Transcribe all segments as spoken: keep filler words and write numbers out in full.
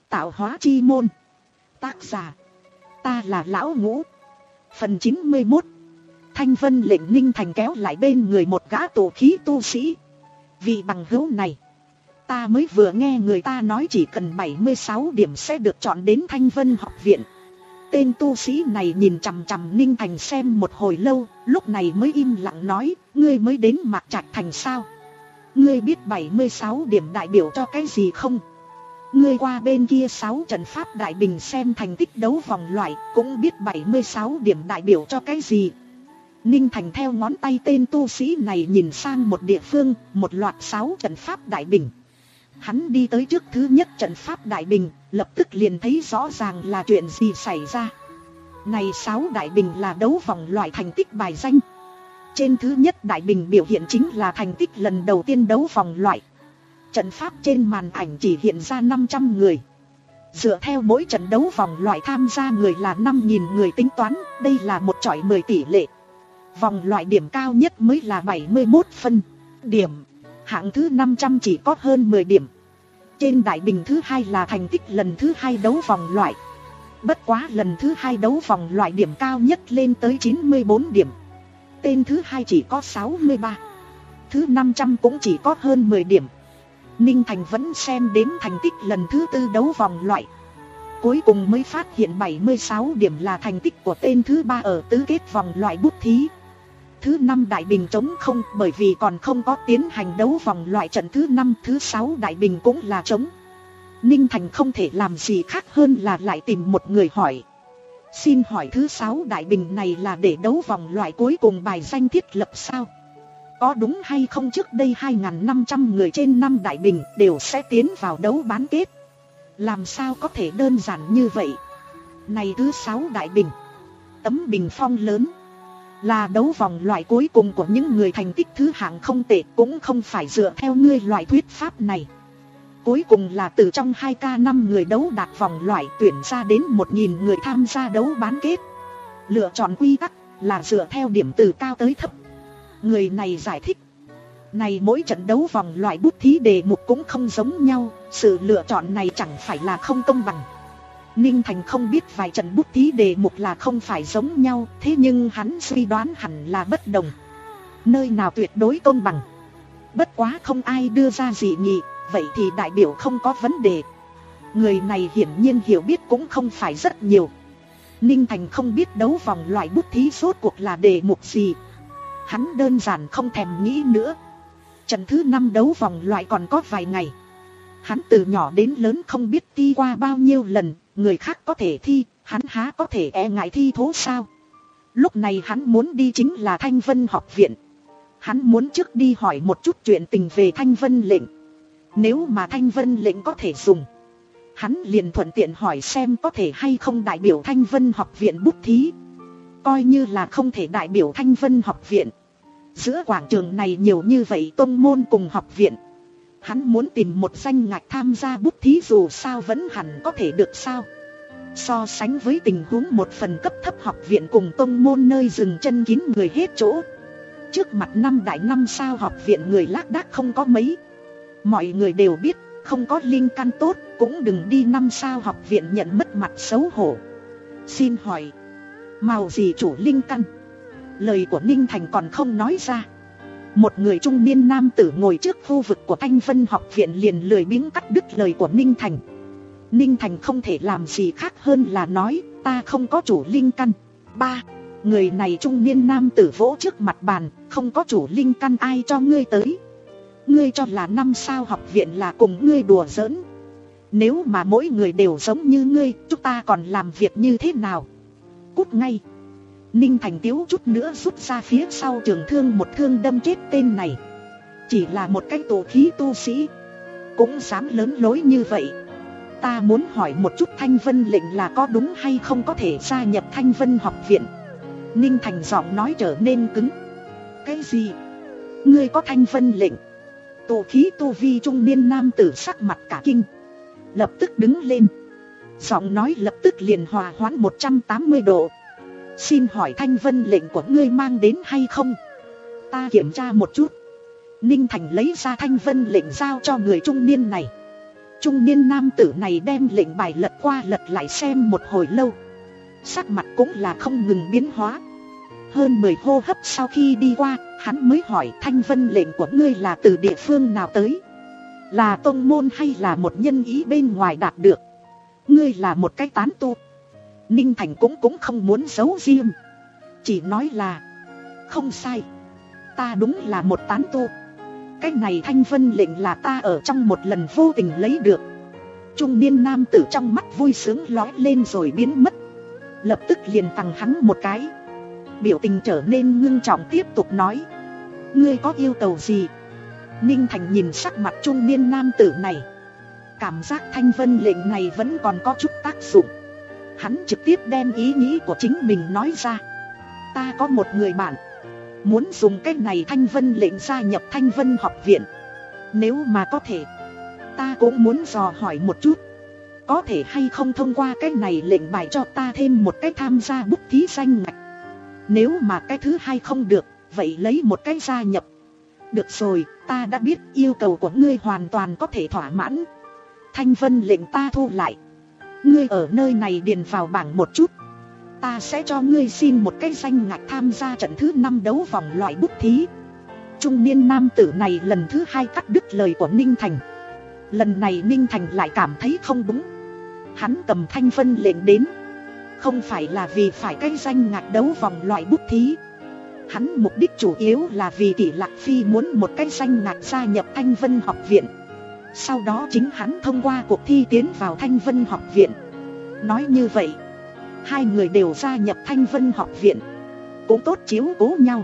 Tạo hóa chi môn. Tác giả: ta là Lão Ngũ. Phần chín mươi mốt. Thanh vân lệnh. Ninh Thành kéo lại bên người một gã tụ khí tu sĩ. Vị bằng hữu này, ta mới vừa nghe người ta nói chỉ cần bảy mươi sáu điểm sẽ được chọn đến Thanh Vân học viện. Tên tu sĩ này nhìn chằm chằm Ninh Thành xem một hồi lâu, lúc này mới im lặng nói: ngươi mới đến Mạc Trạch Thành sao? Ngươi biết bảy mươi sáu điểm đại biểu cho cái gì không? Ngươi qua bên kia sáu trận pháp đại bình xem thành tích đấu vòng loại, cũng biết bảy mươi sáu điểm đại biểu cho cái gì. Ninh Thành theo ngón tay tên tu sĩ này nhìn sang một địa phương, một loạt sáu trận pháp đại bình. Hắn đi tới trước thứ nhất trận pháp đại bình, lập tức liền thấy rõ ràng là chuyện gì xảy ra. Này sáu đại bình là đấu vòng loại thành tích bài danh. Trên thứ nhất đại bình biểu hiện chính là thành tích lần đầu tiên đấu vòng loại. Trận pháp trên màn ảnh chỉ hiện ra năm trăm người. Dựa theo mỗi trận đấu vòng loại tham gia người là năm nghìn người tính toán, đây là một chọi mười tỷ lệ. Vòng loại điểm cao nhất mới là bảy mươi mốt phân điểm, hạng thứ năm trăm chỉ có hơn mười điểm. Trên đại bình thứ hai là thành tích lần thứ hai đấu vòng loại. Bất quá lần thứ hai đấu vòng loại điểm cao nhất lên tới chín mươi bốn điểm. Tên thứ hai chỉ có sáu mươi ba. Thứ năm trăm cũng chỉ có hơn mười điểm. Ninh Thành vẫn xem đến thành tích lần thứ tư đấu vòng loại. Cuối cùng mới phát hiện bảy mươi sáu điểm là thành tích của tên thứ ba ở tứ kết vòng loại bút thí. Thứ năm đại bình trống không, bởi vì còn không có tiến hành đấu vòng loại trận thứ năm. Thứ sáu đại bình cũng là trống. Ninh Thành không thể làm gì khác hơn là lại tìm một người hỏi. Xin hỏi thứ sáu đại bình này là để đấu vòng loại cuối cùng bài danh thiết lập sao? Có đúng hay không trước đây hai nghìn năm trăm người trên năm đại bình đều sẽ tiến vào đấu bán kết? Làm sao có thể đơn giản như vậy? Này thứ sáu đại bình, tấm bình phong lớn, là đấu vòng loại cuối cùng của những người thành tích thứ hạng không tệ, cũng không phải dựa theo ngươi loại thuyết pháp này. Cuối cùng là từ trong hai ca năm người đấu đạt vòng loại tuyển ra đến một nghìn người tham gia đấu bán kết. Lựa chọn quy tắc là dựa theo điểm từ cao tới thấp. Người này giải thích, này mỗi trận đấu vòng loại bút thí đề mục cũng không giống nhau, sự lựa chọn này chẳng phải là không công bằng. Ninh Thành không biết vài trận bút thí đề mục là không phải giống nhau, thế nhưng hắn suy đoán hẳn là bất đồng. Nơi nào tuyệt đối công bằng. Bất quá không ai đưa ra dị nghị, vậy thì đại biểu không có vấn đề. Người này hiển nhiên hiểu biết cũng không phải rất nhiều. Ninh Thành không biết đấu vòng loại bút thí rốt cuộc là đề mục gì. Hắn đơn giản không thèm nghĩ nữa. Trận thứ năm đấu vòng loại còn có vài ngày. Hắn từ nhỏ đến lớn không biết thi qua bao nhiêu lần. Người khác có thể thi, hắn há có thể e ngại thi thố sao? Lúc này hắn muốn đi chính là Thanh Vân học viện. Hắn muốn trước đi hỏi một chút chuyện tình về Thanh Vân lệnh. Nếu mà Thanh Vân lệnh có thể dùng, hắn liền thuận tiện hỏi xem có thể hay không đại biểu Thanh Vân học viện bút thí. Coi như là không thể đại biểu Thanh Vân học viện, giữa quảng trường này nhiều như vậy tông môn cùng học viện, hắn muốn tìm một danh ngạch tham gia bút thí dù sao vẫn hẳn có thể được sao. So sánh với tình huống một phần cấp thấp học viện cùng tông môn nơi dừng chân kín người hết chỗ, trước mặt năm đại năm sao học viện người lác đác không có mấy. Mọi người đều biết, không có linh căn tốt cũng đừng đi năm sao học viện nhận mất mặt xấu hổ. Xin hỏi, màu gì chủ linh căn? Lời của Ninh Thành còn không nói ra, một người trung niên nam tử ngồi trước khu vực của Thanh Vân học viện liền lười biếng cắt đứt lời của Ninh Thành. Ninh Thành không thể làm gì khác hơn là nói, ta không có chủ linh căn. Ba, người này trung niên nam tử vỗ trước mặt bàn, không có chủ linh căn ai cho ngươi tới? Ngươi cho là năm sao học viện là cùng ngươi đùa giỡn? Nếu mà mỗi người đều giống như ngươi, chúng ta còn làm việc như thế nào? Cút ngay! Ninh Thành thiếu chút nữa rút ra phía sau trường thương một thương đâm chết tên này. Chỉ là một cái tổ khí tu sĩ cũng dám lớn lối như vậy. Ta muốn hỏi một chút Thanh Vân lệnh là có đúng hay không có thể gia nhập Thanh Vân học viện? Ninh Thành giọng nói trở nên cứng. Cái gì? Ngươi có Thanh Vân lệnh? Tổ khí tu vi trung niên nam tử sắc mặt cả kinh, lập tức đứng lên. Giọng nói lập tức liền hòa hoãn một trăm tám mươi độ. Xin hỏi Thanh Vân lệnh của ngươi mang đến hay không? Ta kiểm tra một chút. Ninh Thành lấy ra Thanh Vân lệnh giao cho người trung niên này. Trung niên nam tử này đem lệnh bài lật qua lật lại xem một hồi lâu. Sắc mặt cũng là không ngừng biến hóa. Hơn mười hô hấp sau khi đi qua, hắn mới hỏi thanh vân lệnh của ngươi là từ địa phương nào tới? Là tông môn hay là một nhân ý bên ngoài đạt được? Ngươi là một cái tán tu. Ninh Thành cũng cũng không muốn giấu riêng, chỉ nói là không sai, ta đúng là một tán tu. Cái này thanh vân lệnh là ta ở trong một lần vô tình lấy được. Trung niên nam tử trong mắt vui sướng lóe lên rồi biến mất. Lập tức liền tặng hắn một cái. Biểu tình trở nên ngưng trọng tiếp tục nói, ngươi có yêu cầu gì? Ninh Thành nhìn sắc mặt trung niên nam tử này, cảm giác thanh vân lệnh này vẫn còn có chút tác dụng. Hắn trực tiếp đem ý nghĩ của chính mình nói ra. Ta có một người bạn muốn dùng cái này thanh vân lệnh gia nhập Thanh Vân học viện. Nếu mà có thể, ta cũng muốn dò hỏi một chút, có thể hay không thông qua cái này lệnh bài cho ta thêm một cái tham gia bút thí danh ngạch. Nếu mà cái thứ hai không được, vậy lấy một cái gia nhập. Được rồi, ta đã biết, yêu cầu của ngươi hoàn toàn có thể thỏa mãn. Thanh vân lệnh ta thu lại. Ngươi ở nơi này điền vào bảng một chút, ta sẽ cho ngươi xin một cái danh ngạch tham gia trận thứ năm đấu vòng loại bút thí. Trung niên nam tử này lần thứ hai cắt đứt lời của Ninh Thành. Lần này Ninh Thành lại cảm thấy không đúng. Hắn cầm thanh vân lệnh đến, không phải là vì phải cái danh ngạch đấu vòng loại bút thí. Hắn mục đích chủ yếu là vì Kỷ Lạc Phi muốn một cái danh ngạch gia nhập Thanh Vân học viện. Sau đó chính hắn thông qua cuộc thi tiến vào Thanh Vân học viện. Nói như vậy, hai người đều gia nhập Thanh Vân học viện, cũng tốt chiếu cố nhau.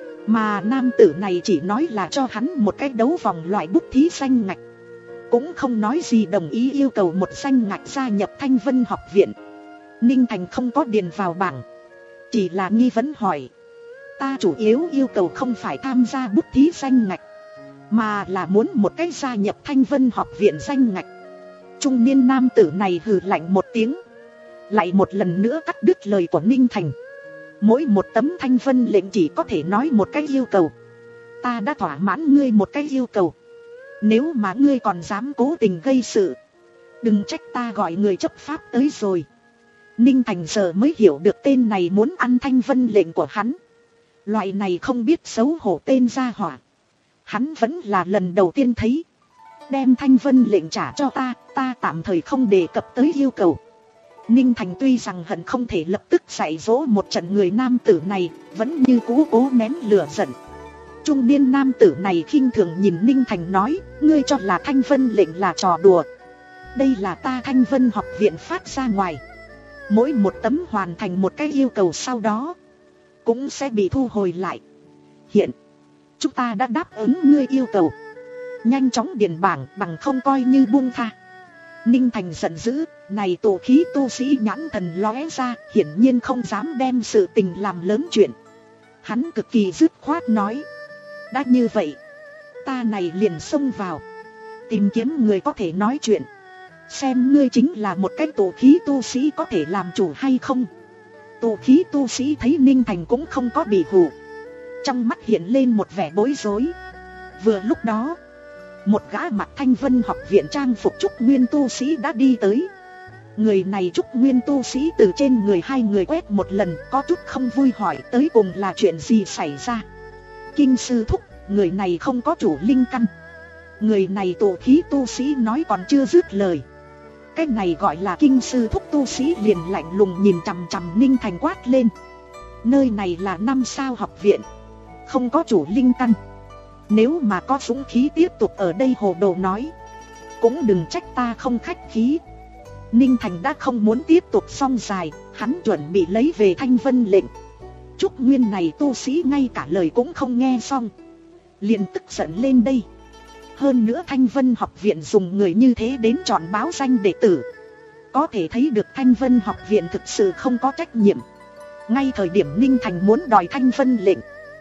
Mà nam tử này chỉ nói là cho hắn một cái đấu vòng loại bút thí danh ngạch, cũng không nói gì đồng ý yêu cầu một danh ngạch gia nhập Thanh Vân học viện. Ninh Thành không có điền vào bảng, chỉ là nghi vấn hỏi, ta chủ yếu yêu cầu không phải tham gia bút thí danh ngạch, mà là muốn một cái gia nhập Thanh Vân học viện danh ngạch. Trung niên nam tử này hừ lạnh một tiếng, lại một lần nữa cắt đứt lời của Ninh Thành. Mỗi một tấm thanh vân lệnh chỉ có thể nói một cái yêu cầu. Ta đã thỏa mãn ngươi một cái yêu cầu. Nếu mà ngươi còn dám cố tình gây sự, đừng trách ta gọi người chấp pháp tới rồi. Ninh Thành giờ mới hiểu được tên này muốn ăn thanh vân lệnh của hắn. Loại này không biết xấu hổ tên gia hỏa, hắn vẫn là lần đầu tiên thấy. Đem thanh vân lệnh trả cho ta, ta tạm thời không đề cập tới yêu cầu. Ninh Thành tuy rằng hận không thể lập tức dạy dỗ một trận người nam tử này, vẫn như cũ cố nén lửa giận. Trung niên nam tử này khinh thường nhìn Ninh Thành nói, ngươi cho là thanh vân lệnh là trò đùa. Đây là ta Thanh Vân học viện phát ra ngoài. Mỗi một tấm hoàn thành một cái yêu cầu sau đó cũng sẽ bị thu hồi lại. Hiện chúng ta đã đáp ứng ngươi yêu cầu, nhanh chóng điền bảng, bằng không coi như buông tha. Ninh Thành giận dữ, này tổ khí tu sĩ nhãn thần lóe ra, hiển nhiên không dám đem sự tình làm lớn chuyện. Hắn cực kỳ dứt khoát nói, đã như vậy, ta này liền xông vào, tìm kiếm người có thể nói chuyện, xem ngươi chính là một cái tổ khí tu sĩ có thể làm chủ hay không. Tổ khí tu sĩ thấy Ninh Thành cũng không có bị hù, trong mắt hiện lên một vẻ bối rối. Vừa lúc đó, một gã mặc Thanh Vân học viện trang phục trúc nguyên tu sĩ đã đi tới. Người này trúc nguyên tu sĩ từ trên người hai người quét một lần, có chút không vui hỏi tới cùng là chuyện gì xảy ra. Kinh sư thúc, người này không có chủ linh căn. Người này tổ khí tu sĩ nói còn chưa dứt lời, cái này gọi là kinh sư thúc tu sĩ liền lạnh lùng nhìn chằm chằm Ninh Thành quát lên, nơi này là năm sao học viện, không có chủ linh căn. Nếu mà có dũng khí tiếp tục ở đây hồ đồ nói, cũng đừng trách ta không khách khí. Ninh Thành đã không muốn tiếp tục song dài, hắn chuẩn bị lấy về thanh vân lệnh. Trúc nguyên này tu sĩ ngay cả lời cũng không nghe xong, liền tức giận lên đây. Hơn nữa Thanh Vân học viện dùng người như thế đến chọn báo danh đệ tử, có thể thấy được Thanh Vân học viện thực sự không có trách nhiệm. Ngay thời điểm Ninh Thành muốn đòi thanh vân lệnh,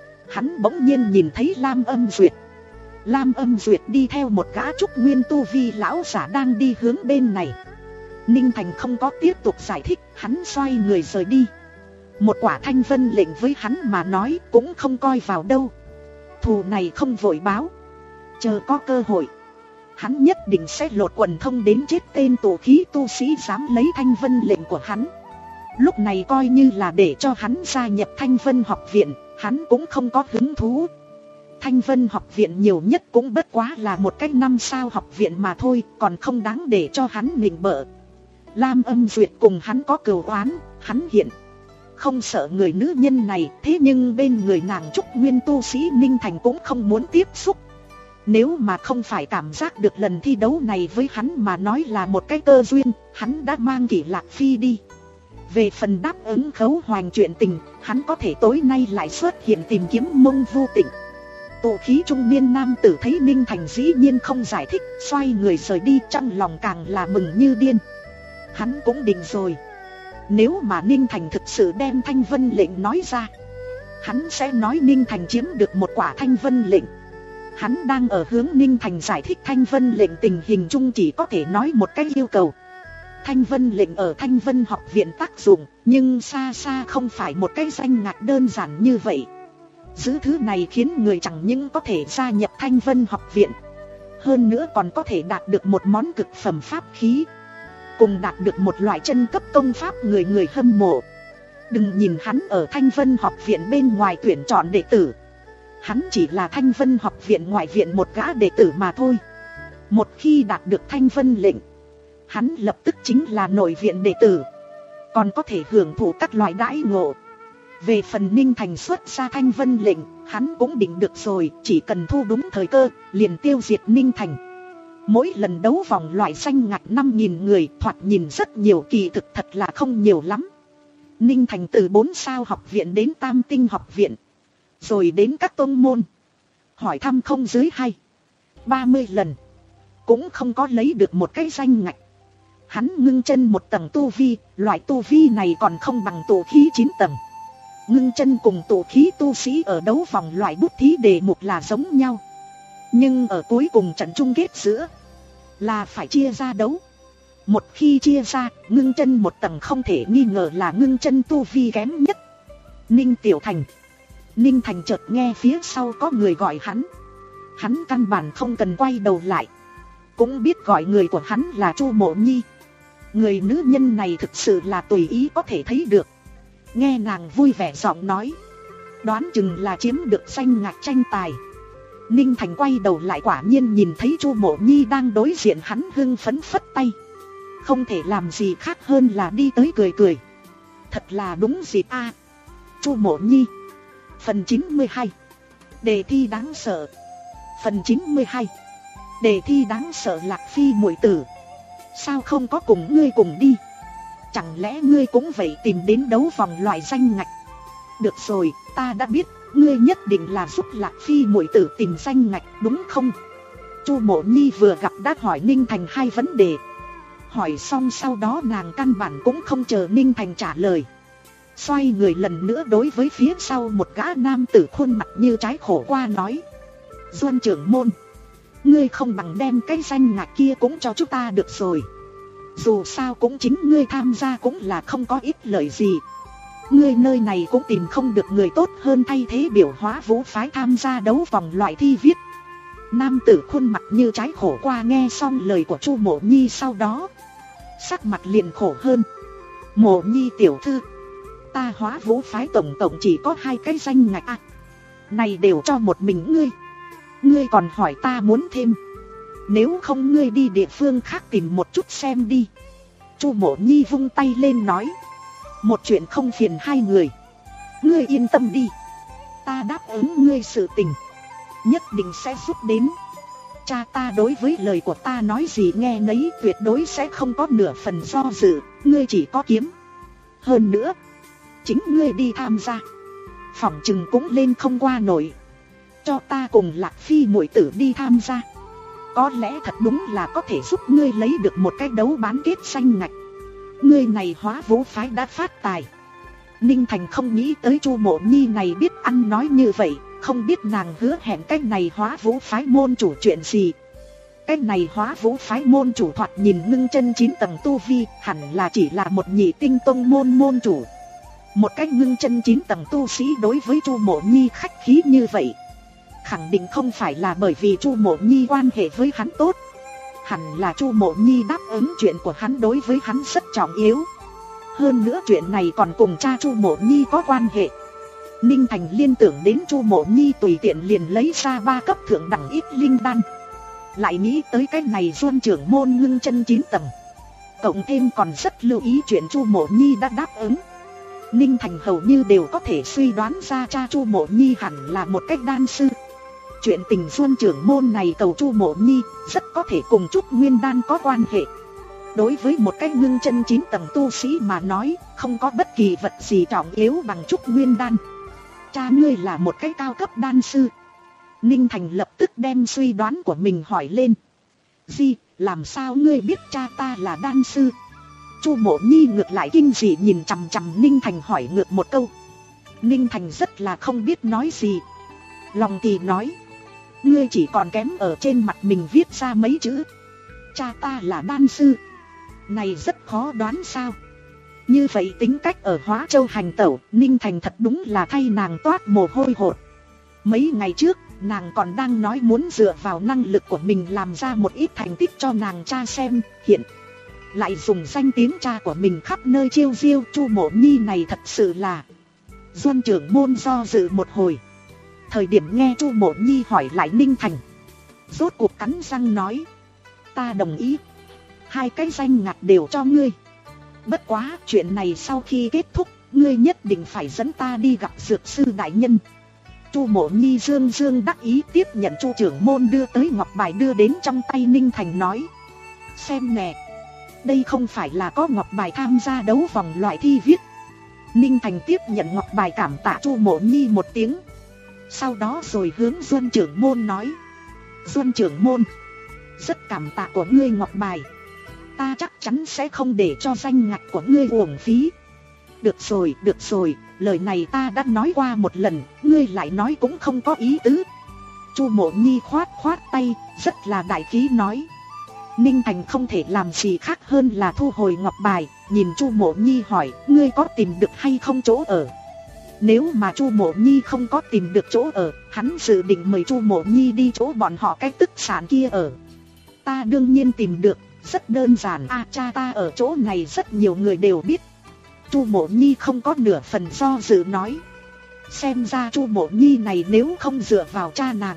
hắn bỗng nhiên nhìn thấy Lam Âm Duyệt. Lam Âm Duyệt đi theo một gã trúc nguyên tu vi lão giả đang đi hướng bên này. Ninh Thành không có tiếp tục giải thích, hắn xoay người rời đi. Một quả thanh vân lệnh với hắn mà nói cũng không coi vào đâu. Thù này không vội báo, chờ có cơ hội hắn nhất định sẽ lột quần thông đến chết tên tụ khí tu sĩ dám lấy Thanh Vân lệnh của hắn. Lúc này coi như là để cho hắn gia nhập Thanh Vân học viện, hắn cũng không có hứng thú. Thanh Vân học viện nhiều nhất cũng bất quá là một cái năm sao học viện mà thôi, còn không đáng để cho hắn nịnh bợ. Lam Âm Duyệt cùng hắn có cừu oán, hắn hiện không sợ người nữ nhân này, thế nhưng bên người nàng Trúc Nguyên tu sĩ Ninh Thành cũng không muốn tiếp xúc. Nếu mà không phải cảm giác được lần thi đấu này với hắn mà nói là một cái cơ duyên, hắn đã mang Kỷ Lạc Phi đi. Về phần đáp ứng Khấu Hoành chuyện tình, hắn có thể tối nay lại xuất hiện tìm kiếm Mông Vu Tịnh. Tụ khí trung niên nam tử thấy Ninh Thành dĩ nhiên không giải thích, xoay người rời đi, trong lòng càng là mừng như điên. Hắn cũng định rồi, nếu mà Ninh Thành thực sự đem Thanh Vân lệnh nói ra, hắn sẽ nói Ninh Thành chiếm được một quả Thanh Vân lệnh. Hắn đang ở hướng Ninh Thành giải thích Thanh Vân lệnh tình hình chung chỉ có thể nói một cái yêu cầu. Thanh Vân lệnh ở Thanh Vân học viện tác dụng, nhưng xa xa không phải một cái danh ngạch đơn giản như vậy. Giữ thứ này khiến người chẳng những có thể gia nhập Thanh Vân học viện, hơn nữa còn có thể đạt được một món cực phẩm pháp khí, cùng đạt được một loại chân cấp công pháp người người hâm mộ. Đừng nhìn hắn ở Thanh Vân học viện bên ngoài tuyển chọn đệ tử, hắn chỉ là Thanh Vân học viện ngoại viện một gã đệ tử mà thôi. Một khi đạt được Thanh Vân lệnh, hắn lập tức chính là nội viện đệ tử, còn có thể hưởng thụ các loại đãi ngộ. Về phần Ninh Thành xuất ra Thanh Vân lệnh, hắn cũng định được rồi, chỉ cần thu đúng thời cơ, liền tiêu diệt Ninh Thành. Mỗi lần đấu vòng loại danh ngạch năm nghìn người, thoạt nhìn rất nhiều, kỳ thực thật là không nhiều lắm. Ninh Thành từ bốn sao học viện đến Tam Tinh học viện, rồi đến các tôn môn, hỏi thăm không dưới hai ba mươi lần, cũng không có lấy được một cái danh ngạch. Hắn ngưng chân một tầng tu vi, loại tu vi này còn không bằng tụ khí chín tầng. Ngưng chân cùng tụ khí tu sĩ ở đấu vòng loại bút thí đề mục là giống nhau, nhưng ở cuối cùng trận chung kết giữa là phải chia ra đấu. Một khi chia ra, ngưng chân một tầng không thể nghi ngờ là ngưng chân tu vi kém nhất. Ninh Tiểu Thành. Ninh Thành chợt nghe phía sau có người gọi hắn. Hắn căn bản không cần quay đầu lại, cũng biết gọi người của hắn là Chu Mộ Nhi. Người nữ nhân này thực sự là tùy ý có thể thấy được. Nghe nàng vui vẻ giọng nói, đoán chừng là chiếm được danh ngạch tranh tài. Ninh Thành quay đầu lại, quả nhiên nhìn thấy Chu Mộ Nhi đang đối diện hắn, hưng phấn phất tay. Không thể làm gì khác hơn là đi tới cười cười. Thật là đúng dịp a. À. Chu Mộ Nhi. Phần chín mươi hai. Đề thi đáng sợ. Phần chín mươi hai. Đề thi đáng sợ. Lạc Phi muội tử, sao không có cùng ngươi cùng đi? Chẳng lẽ ngươi cũng vậy tìm đến đấu vòng loại danh ngạch? Được rồi, ta đã biết, ngươi nhất định là giúp Lạc Phi muội tử tìm danh ngạch đúng không? Chu Mộ Nhi vừa gặp đã hỏi Ninh Thành hai vấn đề. Hỏi xong sau đó nàng căn bản cũng không chờ Ninh Thành trả lời, xoay người lần nữa đối với phía sau một gã nam tử khuôn mặt như trái khổ qua nói: Duân trưởng môn, ngươi không bằng đem cái danh ngạch kia cũng cho chúng ta được rồi. Dù sao cũng chính ngươi tham gia cũng là không có ích lợi gì. Ngươi nơi này cũng tìm không được người tốt hơn thay thế biểu hóa vũ phái tham gia đấu vòng loại thi viết. Nam tử khuôn mặt như trái khổ qua nghe xong lời của Chu Mộ Nhi sau đó, sắc mặt liền khổ hơn. Mộ Nhi tiểu thư, ta hóa vũ phái tổng tổng chỉ có hai cái danh ngạch à. Này đều cho một mình ngươi, ngươi còn hỏi ta muốn thêm. Nếu không ngươi đi địa phương khác tìm một chút xem đi. Chu Mộ Nhi vung tay lên nói: một chuyện không phiền hai người, ngươi yên tâm đi. Ta đáp ứng ngươi sự tình, nhất định sẽ giúp đến. Cha ta đối với lời của ta nói gì nghe nấy, tuyệt đối sẽ không có nửa phần do dự. Ngươi chỉ có kiếm. Hơn nữa, chính ngươi đi tham gia, phỏng chừng cũng lên không qua nổi. Cho ta cùng Lạc Phi muội tử đi tham gia, có lẽ thật đúng là có thể giúp ngươi lấy được một cái đấu bán kết danh ngạch. Ngươi này hóa vũ phái đã phát tài. Ninh Thành không nghĩ tới Chu Mộ Nhi này biết ăn nói như vậy, không biết nàng hứa hẹn cái này hóa vũ phái môn chủ chuyện gì. Cái này hóa vũ phái môn chủ thoạt nhìn ngưng chân chín tầng tu vi, hẳn là chỉ là một nhị tinh tông môn môn chủ. Một cái ngưng chân chín tầng tu sĩ đối với Chu Mộ Nhi khách khí như vậy, khẳng định không phải là bởi vì Chu Mộ Nhi quan hệ với hắn tốt, Hẳn là Chu Mộ Nhi đáp ứng chuyện của hắn đối với hắn rất trọng yếu. Hơn nữa chuyện này còn cùng cha Chu Mộ Nhi có quan hệ. Ninh Thành liên tưởng đến Chu Mộ Nhi tùy tiện liền lấy ra ba cấp thượng đẳng ít linh đan. Lại nghĩ tới cái này Duân trưởng môn ngưng chân chín tầng. Cộng thêm còn rất lưu ý chuyện Chu Mộ Nhi đã đáp ứng. Ninh Thành hầu như đều có thể suy đoán ra cha Chu Mộ Nhi hẳn là một cách đan sư. Chuyện tình Duân trưởng môn này cầu Chu Mộ Nhi rất có thể cùng Trúc Nguyên Đan có quan hệ. Đối với một cái ngưng chân chín tầng tu sĩ mà nói, không có bất kỳ vật gì trọng yếu bằng Trúc Nguyên Đan. Cha ngươi là một cái cao cấp đan sư. Ninh Thành lập tức đem suy đoán của mình hỏi lên. Di, làm sao ngươi biết cha ta là đan sư? Chu Mộ Nhi ngược lại kinh dị nhìn chằm chằm Ninh Thành hỏi ngược một câu. Ninh Thành rất là không biết nói gì. Lòng thì nói, ngươi chỉ còn kém ở trên mặt mình viết ra mấy chữ cha ta là đan sư. Này rất khó đoán sao? Như vậy tính cách ở Hóa Châu hành tẩu, Ninh Thành thật đúng là thay nàng toát mồ hôi hột. Mấy ngày trước, nàng còn đang nói muốn dựa vào năng lực của mình làm ra một ít thành tích cho nàng cha xem. Hiện lại dùng danh tiếng cha của mình khắp nơi chiêu diêu. Chu Mộ Nhi này thật sự là... Duân trưởng môn do dự một hồi. Thời điểm nghe Chu Mộ Nhi hỏi lại Ninh Thành, rốt cuộc cắn răng nói, ta đồng ý. Hai cái danh ngạch đều cho ngươi. Bất quá chuyện này sau khi kết thúc, ngươi nhất định phải dẫn ta đi gặp dược sư đại nhân. Chu Mộ Nhi dương dương đắc ý tiếp nhận Chu trưởng môn đưa tới ngọc bài đưa đến trong tay Ninh Thành nói, xem nè, đây không phải là có ngọc bài tham gia đấu vòng loại thi viết. Ninh Thành tiếp nhận ngọc bài cảm tạ Chu Mộ Nhi một tiếng. Sau đó rồi hướng Duân trưởng môn nói, Duân trưởng môn, rất cảm tạ của ngươi ngọc bài. Ta chắc chắn sẽ không để cho danh ngạch của ngươi uổng phí. Được rồi, được rồi, lời này ta đã nói qua một lần, ngươi lại nói cũng không có ý tứ. Chu Mộ Nhi khoát khoát tay, rất là đại khí nói. Ninh Thành không thể làm gì khác hơn là thu hồi ngọc bài, nhìn Chu Mộ Nhi hỏi, ngươi có tìm được hay không chỗ ở? Nếu mà Chu Mộ Nhi không có tìm được chỗ ở, hắn dự định mời Chu Mộ Nhi đi chỗ bọn họ cái tức sản kia ở. Ta đương nhiên tìm được, rất đơn giản. À, cha ta ở chỗ này rất nhiều người đều biết. Chu Mộ Nhi không có nửa phần do dự nói. Xem ra Chu Mộ Nhi này nếu không dựa vào cha nàng,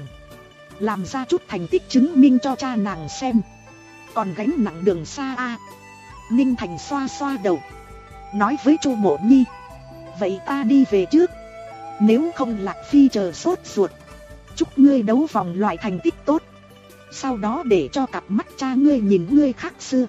làm ra chút thành tích chứng minh cho cha nàng xem, còn gánh nặng đường xa a. À. Ninh Thành xoa xoa đầu, nói với Chu Mộ Nhi, vậy ta đi về trước. Nếu không Lạc Phi chờ sốt ruột. Chúc ngươi đấu vòng loại thành tích tốt, sau đó để cho cặp mắt cha ngươi nhìn ngươi khác xưa.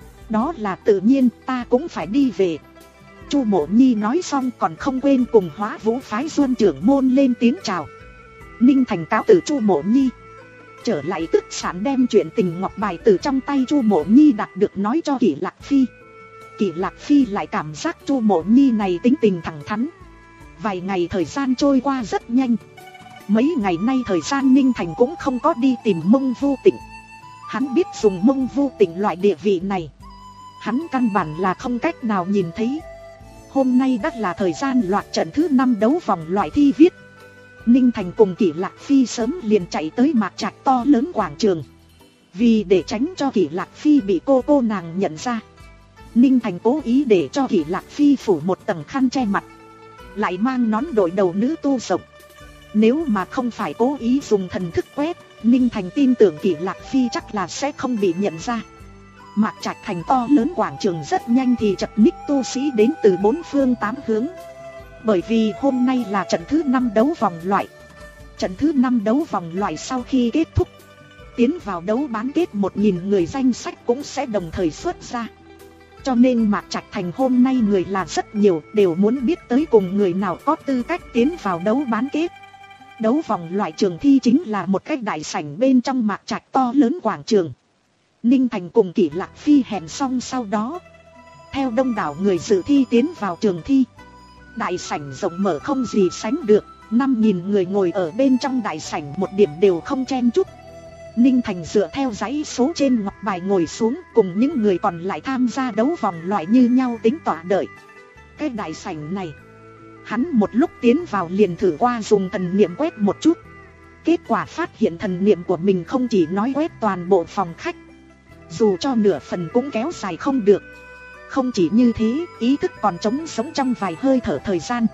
Đó là tự nhiên, ta cũng phải đi về. Chu Mộ Nhi nói xong còn không quên cùng Hóa Vũ phái Duân trưởng môn lên tiếng chào. Ninh Thành cáo từ Chu Mộ Nhi, trở lại tức sản đem chuyện tình ngọc bài từ trong tay Chu Mộ Nhi đạt được nói cho Kỷ Lạc Phi. Kỷ Lạc Phi lại cảm giác Chu Mộ Nhi này tính tình thẳng thắn. Vài ngày thời gian trôi qua rất nhanh. Mấy ngày nay thời gian Ninh Thành cũng không có đi tìm Mông Vu Tịnh. Hắn biết dùng Mông Vu Tịnh loại địa vị này, hắn căn bản là không cách nào nhìn thấy. Hôm nay đã là thời gian loạt trận thứ năm đấu vòng loại thi viết. Ninh Thành cùng Kỷ Lạc Phi sớm liền chạy tới Mạc Trạch to lớn quảng trường. Vì để tránh cho Kỷ Lạc Phi bị cô cô nàng nhận ra, Ninh Thành cố ý để cho Kỷ Lạc Phi phủ một tầng khăn che mặt, lại mang nón đội đầu nữ tu rộng. Nếu mà không phải cố ý dùng thần thức quét, Ninh Thành tin tưởng Kỷ Lạc Phi chắc là sẽ không bị nhận ra. Mạc Trạch thành to lớn quảng trường rất nhanh thì chật ních tu sĩ đến từ bốn phương tám hướng. Bởi vì hôm nay là trận thứ năm đấu vòng loại. Trận thứ năm đấu vòng loại sau khi kết thúc, tiến vào đấu bán kết một nghìn người danh sách cũng sẽ đồng thời xuất ra. Cho nên Mạc Trạch thành hôm nay người là rất nhiều, đều muốn biết tới cùng người nào có tư cách tiến vào đấu bán kết. Đấu vòng loại trường thi chính là một cái đại sảnh bên trong Mạc Trạch to lớn quảng trường. Ninh Thành cùng Kỷ Lạc Phi hẹn xong sau đó, theo đông đảo người dự thi tiến vào trường thi. Đại sảnh rộng mở không gì sánh được, năm nghìn người ngồi ở bên trong đại sảnh một điểm đều không chen chúc. Ninh Thành dựa theo dãy số trên ngọc bài ngồi xuống, cùng những người còn lại tham gia đấu vòng loại như nhau tính tỏa đợi. Cái đại sảnh này, hắn một lúc tiến vào liền thử qua dùng thần niệm quét một chút. Kết quả phát hiện thần niệm của mình không chỉ nói quét toàn bộ phòng khách, dù cho nửa phần cũng kéo dài không được. Không chỉ như thế, ý thức còn trống sống trong vài hơi thở thời gian.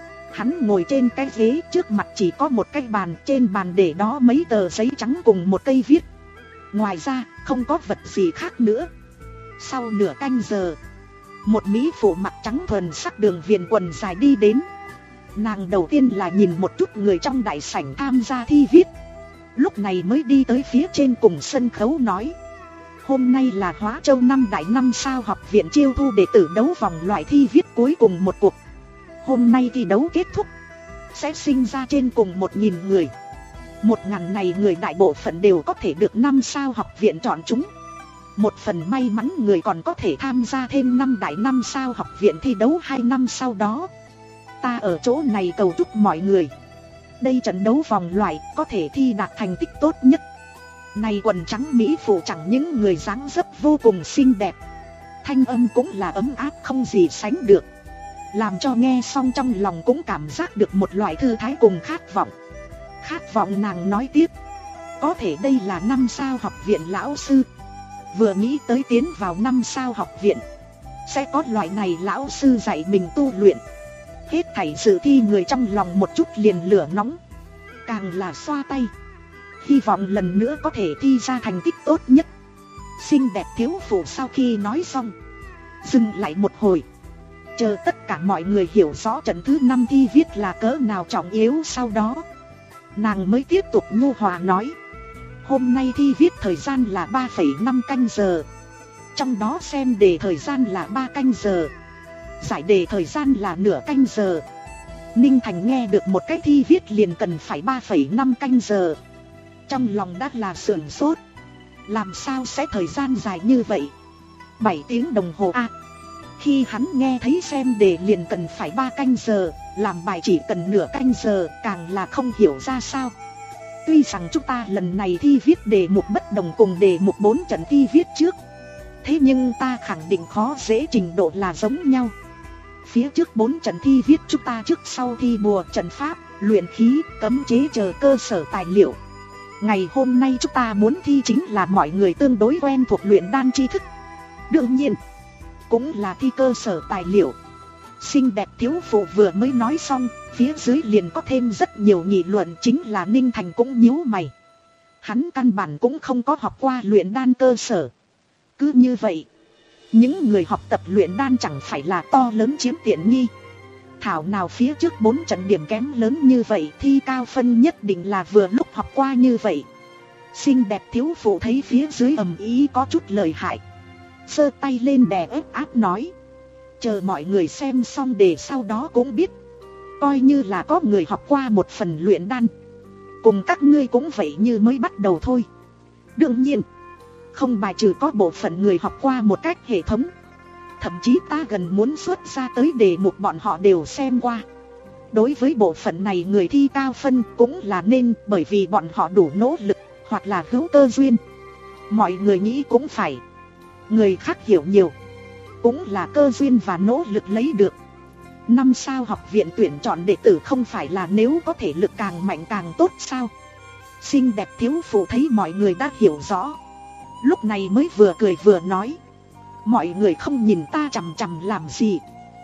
Hắn ngồi trên cái ghế, trước mặt chỉ có một cái bàn, trên bàn để đó mấy tờ giấy trắng cùng một cây viết. Ngoài ra, không có vật gì khác nữa. Sau nửa canh giờ, một mỹ phụ mặc trắng thuần sắc đường viền quần dài đi đến. Nàng đầu tiên là nhìn một chút người trong đại sảnh tham gia thi viết, lúc này mới đi tới phía trên cùng sân khấu nói: hôm nay là Hóa Châu năm đại năm sao học viện chiêu thu đệ tử đấu vòng loại thi viết cuối cùng một cuộc. Hôm nay thi đấu kết thúc, sẽ sinh ra trên cùng một nghìn người. Một ngàn này người đại bộ phận đều có thể được năm sao học viện chọn chúng. Một phần may mắn người còn có thể tham gia thêm năm đại năm sao học viện thi đấu hai năm sau đó. Ta ở chỗ này cầu chúc mọi người, đây trận đấu vòng loại có thể thi đạt thành tích tốt nhất. Này quần trắng mỹ phụ chẳng những người dáng dấp vô cùng xinh đẹp, thanh âm cũng là ấm áp không gì sánh được, làm cho nghe xong trong lòng cũng cảm giác được một loại thư thái cùng khát vọng. Khát vọng nàng nói tiếp: có thể đây là năm sao học viện lão sư. Vừa nghĩ tới tiến vào năm sao học viện, sẽ có loại này lão sư dạy mình tu luyện. Hết thảy sự thi người trong lòng một chút liền lửa nóng, càng là xoa tay, hy vọng lần nữa có thể thi ra thành tích tốt nhất. Xinh đẹp thiếu phụ sau khi nói xong, dừng lại một hồi, chờ tất cả mọi người hiểu rõ trận thứ năm thi viết là cỡ nào trọng yếu, sau đó nàng mới tiếp tục nhu hòa nói: hôm nay thi viết thời gian là ba phẩy năm canh giờ, trong đó xem đề thời gian là ba canh giờ, giải đề thời gian là nửa canh giờ. Ninh Thành nghe được một cái thi viết liền cần phải ba phẩy năm canh giờ, trong lòng đã là sửng sốt. Làm sao sẽ thời gian dài như vậy? bảy tiếng đồng hồ à? Khi hắn nghe thấy xem đề liền cần phải ba canh giờ, làm bài chỉ cần nửa canh giờ, càng là không hiểu ra sao. Tuy rằng chúng ta lần này thi viết đề mục bất đồng cùng đề mục bốn trận thi viết trước, thế nhưng ta khẳng định khó dễ trình độ là giống nhau. Phía trước bốn trận thi viết chúng ta trước sau thi bùa, trận pháp, luyện khí, cấm chế chờ cơ sở tài liệu. Ngày hôm nay chúng ta muốn thi chính là mọi người tương đối quen thuộc luyện đan tri thức, đương nhiên cũng là thi cơ sở tài liệu. Xinh đẹp thiếu phụ vừa mới nói xong, phía dưới liền có thêm rất nhiều nghị luận, chính là Ninh Thành cũng nhíu mày. Hắn căn bản cũng không có học qua luyện đan cơ sở. Cứ như vậy, những người học tập luyện đan chẳng phải là to lớn chiếm tiện nghi. Thảo nào phía trước bốn trận điểm kém lớn như vậy, thi cao phân nhất định là vừa lúc học qua như vậy. Xinh đẹp thiếu phụ thấy phía dưới ầm ý có chút lợi hại, giơ tay lên đè ép áp nói: chờ mọi người xem xong đề sau đó cũng biết. Coi như là có người học qua một phần luyện đan, cùng các ngươi cũng vậy, như mới bắt đầu thôi. Đương nhiên, không bài trừ có bộ phận người học qua một cách hệ thống. Thậm chí ta gần muốn xuất ra tới đề mục bọn họ đều xem qua. Đối với bộ phận này người thi cao phân cũng là nên, bởi vì bọn họ đủ nỗ lực, hoặc là hữu cơ duyên. Mọi người nghĩ cũng phải, người khác hiểu nhiều, cũng là cơ duyên và nỗ lực lấy được. Năm sao học viện tuyển chọn đệ tử không phải là nếu có thể lực càng mạnh càng tốt sao? Xinh đẹp thiếu phụ thấy mọi người đã hiểu rõ, lúc này mới vừa cười vừa nói: mọi người không nhìn ta chằm chằm làm gì,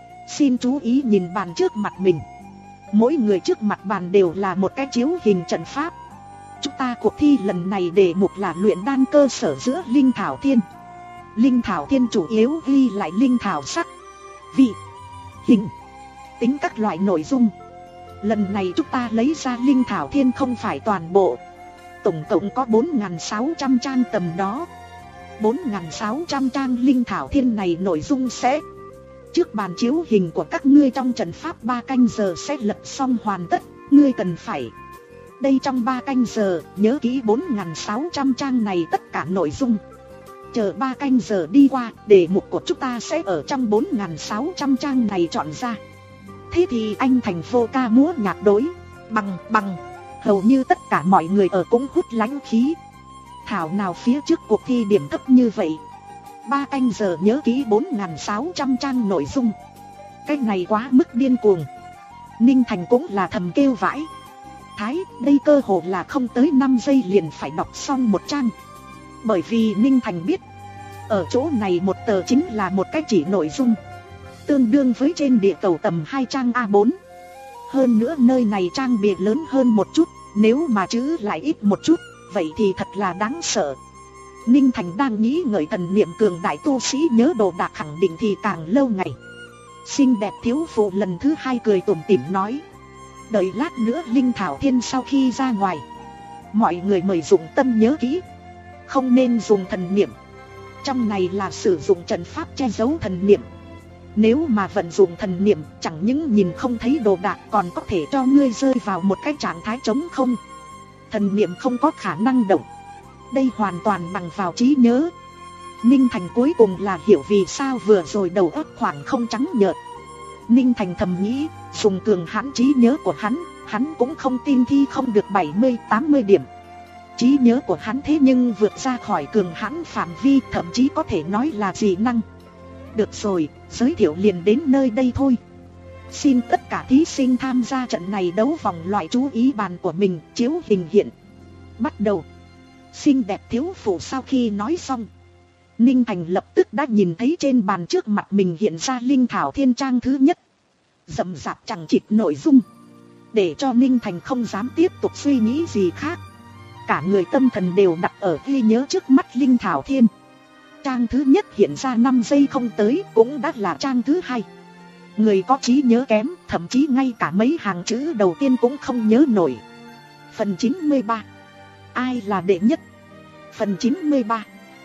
xin chú ý nhìn bàn trước mặt mình. Mỗi người trước mặt bàn đều là một cái chiếu hình trận pháp. Chúng ta cuộc thi lần này đề mục là luyện đan cơ sở giữa linh thảo thiên. Linh thảo thiên chủ yếu ghi lại linh thảo sắc, vị, hình, tính các loại nội dung. Lần này chúng ta lấy ra linh thảo thiên không phải toàn bộ, tổng cộng có bốn nghìn sáu trăm trang tầm đó. bốn nghìn sáu trăm trang linh thảo thiên này nội dung sẽ trước bàn chiếu hình của các ngươi trong trận pháp ba canh giờ sẽ lật xong hoàn tất. Ngươi cần phải đây trong ba canh giờ nhớ kỹ bốn nghìn sáu trăm trang này tất cả nội dung. Chờ ba canh giờ đi qua, đề mục của chúng ta sẽ ở trong bốn nghìn sáu trăm trang này chọn ra. Thế thì anh Thành vô ca múa nhạc đối bằng bằng, hầu như tất cả mọi người ở cũng hút lãnh khí. Thảo nào phía trước cuộc thi điểm thấp như vậy, ba canh giờ nhớ kỹ bốn nghìn sáu trăm trang nội dung. Cái này quá mức điên cuồng. Ninh Thành cũng là thầm kêu vãi. Thái, đây cơ hồ là không tới năm giây liền phải đọc xong một trang. Bởi vì Ninh Thành biết, Ở chỗ này một tờ chính là một cái chỉ nội dung, tương đương với trên địa cầu tầm hai trang A bốn. Hơn nữa nơi này trang bìa lớn hơn một chút, nếu mà chữ lại ít một chút, vậy thì thật là đáng sợ. Ninh Thành đang nghĩ ngợi thần niệm cường đại tu sĩ nhớ đồ đạc khẳng định thì càng lâu ngày. Xinh đẹp thiếu phụ lần thứ hai cười tủm tỉm nói: đợi lát nữa Linh Thảo Thiên sau khi ra ngoài, mọi người mời dụng tâm nhớ kỹ, không nên dùng thần niệm. Trong này là sử dụng trận pháp che giấu thần niệm. Nếu mà vận dụng thần niệm, chẳng những nhìn không thấy đồ đạc, còn có thể cho ngươi rơi vào một cái trạng thái trống không. Thần niệm không có khả năng động, đây hoàn toàn bằng vào trí nhớ. Ninh Thành cuối cùng là hiểu vì sao vừa rồi đầu óc khoảng không trắng nhợt. Ninh Thành thầm nghĩ, dùng cường hãn trí nhớ của hắn, hắn cũng không tin thi không được bảy mươi tám mươi điểm. Trí nhớ của hắn thế nhưng vượt ra khỏi cường hãn phạm vi, thậm chí có thể nói là dị năng. Được rồi, giới thiệu liền đến nơi đây thôi. Xin tất cả thí sinh tham gia trận này đấu vòng loại chú ý bàn của mình, chiếu hình hiện. Bắt đầu. Xinh đẹp thiếu phụ sau khi nói xong, Ninh Thành lập tức đã nhìn thấy trên bàn trước mặt mình hiện ra Linh Thảo Thiên trang thứ nhất. Rậm rạp chẳng chịt nội dung, để cho Ninh Thành không dám tiếp tục suy nghĩ gì khác. Cả người tâm thần đều đặt ở ghi nhớ trước mắt Linh Thảo Thiên. Trang thứ nhất hiện ra năm giây không tới cũng đã là trang thứ hai. Người có trí nhớ kém, thậm chí ngay cả mấy hàng chữ đầu tiên cũng không nhớ nổi. Phần chín mươi ba. Ai là đệ nhất? Phần chín mươi ba.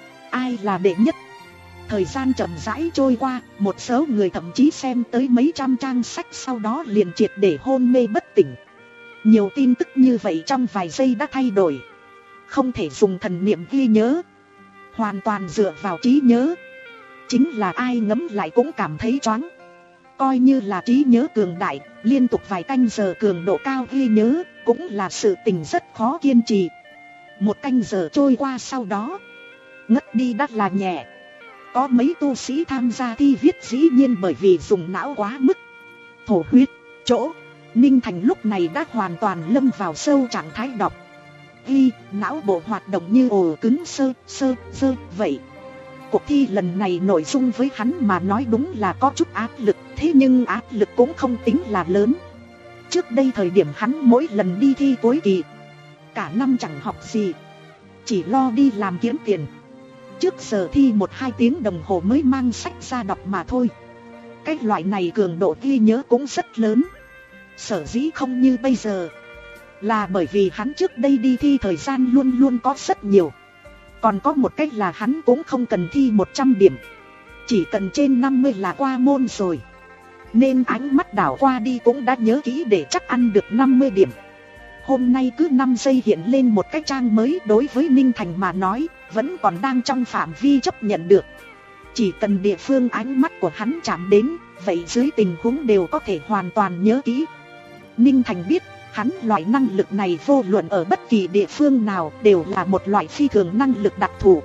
Ai là đệ nhất? Thời gian chậm rãi trôi qua, một số người thậm chí xem tới mấy trăm trang sách sau đó liền triệt để hôn mê bất tỉnh. Nhiều tin tức như vậy trong vài giây đã thay đổi. Không thể dùng thần niệm ghi nhớ, hoàn toàn dựa vào trí nhớ. Chính là ai ngẫm lại cũng cảm thấy choáng. Coi như là trí nhớ cường đại, liên tục vài canh giờ cường độ cao ghi nhớ, cũng là sự tình rất khó kiên trì. Một canh giờ trôi qua sau đó, ngất đi đắt là nhẹ. Có mấy tu sĩ tham gia thi viết dĩ nhiên bởi vì dùng não quá mức, thổ huyết. Chỗ Ninh Thành lúc này đã hoàn toàn lâm vào sâu trạng thái đọc ghi, não bộ hoạt động như ồ cứng sơ sơ sơ vậy. Cuộc thi lần này nội dung với hắn mà nói đúng là có chút áp lực, thế nhưng áp lực cũng không tính là lớn. Trước đây thời điểm hắn mỗi lần đi thi cuối kỳ, cả năm chẳng học gì, chỉ lo đi làm kiếm tiền. Trước giờ thi một hai tiếng đồng hồ mới mang sách ra đọc mà thôi. Cái loại này cường độ ghi nhớ cũng rất lớn. Sở dĩ không như bây giờ, là bởi vì hắn trước đây đi thi thời gian luôn luôn có rất nhiều. Còn có một cách là hắn cũng không cần thi một trăm điểm, chỉ cần trên năm mươi là qua môn rồi. Nên ánh mắt đảo qua đi cũng đã nhớ kỹ để chắc ăn được năm mươi điểm. Hôm nay cứ năm giây hiện lên một cái trang mới, đối với Ninh Thành mà nói vẫn còn đang trong phạm vi chấp nhận được. Chỉ cần địa phương ánh mắt của hắn chạm đến, vậy dưới tình huống đều có thể hoàn toàn nhớ kỹ. Ninh Thành biết, hắn loại năng lực này vô luận ở bất kỳ địa phương nào đều là một loại phi thường năng lực đặc thù.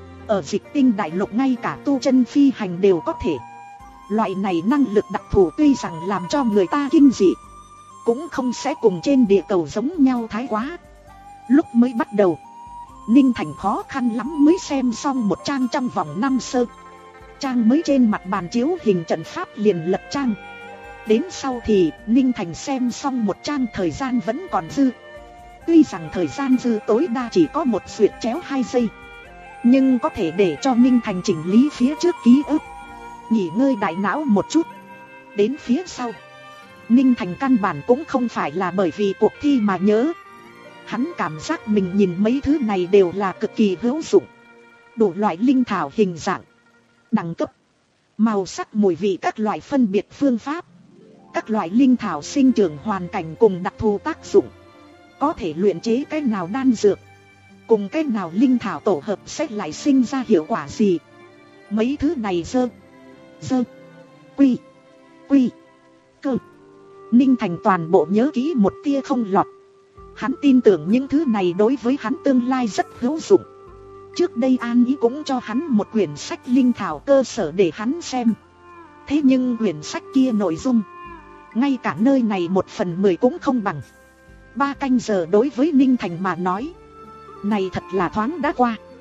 Ở Dịch Tinh Đại Lục ngay cả tu chân phi hành đều có thể. Loại này năng lực đặc thù tuy rằng làm cho người ta kinh dị, cũng không sẽ cùng trên địa cầu giống nhau thái quá. Lúc mới bắt đầu, Ninh Thành khó khăn lắm mới xem xong một trang trong vòng năm sơ. Trang mới trên mặt bàn chiếu hình trận pháp liền lật trang. Đến sau thì Ninh Thành xem xong một trang thời gian vẫn còn dư. Tuy rằng thời gian dư tối đa chỉ có một xuyệt chéo hai giây, nhưng có thể để cho Ninh Thành chỉnh lý phía trước ký ức, nghỉ ngơi đại não một chút. Đến phía sau, Ninh Thành căn bản cũng không phải là bởi vì cuộc thi mà nhớ. Hắn cảm giác mình nhìn mấy thứ này đều là cực kỳ hữu dụng. Đủ loại linh thảo hình dạng, đẳng cấp, màu sắc, mùi vị, các loại phân biệt phương pháp, các loại linh thảo sinh trưởng hoàn cảnh cùng đặc thù tác dụng, có thể luyện chế cái nào đan dược, cùng cái nào linh thảo tổ hợp sẽ lại sinh ra hiệu quả gì. Mấy thứ này dơ dơ quy quy cơ, Ninh Thành toàn bộ nhớ kỹ một tia không lọt. Hắn tin tưởng những thứ này đối với hắn tương lai rất hữu dụng. Trước đây An Ý cũng cho hắn một quyển sách linh thảo cơ sở để hắn xem. Thế nhưng quyển sách kia nội dung, ngay cả nơi này một phần mười cũng không bằng. Ba canh giờ đối với Ninh Thành mà nói, này thật là thoáng đã qua.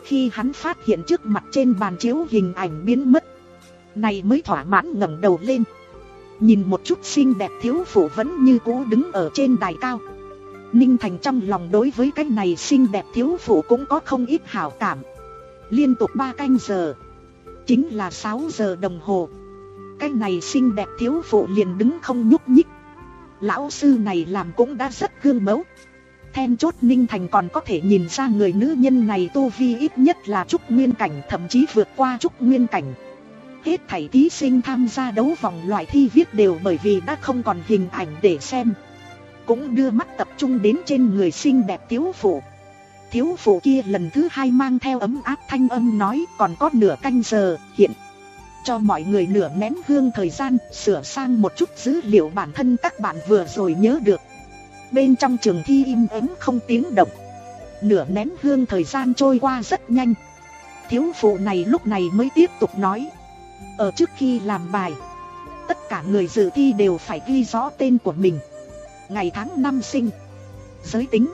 khi hắn phát hiện trước mặt trên bàn chiếu hình ảnh biến mất, này mới thỏa mãn ngẩng đầu lên. Nhìn một chút xinh đẹp thiếu phụ vẫn như cũ đứng ở trên đài cao. Ninh Thành trong lòng đối với cái này xinh đẹp thiếu phụ cũng có không ít hảo cảm. Liên tục ba canh giờ, chính là sáu giờ đồng hồ, cái này xinh đẹp thiếu phụ liền đứng không nhúc nhích. Lão sư này làm cũng đã rất gương mẫu. Then chốt Ninh Thành còn có thể nhìn ra người nữ nhân này tu vi ít nhất là trúc nguyên cảnh, thậm chí vượt qua trúc nguyên cảnh. Hết thảy thí sinh tham gia đấu vòng loại thi viết đều bởi vì đã không còn hình ảnh để xem, cũng đưa mắt tập trung đến trên người xinh đẹp thiếu phụ. Thiếu phụ kia lần thứ hai mang theo ấm áp thanh âm nói, còn có nửa canh giờ, hiện cho mọi người nửa nén hương thời gian sửa sang một chút dữ liệu bản thân các bạn vừa rồi nhớ được. Bên trong trường thi im ắng không tiếng động. Nửa nén hương thời gian trôi qua rất nhanh. Thiếu phụ này lúc này mới tiếp tục nói, ở trước khi làm bài, tất cả người dự thi đều phải ghi rõ tên của mình, ngày tháng năm sinh, giới tính,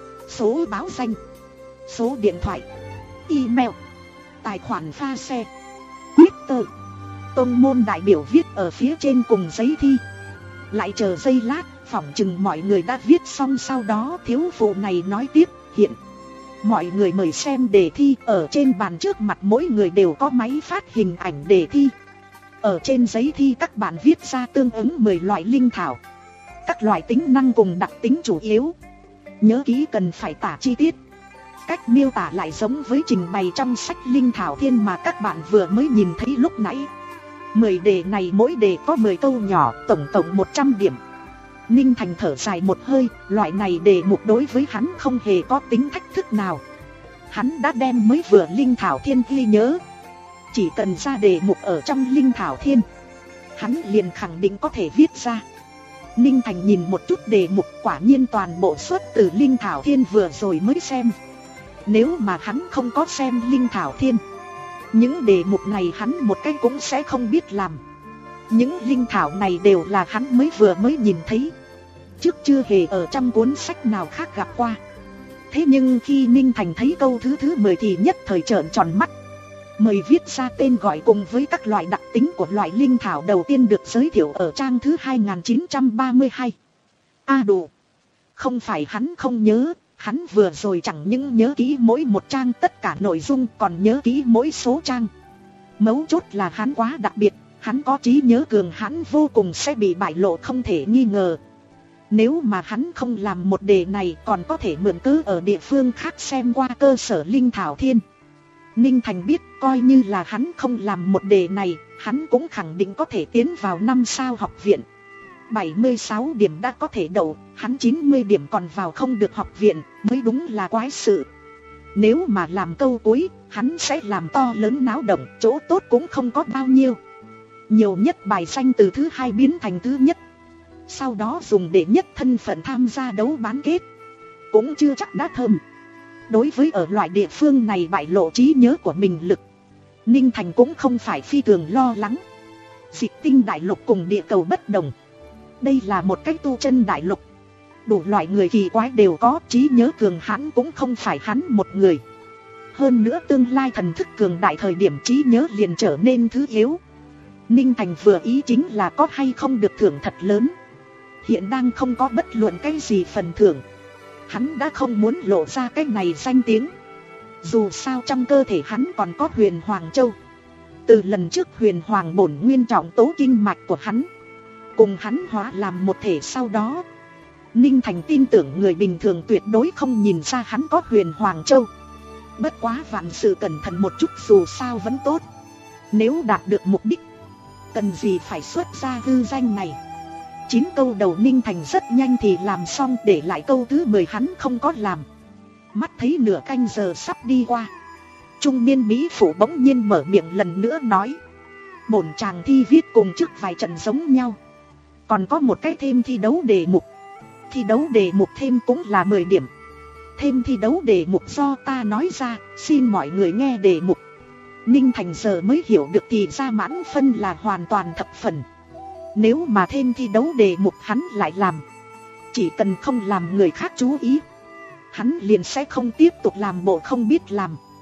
số báo danh, số điện thoại, email, tài khoản pha xe, Twitter. Tông môn đại biểu viết ở phía trên cùng giấy thi. Lại chờ giây lát, phỏng chừng mọi người đã viết xong. Sau đó thiếu phụ này nói tiếp, hiện mọi người mời xem đề thi. Ở trên bàn trước mặt mỗi người đều có máy phát hình ảnh đề thi. Ở trên giấy thi các bạn viết ra tương ứng mười loại linh thảo, các loại tính năng cùng đặc tính chủ yếu. Nhớ kỹ cần phải tả chi tiết. Cách miêu tả lại giống với trình bày trong sách Linh Thảo Thiên mà các bạn vừa mới nhìn thấy lúc nãy. Mười đề này mỗi đề có mười câu nhỏ, tổng tổng một trăm điểm. Ninh Thành thở dài một hơi, loại này đề mục đối với hắn không hề có tính thách thức nào. Hắn đã đem mới vừa Linh Thảo Thiên ghi nhớ. Chỉ cần ra đề mục ở trong Linh Thảo Thiên, hắn liền khẳng định có thể viết ra. Ninh Thành nhìn một chút đề mục, quả nhiên toàn bộ xuất từ Linh Thảo Thiên vừa rồi mới xem. Nếu mà hắn không có xem Linh Thảo Thiên, những đề mục này hắn một cái cũng sẽ không biết làm. Những linh thảo này đều là hắn mới vừa mới nhìn thấy, trước chưa hề ở trong cuốn sách nào khác gặp qua. Thế nhưng khi Ninh Thành thấy câu thứ thứ mười thì nhất thời trợn tròn mắt. Mời viết ra tên gọi cùng với các loại đặc tính của loại linh thảo đầu tiên được giới thiệu ở trang thứ hai nghìn chín trăm ba mươi hai. A à đủ, không phải hắn không nhớ. Hắn vừa rồi chẳng những nhớ kỹ mỗi một trang tất cả nội dung, còn nhớ kỹ mỗi số trang. Mấu chốt là hắn quá đặc biệt, hắn có trí nhớ cường hãn vô cùng sẽ bị bại lộ không thể nghi ngờ. Nếu mà hắn không làm một đề này còn có thể mượn cớ ở địa phương khác xem qua cơ sở Linh Thảo Thiên. Ninh Thành biết coi như là hắn không làm một đề này, hắn cũng khẳng định có thể tiến vào năm sao học viện. bảy mươi sáu điểm đã có thể đậu, hắn chín mươi điểm còn vào không được học viện, mới đúng là quái sự. Nếu mà làm câu cuối, hắn sẽ làm to lớn náo động, chỗ tốt cũng không có bao nhiêu. Nhiều nhất bài danh từ thứ hai biến thành thứ nhất, sau đó dùng để nhất thân phận tham gia đấu bán kết, cũng chưa chắc đã thơm. Đối với ở loại địa phương này bại lộ trí nhớ của mình lực, Ninh Thành cũng không phải phi thường lo lắng. Dịch tinh đại lục cùng địa cầu bất đồng, đây là một cách tu chân đại lục, đủ loại người kỳ quái đều có, trí nhớ cường hãn cũng không phải hắn một người. Hơn nữa tương lai thần thức cường đại thời điểm trí nhớ liền trở nên thứ yếu. Ninh Thành vừa ý chính là có hay không được thưởng thật lớn. Hiện đang không có bất luận cái gì phần thưởng, hắn đã không muốn lộ ra cái này danh tiếng. Dù sao trong cơ thể hắn còn có Huyền Hoàng Châu. Từ lần trước Huyền Hoàng bổn nguyên trọng tố kinh mạch của hắn cùng hắn hóa làm một thể, sau đó Ninh Thành tin tưởng người bình thường tuyệt đối không nhìn ra hắn có Huyền Hoàng Châu. Bất quá vạn sự cẩn thận một chút dù sao vẫn tốt. Nếu đạt được mục đích, cần gì phải xuất ra hư danh này. Chín câu đầu Ninh Thành rất nhanh thì làm xong, để lại câu thứ mười hắn không có làm. Mắt thấy nửa canh giờ sắp đi qua, trung niên mỹ phụ bỗng nhiên mở miệng lần nữa nói, bổn chàng thi viết cùng trước vài trận giống nhau, còn có một cái thêm thi đấu đề mục. Thi đấu đề mục thêm cũng là mười điểm. Thêm thi đấu đề mục do ta nói ra, xin mọi người nghe đề mục. Ninh Thành giờ mới hiểu được thì ra mãn phân là hoàn toàn thập phần. Nếu mà thêm thi đấu đề mục hắn lại làm, chỉ cần không làm người khác chú ý, hắn liền sẽ không tiếp tục làm bộ không biết làm.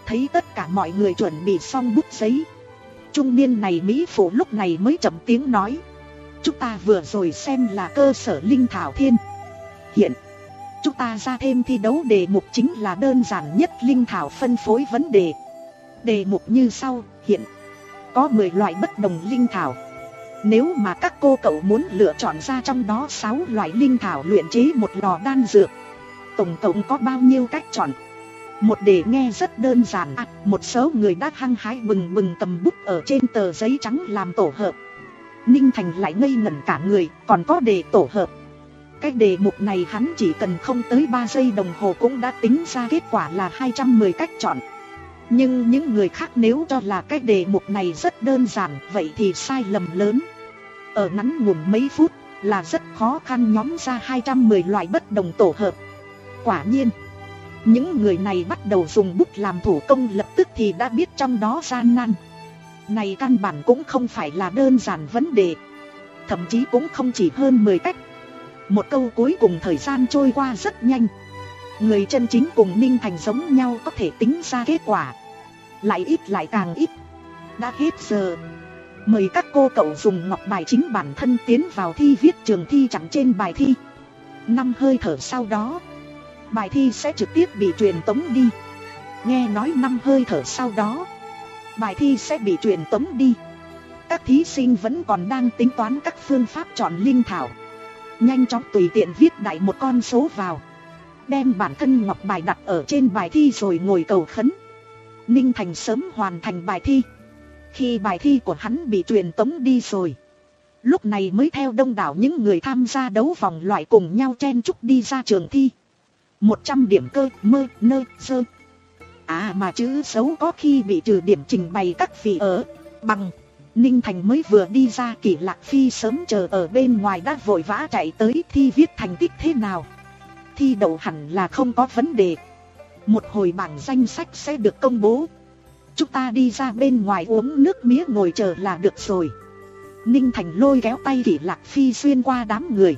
thấy tất cả mọi người chuẩn bị xong bút giấy. Trung niên này mỹ phụ lúc này mới chậm tiếng nói. Chúng ta vừa rồi xem là cơ sở linh thảo thiên. Hiện chúng ta ra thêm thi đấu đề mục chính là đơn giản nhất linh thảo phân phối vấn đề. Đề mục như sau. Hiện có mười loại bất đồng linh thảo. Nếu mà các cô cậu muốn lựa chọn ra trong đó sáu loại linh thảo luyện chế một lò đan dược, tổng cộng có bao nhiêu cách chọn? Một đề nghe rất đơn giản à, một số người đã hăng hái bừng bừng cầm bút ở trên tờ giấy trắng làm tổ hợp. Ninh Thành lại ngây ngẩn cả người, còn có đề tổ hợp. Cái đề mục này hắn chỉ cần không tới ba giây đồng hồ cũng đã tính ra kết quả là hai trăm mười cách chọn. Nhưng những người khác nếu cho là cái đề mục này rất đơn giản, vậy thì sai lầm lớn. Ở ngắn ngủn mấy phút là rất khó khăn nhóm ra hai trăm mười loại bất đồng tổ hợp. Quả nhiên, những người này bắt đầu dùng bút làm thủ công lập tức thì đã biết trong đó gian nan. Này căn bản cũng không phải là đơn giản vấn đề. Thậm chí cũng không chỉ hơn mười cách. Một câu cuối cùng thời gian trôi qua rất nhanh. Người chân chính cùng Ninh Thành giống nhau có thể tính ra kết quả. Lại ít lại càng ít. Đã hết giờ. Mời các cô cậu dùng ngọc bài chính bản thân tiến vào thi viết trường thi chặn trên bài thi. Năm hơi thở sau đó, bài thi sẽ trực tiếp bị truyền tống đi. Nghe nói năm hơi thở sau đó, bài thi sẽ bị truyền tống đi. Các thí sinh vẫn còn đang tính toán các phương pháp chọn linh thảo. Nhanh chóng tùy tiện viết đại một con số vào, đem bản thân ngọc bài đặt ở trên bài thi rồi ngồi cầu khấn. Ninh Thành sớm hoàn thành bài thi. Khi bài thi của hắn bị truyền tống đi rồi, lúc này mới theo đông đảo những người tham gia đấu vòng loại cùng nhau chen chúc đi ra trường thi. Một trăm điểm cơ mơ nơ sơ. À mà chữ xấu có khi bị trừ điểm trình bày các vị ở bằng. Ninh Thành mới vừa đi ra, Kỷ Lạc Phi sớm chờ ở bên ngoài đã vội vã chạy tới. Thi viết thành tích thế nào? Thi đậu hẳn là không có vấn đề. Một hồi bảng danh sách sẽ được công bố. Chúng ta đi ra bên ngoài uống nước mía ngồi chờ là được rồi. Ninh Thành lôi kéo tay Kỷ Lạc Phi xuyên qua đám người.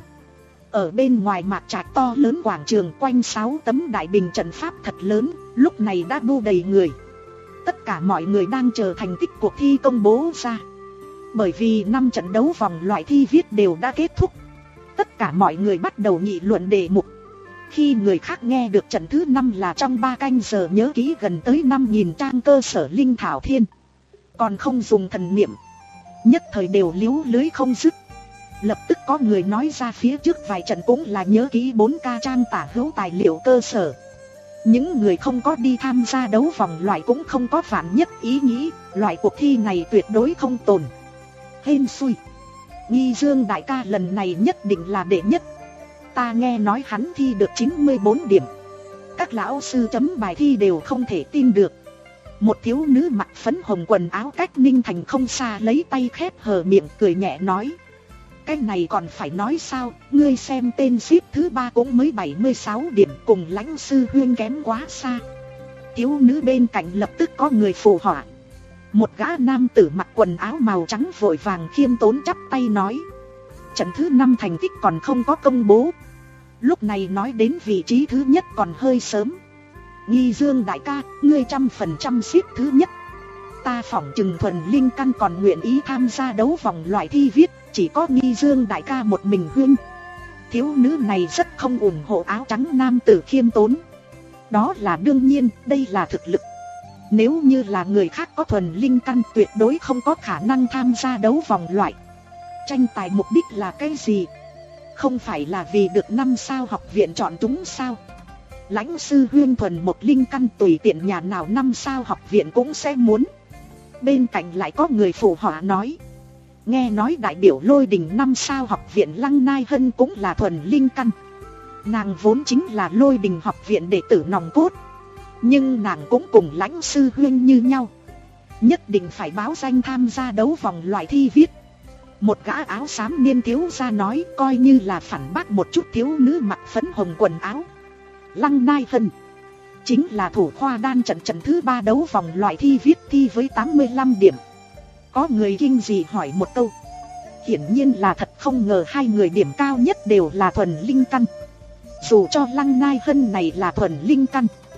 Ở bên ngoài mạc trạch to lớn quảng trường quanh sáu tấm đại bình trận pháp thật lớn, lúc này đã bu đầy người. Tất cả mọi người đang chờ thành tích cuộc thi công bố ra. Bởi vì năm trận đấu vòng loại thi viết đều đã kết thúc. Tất cả mọi người bắt đầu nghị luận đề mục. Khi người khác nghe được trận thứ năm là trong ba canh giờ nhớ kỹ gần tới năm nghìn trang cơ sở linh thảo thiên, còn không dùng thần niệm, nhất thời đều líu lưới không dứt. Lập tức có người nói ra phía trước vài trận cũng là nhớ kỹ bốn ca trang tả hữu tài liệu cơ sở. Những người không có đi tham gia đấu vòng loại cũng không có vạn nhất ý nghĩ loại cuộc thi này tuyệt đối không tồn. Hên xui, Nghi Dương đại ca lần này nhất định là đệ nhất. Ta nghe nói hắn thi được chín mươi bốn điểm. Các lão sư chấm bài thi đều không thể tin được. Một thiếu nữ mặc phấn hồng quần áo cách Ninh Thành không xa lấy tay khép hờ miệng cười nhẹ nói. Cái này còn phải nói sao, ngươi xem tên xếp thứ ba cũng mới bảy mươi sáu điểm, cùng Lãnh sư huyên kém quá xa. Thiếu nữ bên cạnh lập tức có người phụ họa. Một gã nam tử mặc quần áo màu trắng vội vàng khiêm tốn chắp tay nói. Trận thứ năm thành tích còn không có công bố. Lúc này nói đến vị trí thứ nhất còn hơi sớm. Nghi Dương đại ca, ngươi trăm phần trăm xếp thứ nhất. Ta phỏng chừng thuần linh căn còn nguyện ý tham gia đấu vòng loại thi viết, chỉ có Nghi Dương đại ca một mình huynh. Thiếu nữ này rất không ủng hộ áo trắng nam tử khiêm tốn. Đó là đương nhiên, đây là thực lực. Nếu như là người khác có thuần linh căn tuyệt đối không có khả năng tham gia đấu vòng loại. Tranh tài mục đích là cái gì? Không phải là vì được năm sao học viện chọn chúng sao? Lãnh sư huyên thuần một linh căn tùy tiện nhà nào năm sao học viện cũng sẽ muốn. Bên cạnh lại có người phụ họa nói. Nghe nói đại biểu Lôi Đình năm sao học viện Lăng Nai Hân cũng là thuần linh căn. Nàng vốn chính là Lôi Đình học viện đệ tử nòng cốt. Nhưng nàng cũng cùng Lãnh sư huyên như nhau, nhất định phải báo danh tham gia đấu vòng loại thi viết. Một gã áo xám niên thiếu gia nói, coi như là phản bác một chút thiếu nữ mặc phấn hồng quần áo. Lăng Nai Hân chính là thủ khoa đan trận trận thứ ba đấu vòng loại thi viết thi với tám mươi lăm điểm. Có người kinh dị hỏi một câu. Hiển nhiên là thật không ngờ hai người điểm cao nhất đều là thuần linh căn. Dù cho Lăng Nai Hân này là thuần linh căn,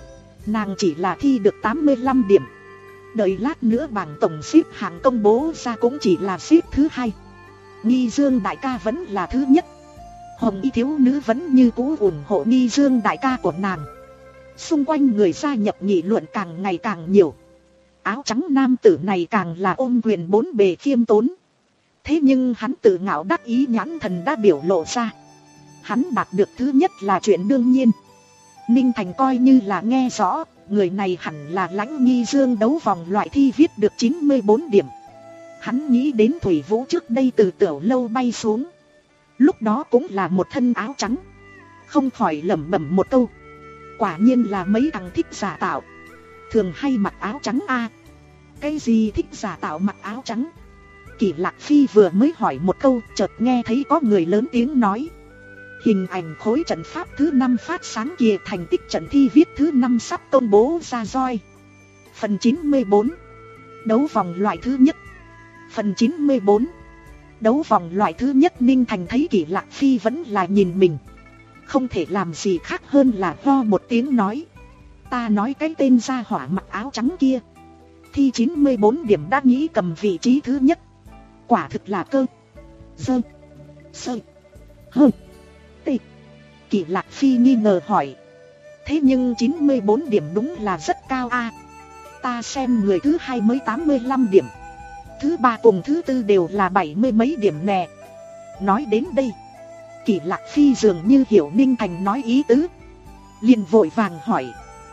Nàng chỉ là thi được tám mươi lăm điểm. Đợi lát nữa bảng tổng xếp hạng công bố ra cũng chỉ là xếp thứ hai. Nghi Dương đại ca vẫn là thứ nhất. Hồng y thiếu nữ vẫn như cũ ủng hộ Nghi Dương đại ca của nàng. Xung quanh người gia nhập nghị luận càng ngày càng nhiều. Áo trắng nam tử này càng là ôm quyền bốn bề khiêm tốn. Thế nhưng hắn tự ngạo đắc ý nhãn thần đã biểu lộ ra. Hắn đạt được thứ nhất là chuyện đương nhiên. Ninh Thành coi như là nghe rõ, người này hẳn là Lãnh Nghi Dương đấu vòng loại thi viết được chín mươi bốn điểm. Hắn nghĩ đến Thủy Vũ trước đây từ Tiểu Lâu bay xuống. Lúc đó cũng là một thân áo trắng. Không khỏi lẩm bẩm một câu. Quả nhiên là mấy thằng thích giả tạo. Thường hay mặc áo trắng a. Cái gì thích giả tạo mặc áo trắng? Kỷ Lạc Phi vừa mới hỏi một câu, chợt nghe thấy có người lớn tiếng nói. Hình ảnh khối trận pháp thứ năm phát sáng kìa, thành tích trận thi viết thứ năm sắp công bố ra rồi. Phần chín mươi bốn. Đấu vòng loại thứ nhất. Phần chín mươi bốn. Đấu vòng loại thứ nhất. Ninh Thành thấy Kỷ Lạc Phi vẫn là nhìn mình, không thể làm gì khác hơn là ho một tiếng nói. Ta nói cái tên gia hỏa mặc áo trắng kia, thi chín mươi bốn điểm đã nghĩ cầm vị trí thứ nhất. Quả thực là cơ dơ sơ hơ tị. Kỷ Lạc Phi nghi ngờ hỏi. Thế nhưng chín mươi bốn điểm đúng là rất cao a. Ta xem người thứ hai mới tám mươi lăm điểm, thứ ba cùng thứ tư đều là bảy mươi mấy điểm nè. Nói đến đây, Kỷ Lạc Phi dường như hiểu Ninh Thành nói ý tứ, liền vội vàng hỏi.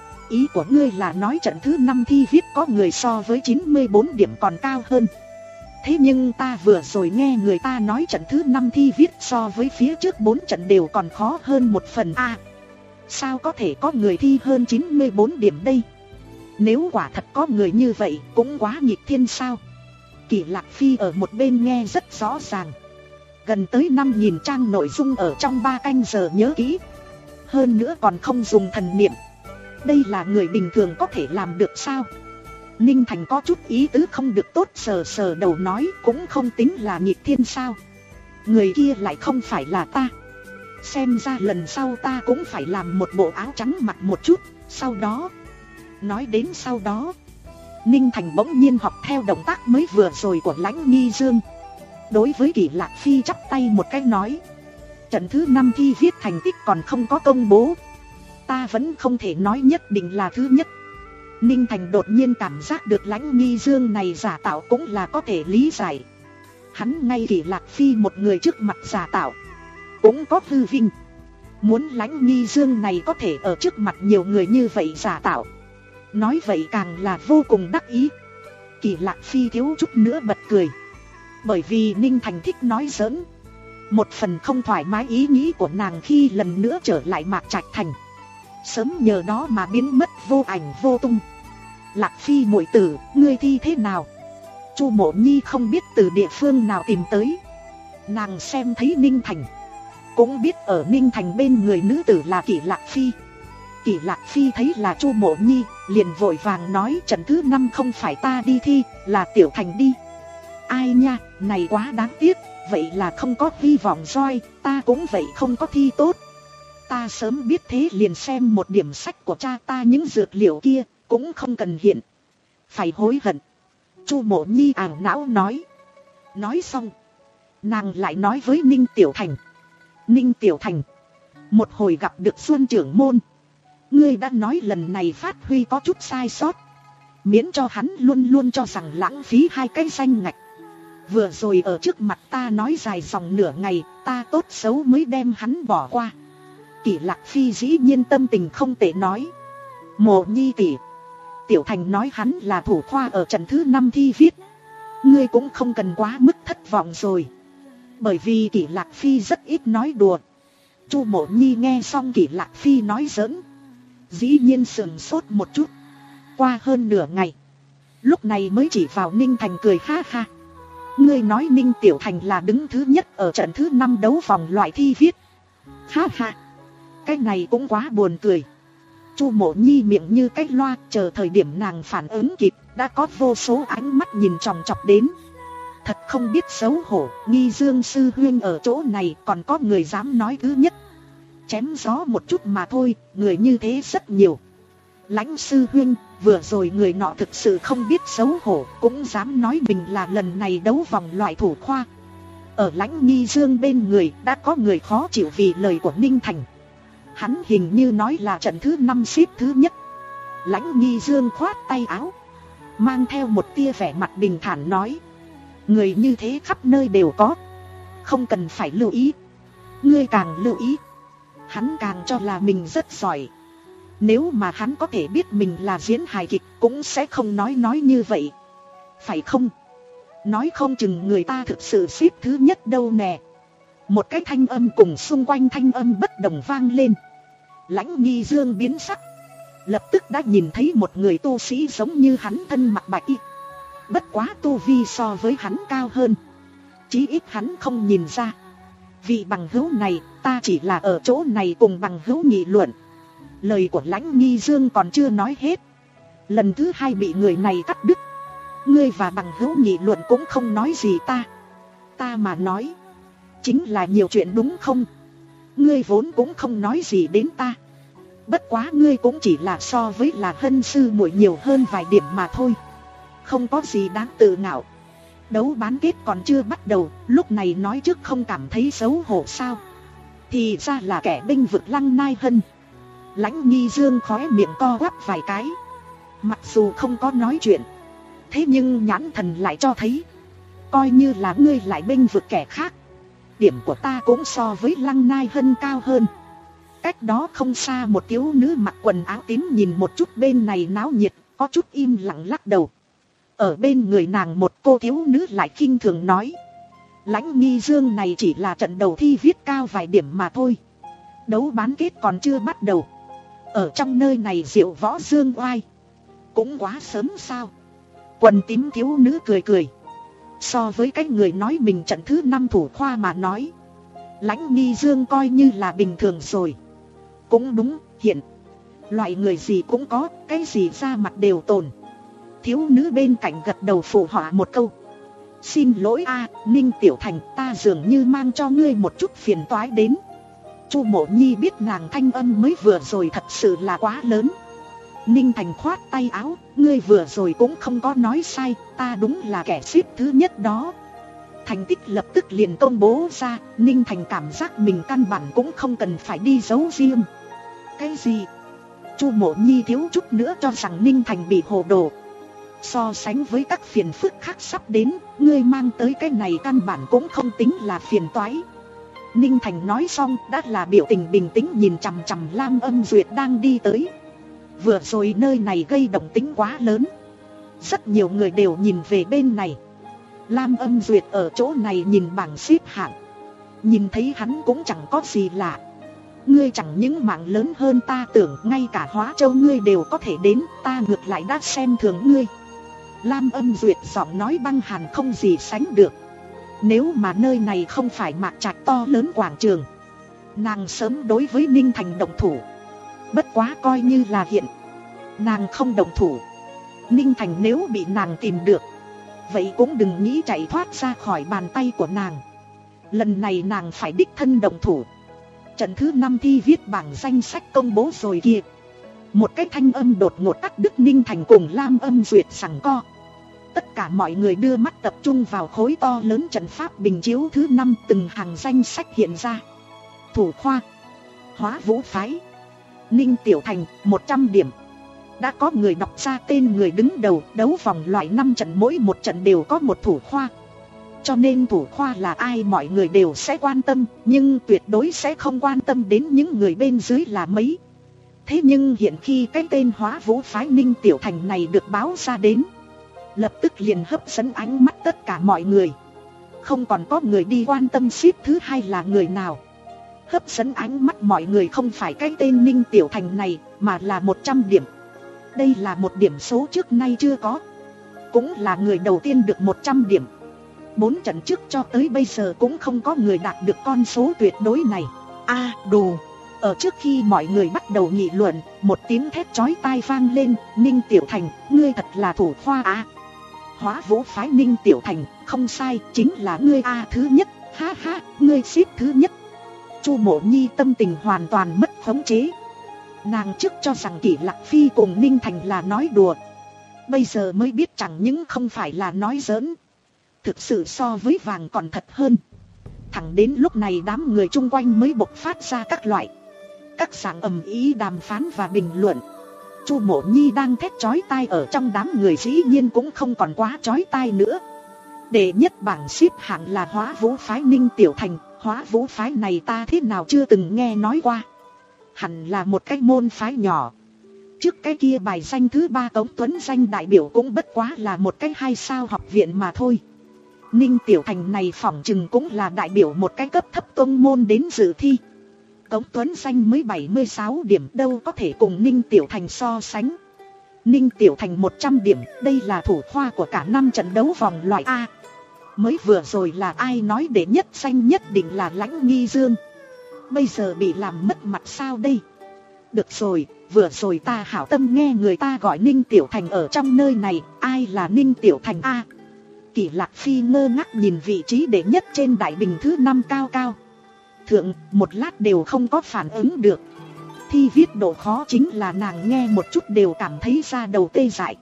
Ý của ngươi là nói trận thứ năm thi viết có người so với chín mươi bốn điểm còn cao hơn. Thế nhưng ta vừa rồi nghe người ta nói trận thứ năm thi viết so với phía trước bốn trận đều còn khó hơn một phần a. À, sao có thể có người thi hơn chín mươi bốn điểm đây? Nếu quả thật có người như vậy cũng quá nghịch thiên sao? Kỷ Lạc Phi ở một bên nghe rất rõ ràng. Gần tới năm nghìn trang nội dung ở trong ba canh giờ nhớ kỹ. Hơn nữa còn không dùng thần niệm. Đây là người bình thường có thể làm được sao? Ninh Thành có chút ý tứ không được tốt, sờ sờ đầu nói cũng không tính là nghịch thiên sao. Người kia lại không phải là ta. Xem ra lần sau ta cũng phải làm một bộ áo trắng mặc một chút. Sau đó, nói đến sau đó, Ninh Thành bỗng nhiên học theo động tác mới vừa rồi của Lãnh Nghi Dương. Đối với Kỷ Lạc Phi chắp tay một cái nói. Trận thứ năm thi viết thành tích còn không có công bố, ta vẫn không thể nói nhất định là thứ nhất. Ninh Thành đột nhiên cảm giác được Lãnh Nghi Dương này giả tạo cũng là có thể lý giải. Hắn ngay Kỷ Lạc Phi một người trước mặt giả tạo cũng có hư vinh. Muốn Lãnh Nghi Dương này có thể ở trước mặt nhiều người như vậy giả tạo, nói vậy càng là vô cùng đắc ý. Kỷ Lạc Phi thiếu chút nữa bật cười. Bởi vì Ninh Thành thích nói giỡn. Một phần không thoải mái ý nghĩ của nàng khi lần nữa trở lại Mạc Trạch Thành, sớm nhờ đó mà biến mất vô ảnh vô tung. Lạc Phi muội tử, ngươi thi thế nào? Chu Mộ Nhi không biết từ địa phương nào tìm tới. Nàng xem thấy Ninh Thành, cũng biết ở Ninh Thành bên người nữ tử là Kỷ Lạc Phi. Kỷ Lạc Phi thấy là Chu Mộ Nhi, liền vội vàng nói trận thứ năm không phải ta đi thi, là Tiểu Thành đi. Ai nha, này quá đáng tiếc, vậy là không có hy vọng rồi, ta cũng vậy không có thi tốt. Ta sớm biết thế liền xem một điểm sách của cha ta, những dược liệu kia cũng không cần hiện, phải hối hận. Chu Mộ Nhi ảo não nói. Nói xong, nàng lại nói với Ninh Tiểu Thành. Ninh Tiểu Thành, một hồi gặp được Xuân trưởng môn, ngươi đã nói lần này phát huy có chút sai sót, miễn cho hắn luôn luôn cho rằng lãng phí hai cái danh ngạch. Vừa rồi ở trước mặt ta nói dài dòng nửa ngày, ta tốt xấu mới đem hắn bỏ qua. Kỷ Lạc Phi dĩ nhiên tâm tình không tệ nói. Mộ Nhi tỷ, Tiểu Thành nói hắn là thủ khoa ở trận thứ năm thi viết, ngươi cũng không cần quá mức thất vọng rồi. Bởi vì Kỷ Lạc Phi rất ít nói đùa. Chu Mộ Nhi nghe xong Kỷ Lạc Phi nói giỡn, dĩ nhiên sườn sốt một chút. Qua hơn nửa ngày, lúc này mới chỉ vào Ninh Thành cười ha ha. Ngươi nói Ninh Tiểu Thành là đứng thứ nhất ở trận thứ năm đấu vòng loại thi viết. Ha ha, cái này cũng quá buồn cười. Chu Mộ Nhi miệng như cái loa, chờ thời điểm nàng phản ứng kịp, đã có vô số ánh mắt nhìn chòng chọc đến. Thật không biết xấu hổ, Nghi Dương sư huynh ở chỗ này còn có người dám nói thứ nhất. Chém gió một chút mà thôi, người như thế rất nhiều. Lãnh sư huynh, vừa rồi người nọ thực sự không biết xấu hổ, cũng dám nói mình là lần này đấu vòng loại thủ khoa. Ở Lãnh Nghi Dương bên người đã có người khó chịu vì lời của Ninh Thành. Hắn hình như nói là trận thứ năm xếp thứ nhất. Lãnh Nghi Dương khoát tay áo, mang theo một tia vẻ mặt bình thản nói: người như thế khắp nơi đều có, không cần phải lưu ý. Ngươi càng lưu ý, hắn càng cho là mình rất giỏi. Nếu mà hắn có thể biết mình là diễn hài kịch cũng sẽ không nói nói như vậy, phải không? Nói không chừng người ta thực sự xếp thứ nhất đâu nè. Một cái thanh âm cùng xung quanh thanh âm bất đồng vang lên. Lãnh Nghi Dương biến sắc, lập tức đã nhìn thấy một người tu sĩ giống như hắn, thân mặc bạch y. Bất quá tu vi so với hắn cao hơn, chí ít hắn không nhìn ra. Vị bằng hữu này, ta chỉ là ở chỗ này cùng bằng hữu nghị luận. Lời của Lãnh Nghi Dương còn chưa nói hết, lần thứ hai bị người này cắt đứt. Ngươi và bằng hữu nghị luận cũng không nói gì ta. Ta mà nói, chính là nhiều chuyện đúng không? Ngươi vốn cũng không nói gì đến ta. Bất quá ngươi cũng chỉ là so với là Hân sư muội nhiều hơn vài điểm mà thôi, không có gì đáng tự ngạo. Đấu bán kết còn chưa bắt đầu, lúc này nói trước không cảm thấy xấu hổ sao? Thì ra là kẻ bênh vực Lăng Nai Hân. Lãnh Nghi Dương khóe miệng co quắp vài cái, mặc dù không có nói chuyện, thế nhưng nhãn thần lại cho thấy, coi như là ngươi lại bênh vực kẻ khác, điểm của ta cũng so với Lăng Nai Hân cao hơn. Cách đó không xa một thiếu nữ mặc quần áo tím nhìn một chút bên này náo nhiệt, có chút im lặng lắc đầu. Ở bên người nàng một cô thiếu nữ lại khinh thường nói: Lãnh Nghi Dương này chỉ là trận đầu thi viết cao vài điểm mà thôi, đấu bán kết còn chưa bắt đầu. Ở trong nơi này diệu võ dương oai, cũng quá sớm sao? Quần tím thiếu nữ cười cười. So với cái người nói mình trận thứ năm thủ khoa mà nói, Lãnh Nghi Dương coi như là bình thường rồi. Cũng đúng, hiện loại người gì cũng có, cái gì ra mặt đều tồn. Thiếu nữ bên cạnh gật đầu phụ họa một câu: xin lỗi a, Ninh Tiểu Thành, ta dường như mang cho ngươi một chút phiền toái đến. Chu Mộ Nhi biết nàng thanh âm mới vừa rồi thật sự là quá lớn. Ninh Thành khoát tay áo: ngươi vừa rồi cũng không có nói sai, ta đúng là kẻ xếp thứ nhất đó. Thành tích lập tức liền công bố ra, Ninh Thành cảm giác mình căn bản cũng không cần phải đi giấu riêng. Cái gì? Chu Mộ Nhi thiếu chút nữa cho rằng Ninh Thành bị hồ đồ. So sánh với các phiền phức khác sắp đến, ngươi mang tới cái này căn bản cũng không tính là phiền toái. Ninh Thành nói xong đã là biểu tình bình tĩnh nhìn chằm chằm Lam Âm Duyệt đang đi tới. Vừa rồi nơi này gây động tĩnh quá lớn, rất nhiều người đều nhìn về bên này. Lam Âm Duyệt ở chỗ này nhìn bảng xếp hạng, nhìn thấy hắn cũng chẳng có gì lạ. Ngươi chẳng những mạng lớn hơn ta tưởng, ngay cả Hóa Châu ngươi đều có thể đến, ta ngược lại đã xem thường ngươi. Lam Âm Duyệt giọng nói băng hàn không gì sánh được. Nếu mà nơi này không phải mạc trạch to lớn quảng trường, nàng sớm đối với Ninh Thành động thủ. Bất quá coi như là hiện, nàng không động thủ, Ninh Thành nếu bị nàng tìm được, vậy cũng đừng nghĩ chạy thoát ra khỏi bàn tay của nàng. Lần này nàng phải đích thân động thủ. Trận thứ năm thi viết bảng danh sách công bố rồi kìa. Một cái thanh âm đột ngột cắt đứt Ninh Thành cùng Lam Âm Duyệt giằng co. Tất cả mọi người đưa mắt tập trung vào khối to lớn trận pháp bình chiếu thứ năm, từng hàng danh sách hiện ra. Thủ khoa, Hóa Vũ Phái, Ninh Tiểu Thành, một trăm điểm. Đã có người đọc ra tên người đứng đầu. Đấu vòng loại năm trận, mỗi một trận đều có một thủ khoa. Cho nên thủ khoa là ai mọi người đều sẽ quan tâm, nhưng tuyệt đối sẽ không quan tâm đến những người bên dưới là mấy. Thế nhưng hiện khi cái tên Hóa Vũ Phái Ninh Tiểu Thành này được báo ra đến, lập tức liền hấp dẫn ánh mắt tất cả mọi người. Không còn có người đi quan tâm xếp thứ hai là người nào. Hấp dẫn ánh mắt mọi người không phải cái tên Ninh Tiểu Thành này, mà là một trăm điểm. Đây là một điểm số trước nay chưa có, cũng là người đầu tiên được một trăm điểm. Bốn trận trước cho tới bây giờ cũng không có người đạt được con số tuyệt đối này. A à, đồ. Ở trước khi mọi người bắt đầu nghị luận, một tiếng thét chói tai vang lên: Ninh Tiểu Thành, ngươi thật là thủ khoa à? Hóa Vũ Phái Ninh Tiểu Thành, không sai, chính là ngươi a à, thứ nhất, ha ha, ngươi xếp thứ nhất. Chu Mộ Nhi tâm tình hoàn toàn mất khống chế. Nàng trước cho rằng Kỷ Lạc Phi cùng Ninh Thành là nói đùa, bây giờ mới biết chẳng những không phải là nói giỡn, thực sự so với vàng còn thật hơn. Thẳng đến lúc này đám người chung quanh mới bộc phát ra các loại các dạng ầm ĩ đàm phán và bình luận. Chu Mộ Nhi đang thét chói tai ở trong đám người dĩ nhiên cũng không còn quá chói tai nữa. Đệ nhất bảng xếp hạng là Hóa Vũ phái Ninh Tiểu Thành. Hóa Vũ phái này ta thế nào chưa từng nghe nói qua, hẳn là một cái môn phái nhỏ. Trước cái kia bài danh thứ ba Tống Tuấn danh đại biểu cũng bất quá là một cái hai sao học viện mà thôi. Ninh Tiểu Thành này phỏng chừng cũng là đại biểu một cái cấp thấp tông môn đến dự thi. Tống Tuấn danh mới bảy mươi sáu điểm, đâu có thể cùng Ninh Tiểu Thành so sánh. Ninh Tiểu Thành một trăm điểm, đây là thủ khoa của cả năm trận đấu vòng loại A. Mới vừa rồi là ai nói đệ nhất danh nhất định là Lãnh Nghi Dương, bây giờ bị làm mất mặt sao đây. Được rồi, vừa rồi ta hảo tâm nghe người ta gọi Ninh Tiểu Thành ở trong nơi này, ai là Ninh Tiểu Thành a? Kỷ Lạc Phi ngơ ngác nhìn vị trí đệ nhất trên đại bình thứ năm cao cao thượng, một lát đều không có phản ứng được. Thi viết độ khó chính là nàng nghe một chút đều cảm thấy da đầu tê dại.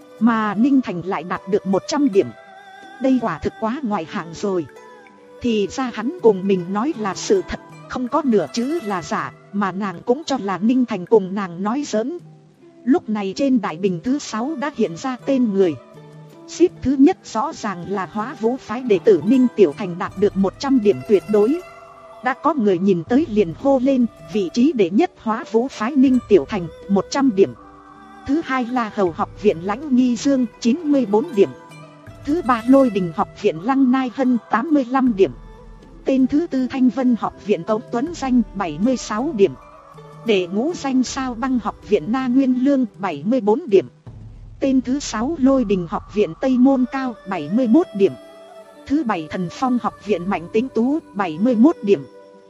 Mà Ninh Thành lại đạt được một trăm điểm, đây quả thực quá ngoại hạng rồi. Thì ra hắn cùng mình nói là sự thật, không có nửa chữ là giả, mà nàng cũng cho là Ninh Thành cùng nàng nói giỡn. Lúc này trên đại bình thứ sáu đã hiện ra tên người. Xếp thứ nhất rõ ràng là Hóa Vũ phái đệ tử Ninh Tiểu Thành đạt được một trăm điểm tuyệt đối. Đã có người nhìn tới liền hô lên, vị trí đệ nhất Hóa Vũ phái Ninh Tiểu Thành, một trăm điểm. Thứ hai là Hầu học viện Lãnh Nghi Dương, chín mươi bốn điểm. Thứ ba Lôi Đình học viện Lăng Nai Hân, tám mươi lăm điểm. Tên thứ tư Thanh Vân học viện Tống Tuấn danh, bảy mươi sáu điểm. Đệ ngũ danh Sao Băng học viện Na Nguyên Lương, bảy mươi bốn điểm. Tên thứ sáu Lôi Đình học viện Tây Môn Cao, bảy mươi mốt điểm. Thứ bảy Thần Phong học viện Mạnh Tính Tú, bảy mươi mốt điểm.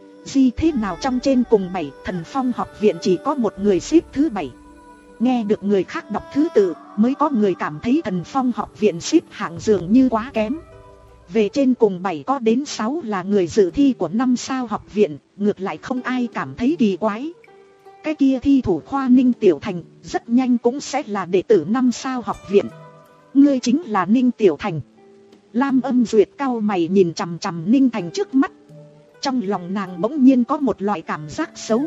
Gì thế nào trong trên cùng bảy Thần Phong học viện chỉ có một người xếp thứ bảy. Nghe được người khác đọc thứ tự, mới có người cảm thấy Thần Phong học viện xếp hạng dường như quá kém. Về trên cùng bảy có đến sáu là người dự thi của năm sao học viện, ngược lại không ai cảm thấy kỳ quái. Cái kia thi thủ khoa Ninh Tiểu Thành, rất nhanh cũng sẽ là đệ tử năm sao học viện. Ngươi chính là Ninh Tiểu Thành. Lam Âm Duyệt cau mày nhìn chằm chằm Ninh Thành trước mắt. Trong lòng nàng bỗng nhiên có một loại cảm giác xấu.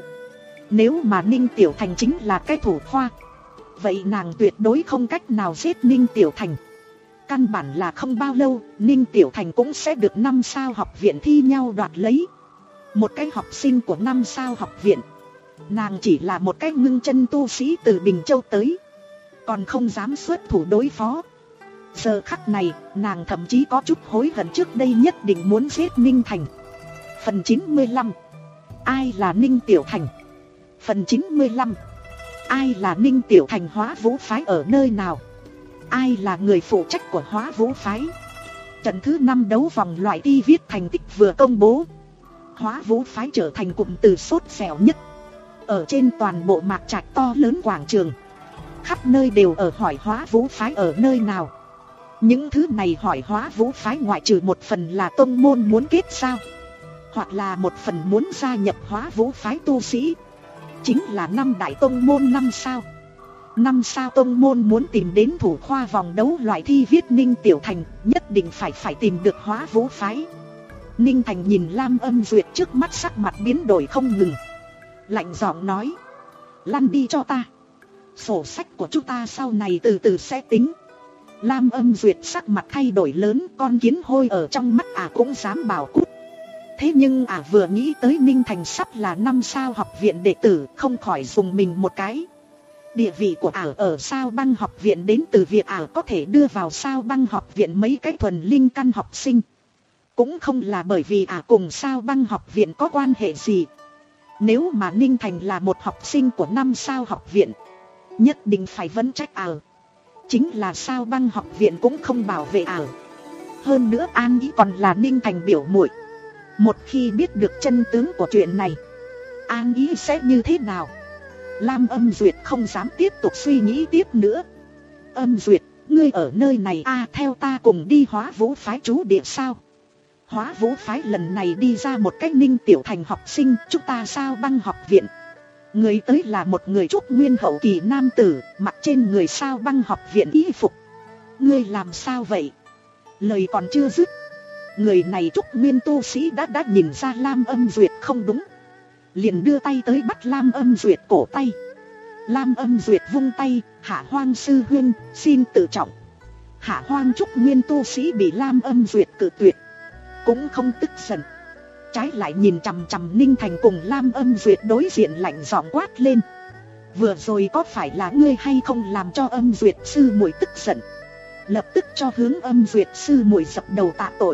Nếu mà Ninh Tiểu Thành chính là cái thủ khoa, vậy nàng tuyệt đối không cách nào giết Ninh Tiểu Thành. Căn bản là không bao lâu, Ninh Tiểu Thành cũng sẽ được năm sao học viện thi nhau đoạt lấy. Một cái học sinh của năm sao học viện, nàng chỉ là một cái ngưng chân tu sĩ từ Bình Châu tới, còn không dám xuất thủ đối phó. Giờ khắc này, nàng thậm chí có chút hối hận trước đây nhất định muốn giết Ninh Thành. Phần chín mươi lăm. Ai là Ninh Tiểu Thành? Phần chín mươi lăm. Ai là Ninh Tiểu Thành? Hóa Vũ phái ở nơi nào? Ai là người phụ trách của Hóa Vũ phái? Trận thứ năm đấu vòng loại thi viết thành tích vừa công bố. Hóa Vũ phái trở thành cụm từ sốt dẻo nhất. Ở trên toàn bộ mạc trạch to lớn quảng trường, khắp nơi đều ở hỏi Hóa Vũ phái ở nơi nào. Những thứ này hỏi Hóa Vũ phái ngoại trừ một phần là tông môn muốn kết giao, hoặc là một phần muốn gia nhập Hóa Vũ phái tu sĩ, chính là năm đại tông môn năm sao. Năm sao tông môn muốn tìm đến thủ khoa vòng đấu loại thi viết Ninh Tiểu Thành, nhất định phải phải tìm được Hóa Vũ phái. Ninh Thành nhìn Lam Âm Duyệt trước mắt, sắc mặt biến đổi không ngừng, lạnh giọng nói: lăn đi cho ta, sổ sách của chúng ta sau này từ từ sẽ tính. Lam Âm Duyệt sắc mặt thay đổi lớn, con kiến hôi ở trong mắt ả à cũng dám bảo cút. Thế nhưng ả à vừa nghĩ tới Ninh Thành sắp là năm sao học viện đệ tử, không khỏi dùng mình một cái. Địa vị của ả ở Sao Băng học viện đến từ việc ả có thể đưa vào Sao Băng học viện mấy cái thuần linh căn học sinh, cũng không là bởi vì ả cùng Sao Băng học viện có quan hệ gì. Nếu mà Ninh Thành là một học sinh của năm sao học viện, nhất định phải vấn trách ả. Chính là Sao Băng học viện cũng không bảo vệ ả. Hơn nữa An Ý còn là Ninh Thành biểu muội. Một khi biết được chân tướng của chuyện này, An Ý sẽ như thế nào? Lam Âm Duyệt không dám tiếp tục suy nghĩ tiếp nữa. Âm Duyệt, ngươi ở nơi này a à, theo ta cùng đi Hóa Vũ phái trú địa sao? Hóa Vũ phái lần này đi ra một cách Ninh Tiểu Thành học sinh, chúng ta Sao Băng học viện Người tới là một người trúc nguyên hậu kỳ nam tử, mặc trên người Sao Băng học viện y phục. Ngươi làm sao vậy? Lời còn chưa dứt, người này trúc nguyên tu sĩ đã đã nhìn ra Lam Âm Duyệt không đúng, liền đưa tay tới bắt Lam Âm Duyệt cổ tay. Lam Âm Duyệt vung tay, Hạ Hoang sư huynh, xin tự trọng. Hạ Hoang trúc nguyên tu sĩ bị Lam Âm Duyệt cự tuyệt, cũng không tức giận, trái lại nhìn chằm chằm Ninh Thành cùng Lam Âm Duyệt đối diện lạnh giọng quát lên. Vừa rồi có phải là ngươi hay không làm cho Âm Duyệt sư muội tức giận? Lập tức cho hướng Âm Duyệt sư muội dập đầu tạ tội.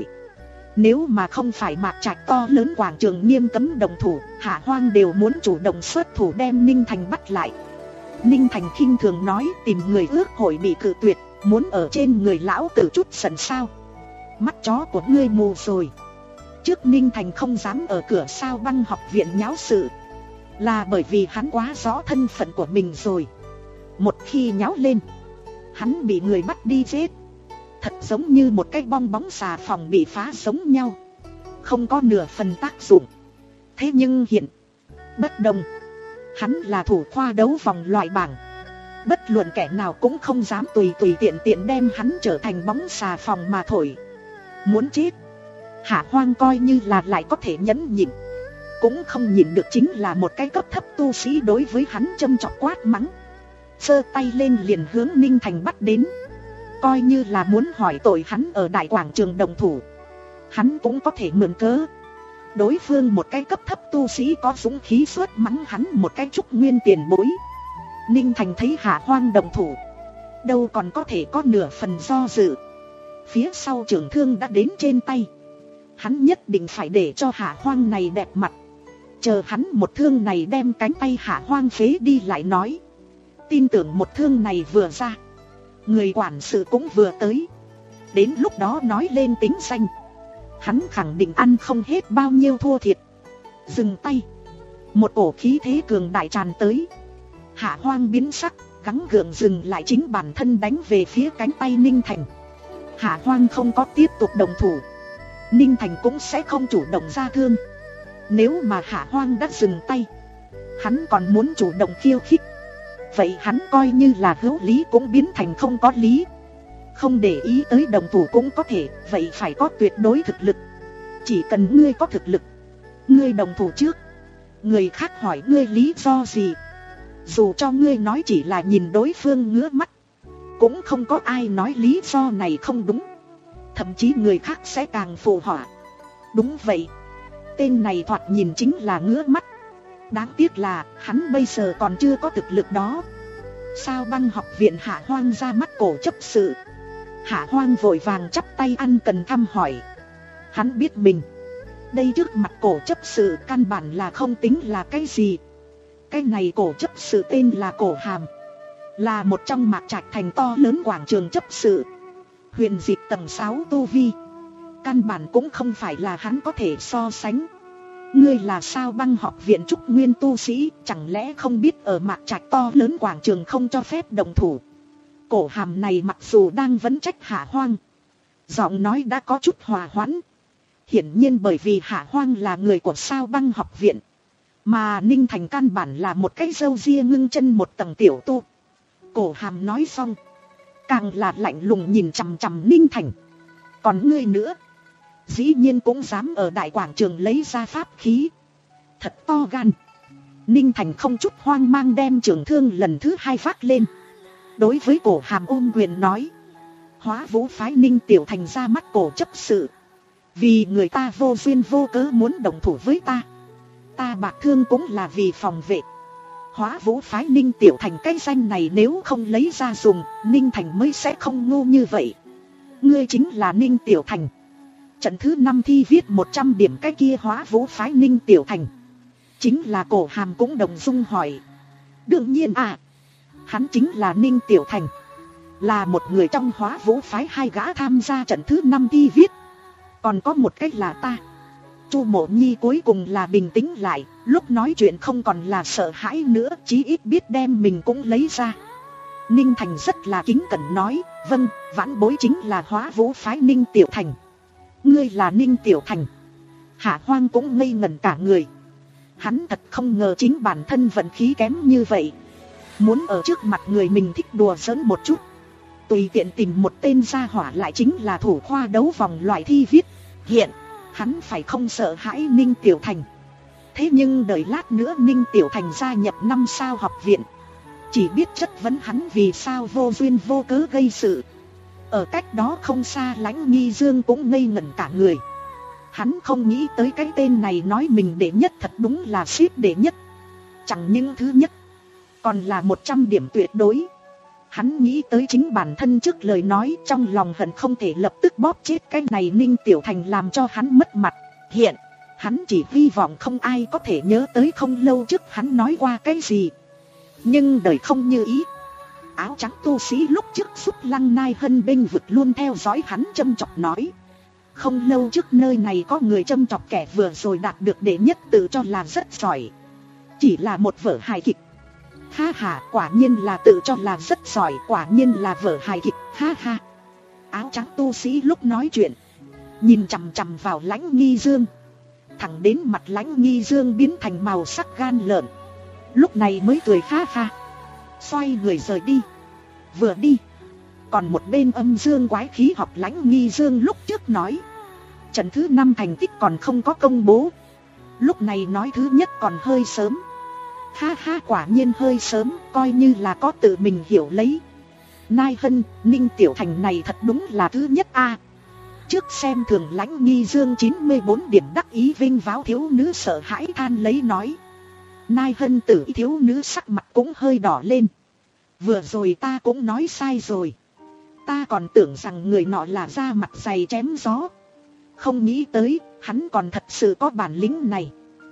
Nếu mà không phải Mạc Trạch to lớn quảng trường nghiêm cấm đồng thủ, Hạ Hoang đều muốn chủ động xuất thủ đem Ninh Thành bắt lại. Ninh Thành khinh thường nói, tìm người ước hội bị cự tuyệt, muốn ở trên người lão tử chút giận sao? Mắt chó của ngươi mù rồi. Trước Ninh Thành không dám ở cửa Sao Băng học viện nháo sự, là bởi vì hắn quá rõ thân phận của mình rồi. Một khi nháo lên, hắn bị người bắt đi chết, thật giống như một cái bong bóng xà phòng bị phá giống nhau, không có nửa phần tác dụng. Thế nhưng hiện bất đồng, hắn là thủ khoa đấu vòng loại bảng, bất luận kẻ nào cũng không dám tùy tùy tiện tiện đem hắn trở thành bóng xà phòng mà thổi. Muốn chết, Hạ Hoang coi như là lại có thể nhẫn nhịn, cũng không nhịn được chính là một cái cấp thấp tu sĩ đối với hắn châm chọc quát mắng, giơ tay lên liền hướng Ninh Thành bắt đến, coi như là muốn hỏi tội hắn ở đại quảng trường đồng thủ. Hắn cũng có thể mượn cớ, đối phương một cái cấp thấp tu sĩ có dũng khí suốt mắng hắn một cái trúc nguyên tiền bối. Ninh Thành thấy Hạ Hoang đồng thủ, đâu còn có thể có nửa phần do dự. Phía sau trường thương đã đến trên tay, hắn nhất định phải để cho Hạ Hoang này đẹp mặt, chờ hắn một thương này đem cánh tay Hạ Hoang phế đi lại nói. Tin tưởng một thương này vừa ra, người quản sự cũng vừa tới, đến lúc đó nói lên tính danh, hắn khẳng định ăn không hết bao nhiêu thua thiệt. Dừng tay, một cổ khí thế cường đại tràn tới. Hạ Hoang biến sắc, gắng gượng dừng lại chính bản thân đánh về phía cánh tay Ninh Thành. Hạ Hoang không có tiếp tục đồng thủ, Ninh Thành cũng sẽ không chủ động ra thương. Nếu mà Hạ Hoang đã dừng tay, hắn còn muốn chủ động khiêu khích, vậy hắn coi như là hữu lý cũng biến thành không có lý. Không để ý tới đồng thủ cũng có thể, vậy phải có tuyệt đối thực lực. Chỉ cần ngươi có thực lực, ngươi đồng thủ trước, người khác hỏi ngươi lý do gì, dù cho ngươi nói chỉ là nhìn đối phương ngứa mắt, cũng không có ai nói lý do này không đúng. Thậm chí người khác sẽ càng phụ họa. Đúng vậy, tên này thoạt nhìn chính là ngứa mắt, đáng tiếc là hắn bây giờ còn chưa có thực lực đó. Sao Băng học viện Hạ Hoang ra mắt cổ chấp sự. Hạ Hoang vội vàng chắp tay ăn cần thăm hỏi. Hắn biết mình đây trước mặt cổ chấp sự căn bản là không tính là cái gì. Cái này cổ chấp sự tên là Cổ Hàm, là một trong Mạc Trạch thành to lớn quảng trường chấp sự, huyền dịch tầng sáu tu vi, căn bản cũng không phải là hắn có thể so sánh. Ngươi là Sao Băng học viện trúc nguyên tu sĩ, chẳng lẽ không biết ở Mạc Trạch to lớn quảng trường không cho phép đồng thủ? Cổ Hàm này mặc dù đang vấn trách Hạ Hoang, giọng nói đã có chút hòa hoãn. Hiển nhiên bởi vì Hạ Hoang là người của Sao Băng học viện, mà Ninh Thành căn bản là một cái râu ria ngưng chân một tầng tiểu tu. Cổ Hàm nói xong, càng là lạnh lùng nhìn chằm chằm Ninh Thành. Còn ngươi nữa, dĩ nhiên cũng dám ở đại quảng trường lấy ra pháp khí, thật to gan. Ninh Thành không chút hoang mang đem trường thương lần thứ hai vác lên, đối với Cổ Hàm ôm quyền nói: Hóa Vũ phái Ninh Tiểu Thành ra mắt cổ chấp sự, vì người ta vô duyên vô cớ muốn đồng thủ với ta, ta bạc thương cũng là vì phòng vệ. Hóa Vũ phái Ninh Tiểu Thành cái danh này nếu không lấy ra dùng, Ninh Thành mới sẽ không ngu như vậy. Ngươi chính là Ninh Tiểu Thành. Trận thứ năm thi viết một trăm điểm cái kia Hóa Vũ phái Ninh Tiểu Thành. Chính là Cổ Hàm cũng đồng dung hỏi. Đương nhiên à, hắn chính là Ninh Tiểu Thành, là một người trong Hóa Vũ phái hai gã tham gia trận thứ năm thi viết. Còn có một cách là ta. Chu Mộ Nhi cuối cùng là bình tĩnh lại, lúc nói chuyện không còn là sợ hãi nữa, chí ít biết đem mình cũng lấy ra. Ninh Thành rất là kính cẩn nói: vâng, vãn bối chính là Hóa Vũ phái Ninh Tiểu Thành. Ngươi là Ninh Tiểu Thành? Hạ Hoang cũng ngây ngẩn cả người. Hắn thật không ngờ chính bản thân vận khí kém như vậy. Muốn ở trước mặt người mình thích đùa giỡn một chút, tùy tiện tìm một tên gia hỏa lại chính là thủ khoa đấu vòng loại thi viết. Hiện, hắn phải không sợ hãi Ninh Tiểu Thành. Thế nhưng đợi lát nữa Ninh Tiểu Thành gia nhập năm sao học viện, chỉ biết chất vấn hắn vì sao vô duyên vô cớ gây sự. Ở cách đó không xa Lãnh Nghi Dương cũng ngây ngẩn cả người. Hắn không nghĩ tới cái tên này nói mình đệ nhất thật đúng là xếp đệ nhất. Chẳng những thứ nhất, còn là một trăm điểm tuyệt đối. Hắn nghĩ tới chính bản thân trước lời nói, trong lòng hận không thể lập tức bóp chết cái này Ninh Tiểu Thành làm cho hắn mất mặt. Hiện, hắn chỉ hy vọng không ai có thể nhớ tới không lâu trước hắn nói qua cái gì. Nhưng đời không như ý. Áo trắng tu sĩ lúc trước giúp Lăng Nai Hân bênh vực luôn theo dõi hắn châm chọc nói. Không lâu trước nơi này có người châm chọc kẻ vừa rồi đạt được đệ nhất tự cho là rất giỏi. Chỉ là một vở hài kịch. Ha ha, quả nhiên là tự cho là rất giỏi, quả nhiên là vở hài kịch, ha ha. Áo trắng tu sĩ lúc nói chuyện, nhìn chằm chằm vào Lãnh Nghi Dương. Thẳng đến mặt Lãnh Nghi Dương biến thành màu sắc gan lợn. Lúc này mới cười ha ha. Xoay người rời đi. Vừa đi, còn một bên âm dương quái khí học Lãnh Nghi Dương lúc trước nói. Trận thứ năm thành tích còn không có công bố. Lúc này nói thứ nhất còn hơi sớm. Ha ha, quả nhiên hơi sớm, coi như là có tự mình hiểu lấy. Nai Hân, Ninh Tiểu Thành này thật đúng là thứ nhất a. À, trước xem thường Lãnh Nghi Dương chín mươi bốn điểm đắc ý vinh váo thiếu nữ sợ hãi than lấy nói. Nai Hân tử thiếu nữ sắc mặt cũng hơi đỏ lên. Vừa rồi ta cũng nói sai rồi. Ta còn tưởng rằng người nọ là da mặt dày chém gió. Không nghĩ tới, hắn còn thật sự có bản lĩnh này.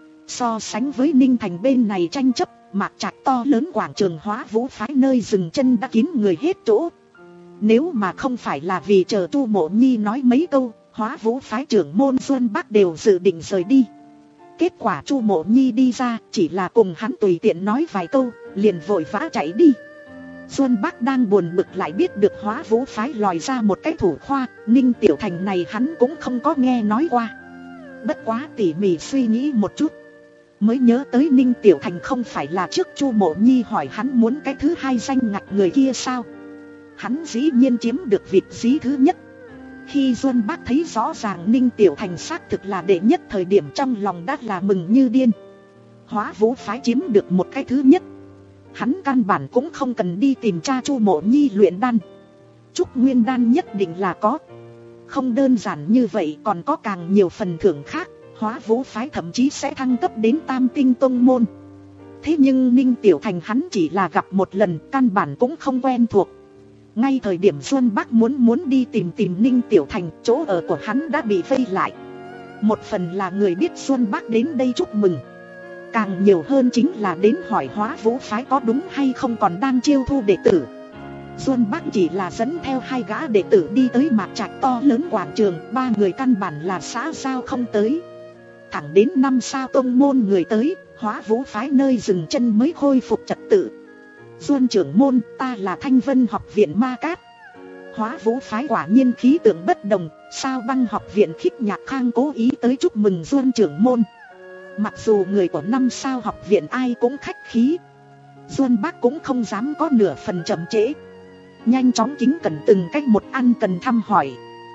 So sánh với Ninh Thành bên này tranh chấp, Mạc Trạch to lớn quảng trường Hóa Vũ phái nơi dừng chân đã kín người hết chỗ. Nếu mà không phải là vì chờ Chu Mộ Nhi nói mấy câu, Hóa Vũ phái trưởng môn Xuân Bắc đều dự định rời đi. Kết quả Chu Mộ Nhi đi ra, chỉ là cùng hắn tùy tiện nói vài câu, liền vội vã chạy đi. Xuân Bắc đang buồn bực lại biết được Hóa Vũ phái lòi ra một cái thủ khoa, Ninh Tiểu Thành này hắn cũng không có nghe nói qua. Bất quá tỉ mỉ suy nghĩ một chút, mới nhớ tới Ninh Tiểu Thành không phải là trước Chu Mộ Nhi hỏi hắn muốn cái thứ hai danh ngạch người kia sao. Hắn dĩ nhiên chiếm được vị trí thứ nhất. Khi Xuân Bắc thấy rõ ràng Ninh Tiểu Thành xác thực là đệ nhất thời điểm trong lòng đã là mừng như điên. Hóa Vũ phái chiếm được một cái thứ nhất, hắn căn bản cũng không cần đi tìm cha Chu Mộ Nhi luyện đan. Trúc Nguyên đan nhất định là có. Không đơn giản như vậy, còn có càng nhiều phần thưởng khác. Hóa Vũ phái thậm chí sẽ thăng cấp đến Tam Tinh Tông Môn. Thế nhưng Ninh Tiểu Thành hắn chỉ là gặp một lần, căn bản cũng không quen thuộc. Ngay thời điểm Xuân Bắc muốn muốn đi tìm tìm Ninh Tiểu Thành, chỗ ở của hắn đã bị vây lại. Một phần là người biết Xuân Bắc đến đây chúc mừng, càng nhiều hơn chính là đến hỏi Hóa Vũ phái có đúng hay không còn đang chiêu thu đệ tử. Xuân Bắc chỉ là dẫn theo hai gã đệ tử đi tới Mạc Trạch to lớn quảng trường, ba người căn bản là xã giao không tới. Thẳng đến năm sao tông môn người tới, Hóa Vũ phái nơi dừng chân mới khôi phục trật tự. Xuân trưởng môn, ta là Thanh Vân học viện Ma Cát. Hóa Vũ phái quả nhiên khí tượng bất đồng, sao Băng học viện Khích Nhạc Khang cố ý tới chúc mừng Xuân trưởng môn. Mặc dù người của năm sao học viện ai cũng khách khí, Xuân Bắc cũng không dám có nửa phần chậm trễ. Nhanh chóng kính cẩn từng cách một ăn cần thăm hỏi.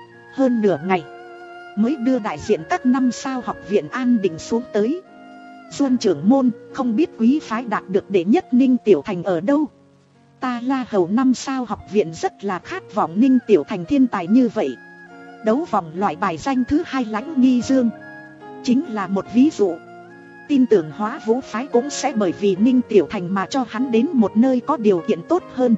Hơn nửa ngày mới đưa đại diện các năm sao học viện an định xuống tới. Xuân trưởng môn, không biết quý phái đạt được đệ nhất Ninh Tiểu Thành ở đâu? Ta La Hầu năm sao học viện rất là khát vọng Ninh Tiểu Thành thiên tài như vậy. Đấu vòng loại bài danh thứ hai Lãnh Nghi Dương chính là một ví dụ. Tin tưởng Hóa Vũ phái cũng sẽ bởi vì Ninh Tiểu Thành mà cho hắn đến một nơi có điều kiện tốt hơn.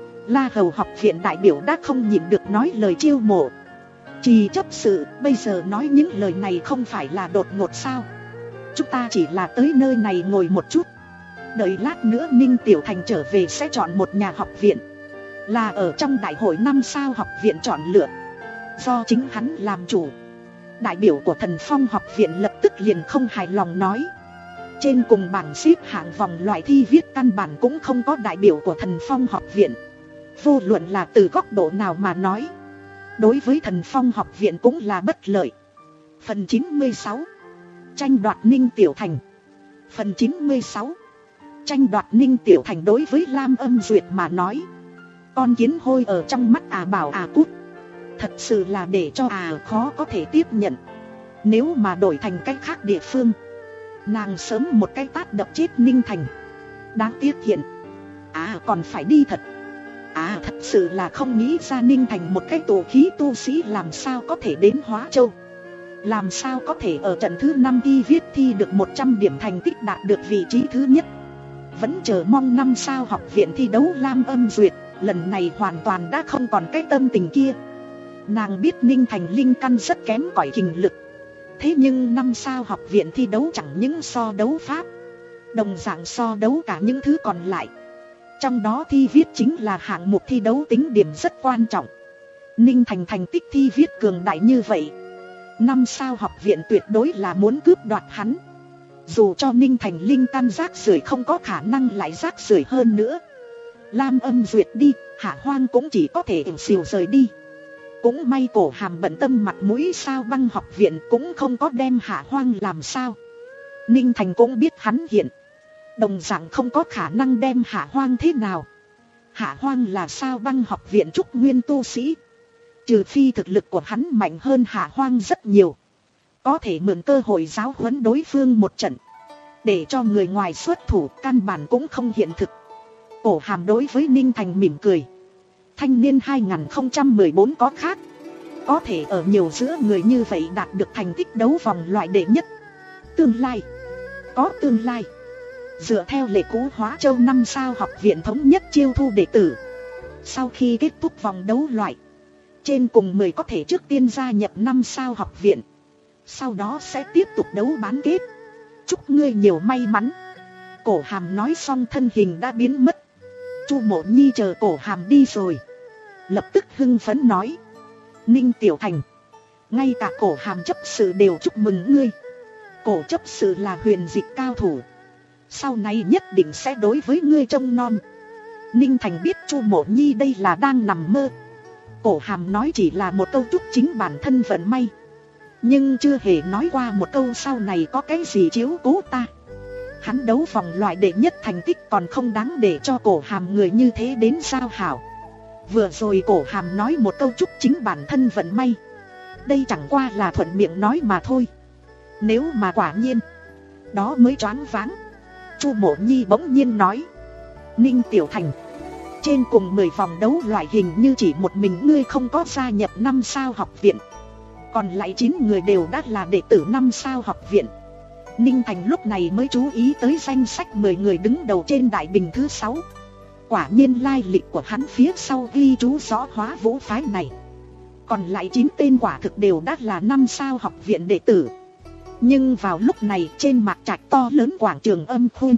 La Hầu học viện đại biểu đã không nhịn được nói lời chiêu mộ. Trì chấp sự, bây giờ nói những lời này không phải là đột ngột sao? Chúng ta chỉ là tới nơi này ngồi một chút, đợi lát nữa Ninh Tiểu Thành trở về sẽ chọn một nhà học viện, là ở trong đại hội năm sao học viện chọn lựa, do chính hắn làm chủ. Đại biểu của Thần Phong học viện lập tức liền không hài lòng nói. Trên cùng bảng xếp hạng vòng loại thi viết căn bản cũng không có đại biểu của Thần Phong học viện. Vô luận là từ góc độ nào mà nói, đối với Thần Phong học viện cũng là bất lợi. Phần chín mươi sáu, tranh đoạt Ninh Tiểu Thành. Phần chín mươi sáu. Tranh đoạt Ninh Tiểu Thành đối với Lam Âm Duyệt mà nói, con kiến hôi ở trong mắt à bảo à cút, thật sự là để cho à khó có thể tiếp nhận. Nếu mà đổi thành cách khác địa phương, nàng sớm một cái tát đập chết Ninh Thành. Đáng tiếc hiện à còn phải đi thật. À thật sự là không nghĩ ra Ninh Thành một cái tổ khí tu sĩ làm sao có thể đến Hóa Châu, làm sao có thể ở trận thứ năm thi viết thi được một trăm điểm thành tích đạt được vị trí thứ nhất. Vẫn chờ mong năm sao học viện thi đấu Lam Âm Duyệt lần này hoàn toàn đã không còn cái tâm tình kia. Nàng biết Ninh Thành linh căn rất kém cỏi kình lực, thế nhưng năm sao học viện thi đấu chẳng những so đấu pháp, đồng dạng so đấu cả những thứ còn lại. Trong đó thi viết chính là hạng mục thi đấu tính điểm rất quan trọng. Ninh Thành thành tích thi viết cường đại như vậy, năm sao học viện tuyệt đối là muốn cướp đoạt hắn. Dù cho Ninh Thành linh căn rác rưởi không có khả năng lại rác rưởi hơn nữa. Lam Âm Duyệt đi, Hạ Hoang cũng chỉ có thể ỉu xìu rời đi. Cũng may Cổ Hàm bận tâm mặt mũi Sao Băng học viện cũng không có đem Hạ Hoang làm sao. Ninh Thành cũng biết hắn hiện đồng dạng không có khả năng đem Hạ Hoang thế nào. Hạ Hoang là Sao Băng học viện trúc nguyên tu sĩ, trừ phi thực lực của hắn mạnh hơn Hạ Hoang rất nhiều, có thể mượn cơ hội giáo huấn đối phương một trận. Để cho người ngoài xuất thủ căn bản cũng không hiện thực. Cổ Hàm đối với Ninh Thành mỉm cười. Thanh niên hai không một bốn có khác, có thể ở nhiều giữa người như vậy đạt được thành tích đấu vòng loại đệ nhất. Tương lai, có tương lai. Dựa theo lệ cũ Hóa Châu năm sao học viện thống nhất chiêu thu đệ tử. Sau khi kết thúc vòng đấu loại, trên cùng mười có thể trước tiên gia nhập năm sao học viện, sau đó sẽ tiếp tục đấu bán kết. Chúc ngươi nhiều may mắn. Cổ Hàm nói xong thân hình đã biến mất. Chu Mộ Nhi chờ Cổ Hàm đi rồi, lập tức hưng phấn nói: Ninh Tiểu Thành, ngay cả Cổ Hàm chấp sự đều chúc mừng ngươi. Cổ chấp sự là huyền dịch cao thủ, sau này nhất định sẽ đối với ngươi trông nom. Ninh Thành biết Chu Mộ Nhi đây là đang nằm mơ. Cổ Hàm nói chỉ là một câu chúc chính bản thân vận may, nhưng chưa hề nói qua một câu sau này có cái gì chiếu cố ta. Hắn đấu vòng loại đệ nhất thành tích còn không đáng để cho Cổ Hàm người như thế đến giao hảo. Vừa rồi Cổ Hàm nói một câu chúc chính bản thân vận may, đây chẳng qua là thuận miệng nói mà thôi. Nếu mà quả nhiên, đó mới choáng váng. Chu Mộ Nhi bỗng nhiên nói: Ninh Tiểu Thành, trên cùng mười vòng đấu loại hình như chỉ một mình ngươi không có gia nhập năm sao học viện, còn lại chín người đều đã là đệ tử năm sao học viện. Ninh Thành lúc này mới chú ý tới danh sách mười người đứng đầu trên đại bình thứ sáu. Quả nhiên lai lịch của hắn phía sau ghi chú rõ Hóa Vũ phái này. Còn lại chín tên quả thực đều đã là năm sao học viện đệ tử. Nhưng vào lúc này trên mạc trạch to lớn quảng trường âm khuyên,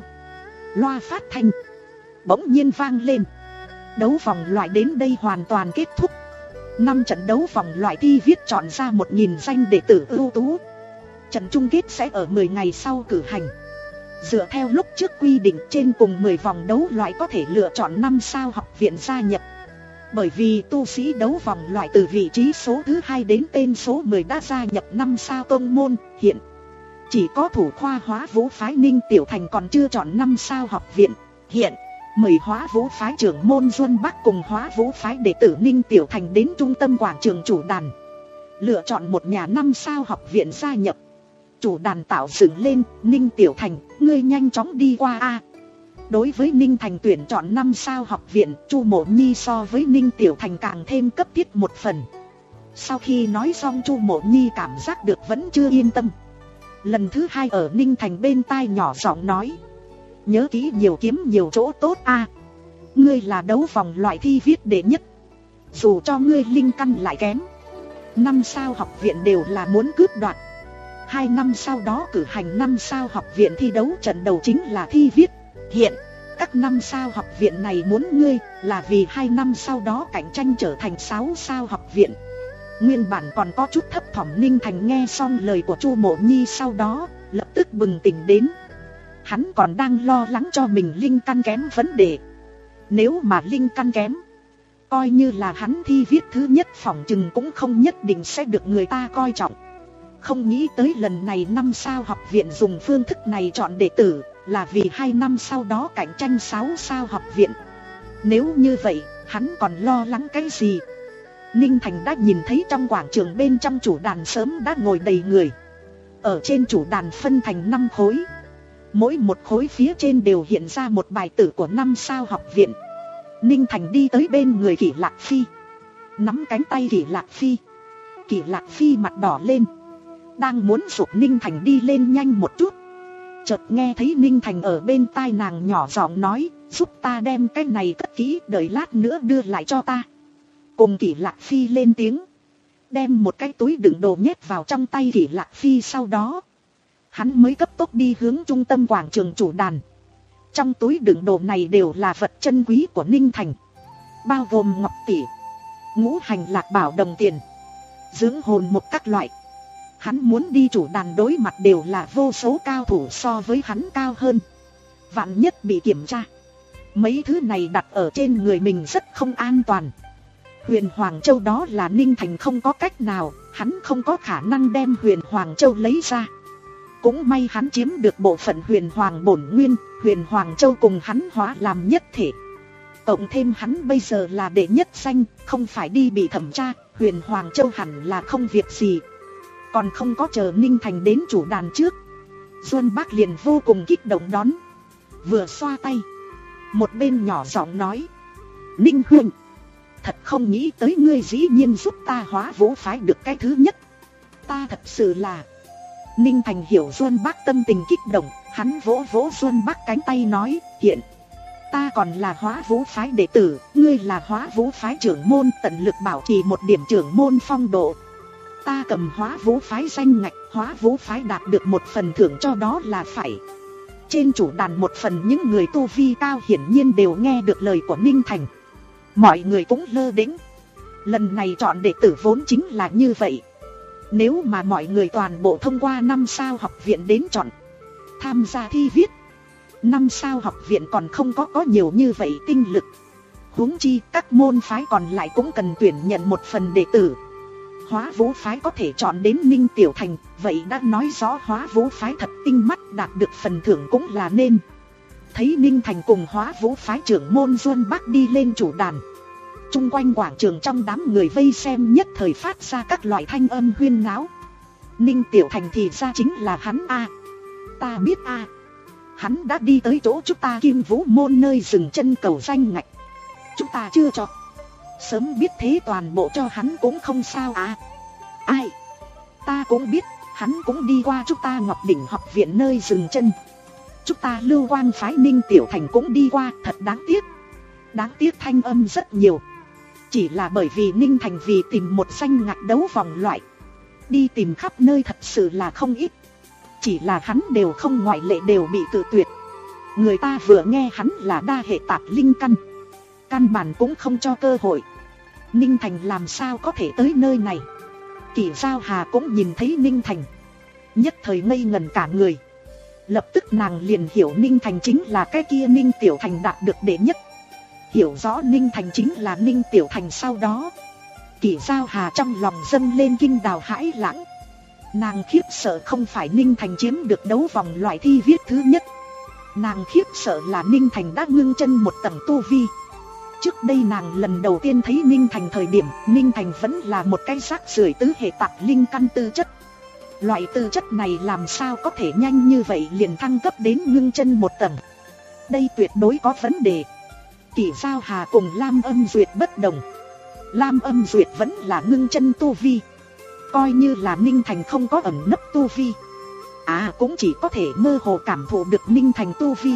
loa phát thanh bỗng nhiên vang lên. Đấu vòng loại đến đây hoàn toàn kết thúc. Năm trận đấu vòng loại thi viết chọn ra một nghìn danh đệ tử ưu tú. Trận chung kết sẽ ở mười ngày sau cử hành. Dựa theo lúc trước quy định, trên cùng mười vòng đấu loại có thể lựa chọn năm sao học viện gia nhập. Bởi vì tu sĩ đấu vòng loại từ vị trí số thứ hai đến tên số mười đã gia nhập năm sao tông môn. Hiện chỉ có thủ khoa Hóa Vũ phái Ninh Tiểu Thành còn chưa chọn năm sao học viện. Hiện mời Hóa Vũ phái trưởng môn Duân Bắc cùng Hóa Vũ phái đệ tử Ninh Tiểu Thành đến trung tâm quảng trường chủ đàn, lựa chọn một nhà năm sao học viện gia nhập. Chủ đàn tạo dựng lên: Ninh Tiểu Thành, ngươi nhanh chóng đi qua a. Đối với Ninh Thành tuyển chọn năm sao học viện, Chu Mộ Nhi so với Ninh Tiểu Thành càng thêm cấp thiết một phần. Sau khi nói xong, Chu Mộ Nhi cảm giác được vẫn chưa yên tâm. Lần thứ hai ở Ninh Thành bên tai nhỏ giọng nói: nhớ kỹ nhiều kiếm nhiều chỗ tốt a. Ngươi là đấu vòng loại thi viết đệ nhất, dù cho ngươi linh căn lại kém, năm sao học viện đều là muốn cướp đoạt. Hai năm sau đó cử hành năm sao học viện thi đấu trận đầu chính là thi viết. Hiện các năm sao học viện này muốn ngươi là vì hai năm sau đó cạnh tranh trở thành sáu sao học viện. Nguyên bản còn có chút thấp thỏm Ninh Thành nghe xong lời của Chu Mộ Nhi sau đó lập tức bừng tỉnh đến. Hắn còn đang lo lắng cho mình linh căn kém vấn đề. Nếu mà linh căn kém, coi như là hắn thi viết thứ nhất phỏng chừng cũng không nhất định sẽ được người ta coi trọng. Không nghĩ tới lần này năm sao học viện dùng phương thức này chọn đệ tử, là vì hai năm sau đó cạnh tranh sáu sao học viện. Nếu như vậy, hắn còn lo lắng cái gì? Ninh Thành đã nhìn thấy trong quảng trường bên trong chủ đàn sớm đã ngồi đầy người. Ở trên chủ đàn phân thành năm khối. Mỗi một khối phía trên đều hiện ra một bài tử của năm sao học viện. Ninh Thành đi tới bên người Kỷ Lạc Phi, nắm cánh tay Kỷ Lạc Phi. Kỷ Lạc Phi mặt đỏ lên, đang muốn giục Ninh Thành đi lên nhanh một chút. Chợt nghe thấy Ninh Thành ở bên tai nàng nhỏ giọng nói, giúp ta đem cái này cất kỹ, đợi lát nữa đưa lại cho ta. Cùng Kỷ Lạc Phi lên tiếng, đem một cái túi đựng đồ nhét vào trong tay Kỷ Lạc Phi. Sau đó hắn mới cấp tốc đi hướng trung tâm quảng trường chủ đàn. Trong túi đựng đồ này đều là vật chân quý của Ninh Thành, bao gồm ngọc tỷ, ngũ hành lạc bảo đồng tiền, dưỡng hồn một các loại. Hắn muốn đi chủ đàn đối mặt đều là vô số cao thủ so với hắn cao hơn. Vạn nhất bị kiểm tra, mấy thứ này đặt ở trên người mình rất không an toàn. Huyền Hoàng Châu đó là Ninh Thành không có cách nào, hắn không có khả năng đem Huyền Hoàng Châu lấy ra. Cũng may hắn chiếm được bộ phận Huyền Hoàng bổn nguyên, Huyền Hoàng Châu cùng hắn hóa làm nhất thể. Cộng thêm hắn bây giờ là đệ nhất danh, không phải đi bị thẩm tra, Huyền Hoàng Châu hẳn là không việc gì. Còn không có chờ Ninh Thành đến chủ đàn trước, Duân Bác liền vô cùng kích động đón. Vừa xoa tay, một bên nhỏ giọng nói, Ninh huynh, thật không nghĩ tới ngươi dĩ nhiên giúp ta hóa vũ phái được cái thứ nhất. Ta thật sự là... Ninh Thành hiểu Duân Bác tâm tình kích động, hắn vỗ vỗ Duân Bác cánh tay nói, hiện ta còn là hóa vũ phái đệ tử, ngươi là hóa vũ phái trưởng môn, tận lực bảo trì một điểm trưởng môn phong độ. Ta cầm hóa vũ phái danh ngạch, hóa vũ phái đạt được một phần thưởng cho đó là phải. Trên chủ đàn một phần những người tu vi cao hiển nhiên đều nghe được lời của Ninh Thành. Mọi người cũng lơ đễnh. Lần này chọn đệ tử vốn chính là như vậy. Nếu mà mọi người toàn bộ thông qua năm sao học viện đến chọn, tham gia thi viết, năm sao học viện còn không có có nhiều như vậy tinh lực. Huống chi các môn phái còn lại cũng cần tuyển nhận một phần đệ tử. Hóa vũ phái có thể chọn đến Ninh Tiểu Thành, vậy đã nói rõ hóa vũ phái thật tinh mắt, đạt được phần thưởng cũng là nên. Thấy Ninh Thành cùng hóa vũ phái trưởng môn Duân Bác đi lên chủ đàn, chung quanh quảng trường trong đám người vây xem nhất thời phát ra các loại thanh âm huyên náo. Ninh Tiểu Thành thì ra chính là hắn a. Ta biết a. Hắn đã đi tới chỗ chúng ta Kim Vũ môn nơi dừng chân cầu danh ngạch. Chúng ta chưa cho. Sớm biết thế toàn bộ cho hắn cũng không sao à. Ai? Ta cũng biết, hắn cũng đi qua chúng ta Ngọc Đỉnh học viện nơi dừng chân. Chúng ta Lưu Quang phái Ninh Tiểu Thành cũng đi qua, thật đáng tiếc. Đáng tiếc thanh âm rất nhiều. Chỉ là bởi vì Ninh Thành vì tìm một danh ngạch đấu vòng loại, đi tìm khắp nơi thật sự là không ít. Chỉ là hắn đều không ngoại lệ đều bị cự tuyệt. Người ta vừa nghe hắn là đa hệ tạp linh căn, căn bản cũng không cho cơ hội. Ninh Thành làm sao có thể tới nơi này? Kỷ Giao Hà cũng nhìn thấy Ninh Thành, nhất thời ngây ngẩn cả người. Lập tức nàng liền hiểu Ninh Thành chính là cái kia Ninh Tiểu Thành đạt được đệ nhất. Hiểu rõ Ninh Thành chính là Ninh Tiểu Thành sau đó, Kỷ Giao Hà trong lòng dâng lên kinh đào hãi lãng. Nàng khiếp sợ không phải Ninh Thành chiếm được đấu vòng loại thi viết thứ nhất. Nàng khiếp sợ là Ninh Thành đã ngưng chân một tầng tu vi. Trước đây nàng lần đầu tiên thấy Ninh Thành thời điểm, Ninh Thành vẫn là một cái rác rưởi tứ hệ tạp linh căn tư chất. Loại tư chất này làm sao có thể nhanh như vậy liền thăng cấp đến ngưng chân một tầng? Đây tuyệt đối có vấn đề. Kỷ Giao Hà cùng Lam Âm Duyệt bất đồng. Lam Âm Duyệt vẫn là ngưng chân tu vi, coi như là Ninh Thành không có ẩn nấp tu vi, à cũng chỉ có thể mơ hồ cảm thụ được Ninh Thành tu vi.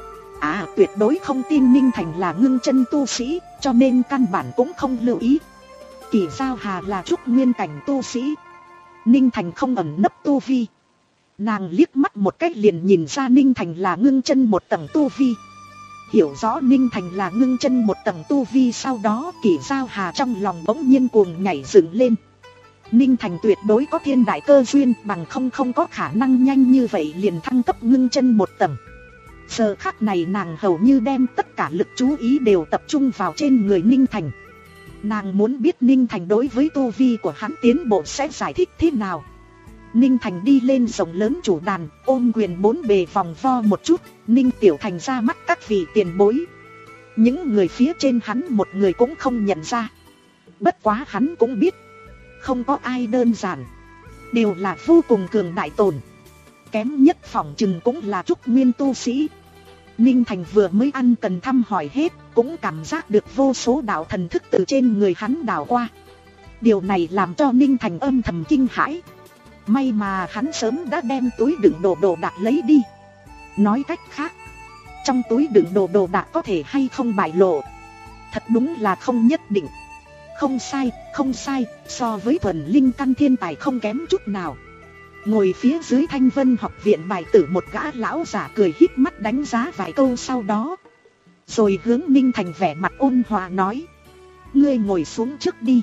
À tuyệt đối không tin Ninh Thành là ngưng chân tu sĩ, cho nên căn bản cũng không lưu ý. Kỷ Giao Hà là trúc nguyên cảnh tu sĩ, Ninh Thành không ẩn nấp tu vi. Nàng liếc mắt một cách liền nhìn ra Ninh Thành là ngưng chân một tầng tu vi. Hiểu rõ Ninh Thành là ngưng chân một tầng tu vi sau đó, Kỷ Giao Hà trong lòng bỗng nhiên cuồng nhảy dựng lên. Ninh Thành tuyệt đối có thiên đại cơ duyên, bằng không không có khả năng nhanh như vậy liền thăng cấp ngưng chân một tầng. Giờ khắc này nàng hầu như đem tất cả lực chú ý đều tập trung vào trên người Ninh Thành. Nàng muốn biết Ninh Thành đối với tu vi của hắn tiến bộ sẽ giải thích thế nào. Ninh Thành đi lên rộng lớn chủ đàn, ôm quyền bốn bề vòng vo một chút. Ninh Tiểu Thành ra mắt các vị tiền bối. Những người phía trên hắn một người cũng không nhận ra. Bất quá hắn cũng biết, không có ai đơn giản, đều là vô cùng cường đại tồn. Kém nhất phỏng chừng cũng là trúc nguyên tu sĩ. Ninh Thành vừa mới ăn cần thăm hỏi hết, cũng cảm giác được vô số đạo thần thức từ trên người hắn đảo qua. Điều này làm cho Ninh Thành âm thầm kinh hãi. May mà hắn sớm đã đem túi đựng đồ đồ đạc lấy đi. Nói cách khác, trong túi đựng đồ đồ đạc có thể hay không bại lộ, thật đúng là không nhất định. Không sai, không sai, so với thuần linh căn thiên tài không kém chút nào. Ngồi phía dưới Thanh Vân học viện bài tử một gã lão giả cười híp mắt đánh giá vài câu sau đó, rồi hướng Ninh Thành vẻ mặt ôn hòa nói: ngươi ngồi xuống trước đi.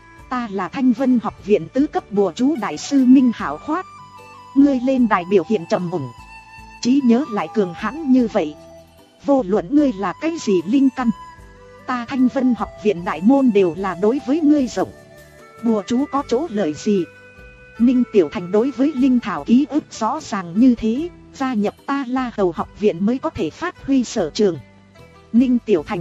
Ta là Thanh Vân học viện tứ cấp bùa chú đại sư Minh Hảo Khoát. Ngươi lên đài biểu hiện trầm ổn, trí nhớ lại cường hãn như vậy, vô luận ngươi là cái gì linh căn, ta Thanh Vân học viện đại môn đều là đối với ngươi rộng. Bùa chú có chỗ lợi gì? Ninh Tiểu Thành đối với linh thảo ký ức rõ ràng như thế, gia nhập ta La Hầu học viện mới có thể phát huy sở trường. Ninh Tiểu Thành,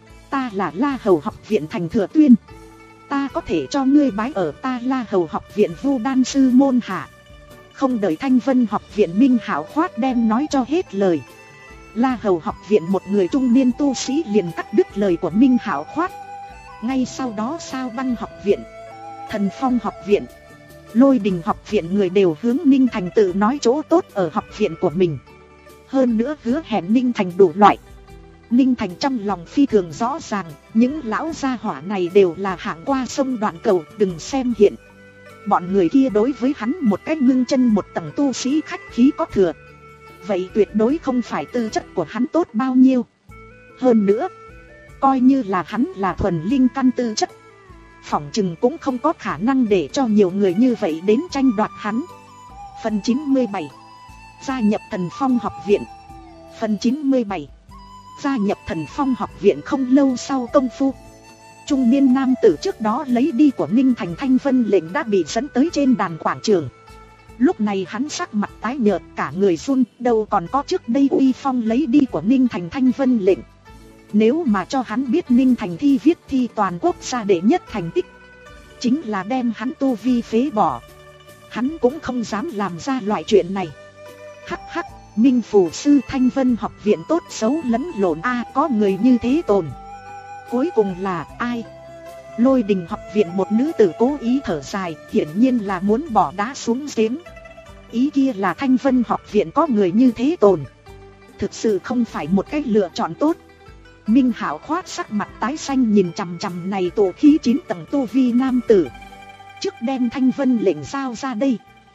ta là La Hầu học viện Thành Thừa Tuyên, ta có thể cho ngươi bái ở ta La Hầu học viện Vu Đan sư môn hạ. Không đợi Thanh Vân học viện Minh Hảo Khoát đem nói cho hết lời, La Hầu học viện một người trung niên tu sĩ liền cắt đứt lời của Minh Hảo Khoát. Ngay sau đó Sao Băng học viện, Thần Phong học viện, Lôi Đình học viện người đều hướng Ninh Thành tự nói chỗ tốt ở học viện của mình. Hơn nữa hứa hẹn Ninh Thành đủ loại. Ninh Thành trong lòng phi thường rõ ràng, những lão gia hỏa này đều là hạng qua sông đoạn cầu, đừng xem hiện. Bọn người kia đối với hắn một cách ngưng chân một tầng tu sĩ khách khí có thừa. Vậy tuyệt đối không phải tư chất của hắn tốt bao nhiêu. Hơn nữa, coi như là hắn là thuần linh căn tư chất, phỏng chừng cũng không có khả năng để cho nhiều người như vậy đến tranh đoạt hắn. Phần chín mươi bảy, gia nhập Thần Phong học viện. Phần chín mươi bảy, gia nhập Thần Phong học viện. Không lâu sau công phu, trung niên nam tử trước đó lấy đi của Ninh Thành Thanh Vân lệnh đã bị dẫn tới trên đàn quảng trường. Lúc này hắn sắc mặt tái nhợt, cả người run, đâu còn có trước đây uy phong lấy đi của Ninh Thành Thanh Vân lệnh. Nếu mà cho hắn biết Ninh Thành thi viết thi toàn quốc gia đệ nhất thành tích, chính là đem hắn tu vi phế bỏ. Hắn cũng không dám làm ra loại chuyện này. Hắc hắc, Minh Phù sư Thanh Vân học viện tốt xấu lẫn lộn a, có người như thế tồn. Cuối cùng là ai? Lôi Đình học viện một nữ tử cố ý thở dài, hiển nhiên là muốn bỏ đá xuống giếng. Ý kia là Thanh Vân học viện có người như thế tồn, thực sự không phải một cách lựa chọn tốt. Minh Hảo Khoát sắc mặt tái xanh nhìn chằm chằm này tổ khí chín tầng tu vi nam tử. Trước đem Thanh Vân lệnh giao ra đây.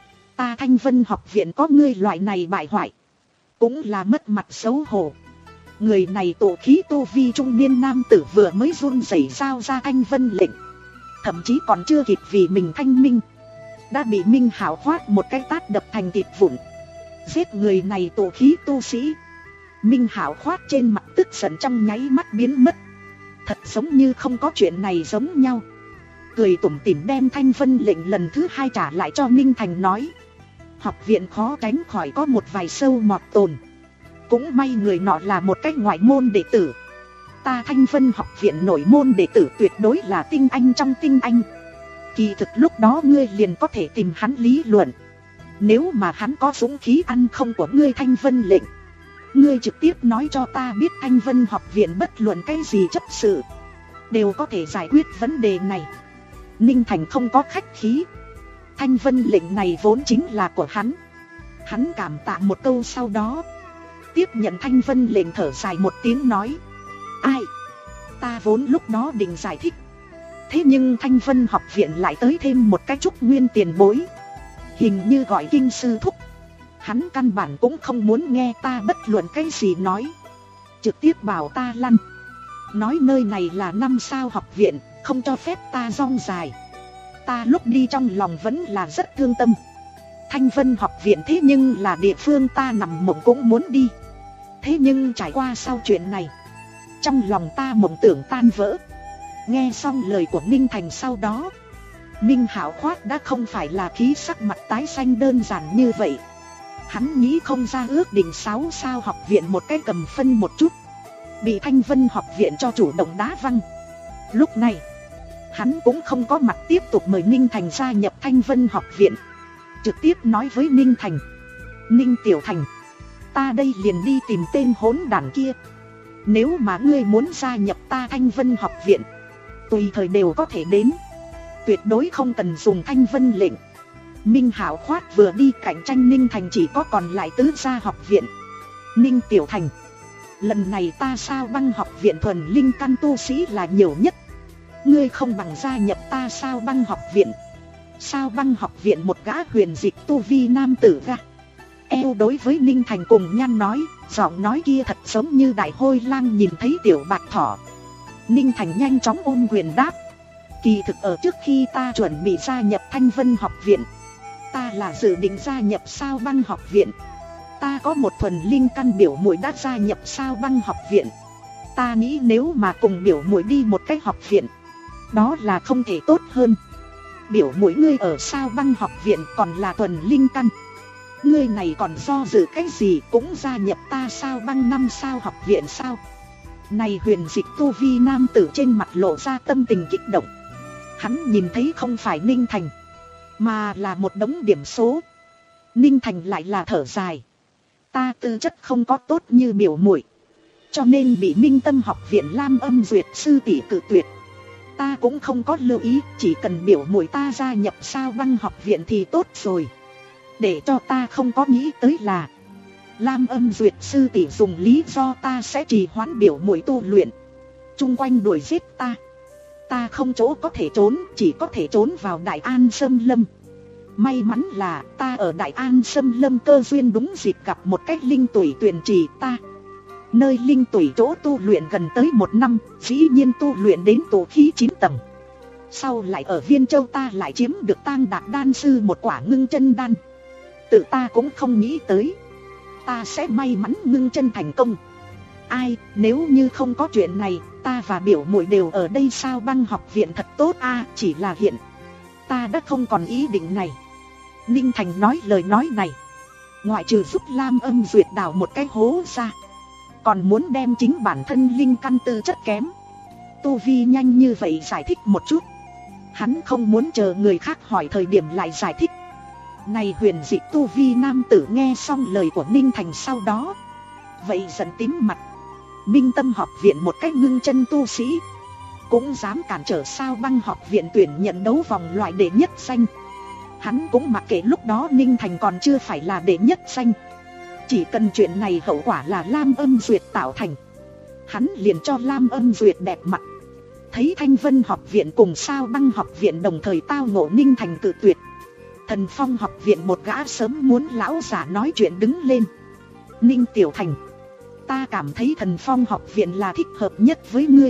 Ta Thanh Vân học viện có ngươi loại này bại hoại, cũng là mất mặt xấu hổ. Người này tổ khí tu vi trung niên nam tử vừa mới run rẩy giao ra Thanh Vân lệnh, thậm chí còn chưa kịp vì mình thanh minh, đã bị Minh Hảo Khoát một cái tát đập thành thịt vụn. Giết người này tổ khí tu sĩ. Minh Hảo Khoát trên mặt tức giận trong nháy mắt biến mất, thật giống như không có chuyện này giống nhau. Cười tủm tỉm đem Thanh Vân lệnh lần thứ hai trả lại cho Ninh Thành, nói: học viện khó tránh khỏi có một vài sâu mọt tồn, cũng may người nọ là một cái ngoại môn đệ tử. Ta Thanh Vân học viện nội môn đệ tử tuyệt đối là tinh anh trong tinh anh. Kỳ thực lúc đó ngươi liền có thể tìm hắn lý luận. Nếu mà hắn có dũng khí ăn không của ngươi Thanh Vân lệnh, ngươi trực tiếp nói cho ta biết Thanh Vân học viện bất luận cái gì chấp sự đều có thể giải quyết vấn đề này. Ninh Thành không có khách khí. Thanh Vân lệnh này vốn chính là của hắn. Hắn cảm tạ một câu sau đó, tiếp nhận Thanh Vân lệnh thở dài một tiếng nói: ai, ta vốn lúc đó định giải thích, thế nhưng Thanh Vân học viện lại tới thêm một cái trúc nguyên tiền bối, hình như gọi kinh sư thúc. Hắn căn bản cũng không muốn nghe ta bất luận cái gì nói, trực tiếp bảo ta lăn. Nói nơi này là năm sao học viện, không cho phép ta rong dài. Ta lúc đi trong lòng vẫn là rất thương tâm. Thanh Vân học viện thế nhưng là địa phương ta nằm mộng cũng muốn đi. Thế nhưng trải qua sau chuyện này, trong lòng ta mộng tưởng tan vỡ. Nghe xong lời của Ninh Thành sau đó, Minh Hạo khoát đã không phải là khí sắc mặt tái xanh đơn giản như vậy. Hắn nghĩ không ra ước định sáu sao học viện một cái cầm phân một chút, bị Thanh Vân học viện cho chủ động đá văng. Lúc này hắn cũng không có mặt tiếp tục mời Ninh Thành gia nhập Thanh Vân học viện, trực tiếp nói với Ninh Thành: Ninh Tiểu Thành, ta đây liền đi tìm tên hỗn đản kia. Nếu mà ngươi muốn gia nhập ta Thanh Vân học viện, tùy thời đều có thể đến, tuyệt đối không cần dùng Thanh Vân lệnh. Minh Hạo khoát vừa đi cạnh tranh Ninh Thành chỉ có còn lại tứ gia học viện. Ninh Tiểu Thành, lần này ta Sao Băng học viện thuần linh căn tu sĩ là nhiều nhất, ngươi không bằng gia nhập ta Sao Băng học viện. Sao Băng học viện một gã huyền dịch tu vi nam tử ra eo đối với Ninh Thành cùng Nhan nói, giọng nói kia thật giống như đại hôi lang nhìn thấy tiểu bạch thỏ. Ninh Thành nhanh chóng ôm quyền đáp: kỳ thực ở trước khi ta chuẩn bị gia nhập Thanh Vân học viện, ta là dự định gia nhập Sao Băng học viện. Ta có một thuần linh căn biểu muội đã gia nhập Sao Băng học viện. Ta nghĩ nếu mà cùng biểu muội đi một cái học viện, đó là không thể tốt hơn. Biểu muội ngươi ở Sao Băng học viện còn là thuần linh căn, ngươi này còn do dự cái gì, cũng gia nhập ta Sao Băng năm sao học viện sao? Này huyền dịch tu vi nam tử trên mặt lộ ra tâm tình kích động. Hắn nhìn thấy không phải Ninh Thành, mà là một đống điểm số. Ninh Thành lại là thở dài: ta tư chất không có tốt như biểu muội, cho nên bị Minh Tâm học viện Lam Âm Duyệt sư tỷ cự tuyệt. Ta cũng không có lưu ý, chỉ cần biểu muội ta gia nhập Sao Băng học viện thì tốt rồi. Để cho ta không có nghĩ tới là Lam Âm Duyệt sư tỷ dùng lý do ta sẽ trì hoãn biểu muội tu luyện, chung quanh đuổi giết ta. Ta không chỗ có thể trốn, chỉ có thể trốn vào Đại An Sâm Lâm. May mắn là ta ở Đại An Sâm Lâm cơ duyên đúng dịp gặp một cách linh tủy tuyển trì ta. Nơi linh tủy chỗ tu luyện gần tới một năm, dĩ nhiên tu luyện đến tổ khí chín tầng. Sau lại ở Viên Châu ta lại chiếm được Tang Đạc đan sư một quả ngưng chân đan. Tự ta cũng không nghĩ tới ta sẽ may mắn ngưng chân thành công. Ai, nếu như không có chuyện này, ta và biểu muội đều ở đây Sao Băng học viện thật tốt a. À, chỉ là hiện ta đã không còn ý định này. Ninh Thành nói lời nói này, ngoại trừ giúp Lam Âm Duyệt đào một cái hố ra, còn muốn đem chính bản thân linh căn tư chất kém, tu vi nhanh như vậy giải thích một chút. Hắn không muốn chờ người khác hỏi thời điểm lại giải thích. Này huyền dị tu vi nam tử nghe xong lời của Ninh Thành sau đó, vậy giận tím mặt. Minh Tâm học viện một cách ngưng chân tu sĩ cũng dám cản trở Sao Băng học viện tuyển nhận đấu vòng loại đệ nhất danh. Hắn cũng mặc kệ lúc đó Ninh Thành còn chưa phải là đệ nhất danh, chỉ cần chuyện này hậu quả là Lam Âm Duyệt tạo thành, hắn liền cho Lam Âm Duyệt đẹp mặt. Thấy Thanh Vân học viện cùng Sao Băng học viện đồng thời tao ngộ Ninh Thành cự tuyệt, Thần Phong học viện một gã sớm muốn lão giả nói chuyện đứng lên: Ninh Tiểu Thành, ta cảm thấy Thần Phong học viện là thích hợp nhất với ngươi.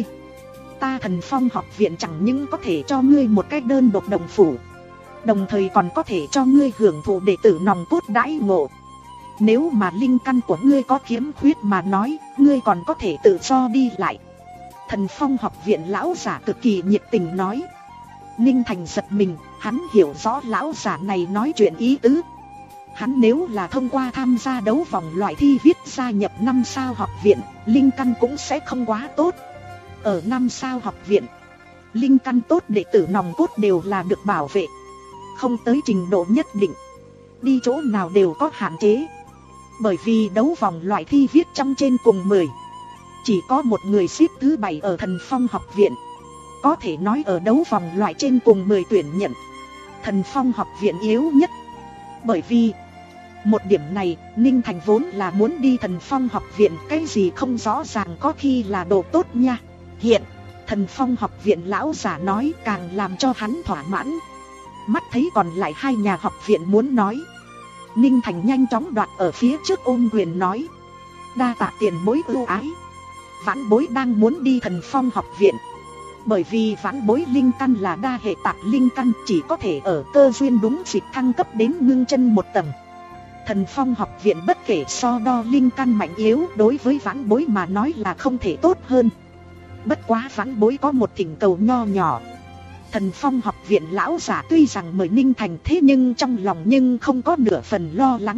Ta Thần Phong học viện chẳng những có thể cho ngươi một cái đơn độc đồng phủ, đồng thời còn có thể cho ngươi hưởng thụ đệ tử nòng cốt đãi ngộ. Nếu mà linh căn của ngươi có khiếm khuyết mà nói, ngươi còn có thể tự do đi lại. Thần Phong học viện lão giả cực kỳ nhiệt tình nói. Ninh Thành giật mình, hắn hiểu rõ lão giả này nói chuyện ý tứ. Hắn nếu là thông qua tham gia đấu vòng loại thi viết gia nhập năm sao học viện, linh căn cũng sẽ không quá tốt. Ở năm sao học viện, linh căn tốt đệ tử nòng cốt đều là được bảo vệ, không tới trình độ nhất định, đi chỗ nào đều có hạn chế. Bởi vì đấu vòng loại thi viết trong trên cùng mười, chỉ có một người xếp thứ bảy ở Thần Phong học viện. Có thể nói ở đấu vòng loại trên cùng mười tuyển nhận, Thần Phong học viện yếu nhất. Bởi vì một điểm này, Ninh Thành vốn là muốn đi Thần Phong học viện, cái gì không rõ ràng có khi là đồ tốt nha. Hiện, Thần Phong học viện lão giả nói càng làm cho hắn thỏa mãn. Mắt thấy còn lại hai nhà học viện muốn nói, Ninh Thành nhanh chóng đoạt ở phía trước ôm quyền nói: đa tạ tiền bối ưu ái. Vãn bối đang muốn đi Thần Phong học viện, bởi vì vãn bối linh căn là đa hệ tạp linh căn, chỉ có thể ở cơ duyên đúng dịp thăng cấp đến ngưng chân một tầng. Thần Phong học viện bất kể so đo linh căn mạnh yếu, đối với vãn bối mà nói là không thể tốt hơn. Bất quá vãn bối có một thỉnh cầu nho nhỏ. Thần Phong học viện lão giả tuy rằng mời Ninh Thành, thế nhưng trong lòng nhưng không có nửa phần lo lắng.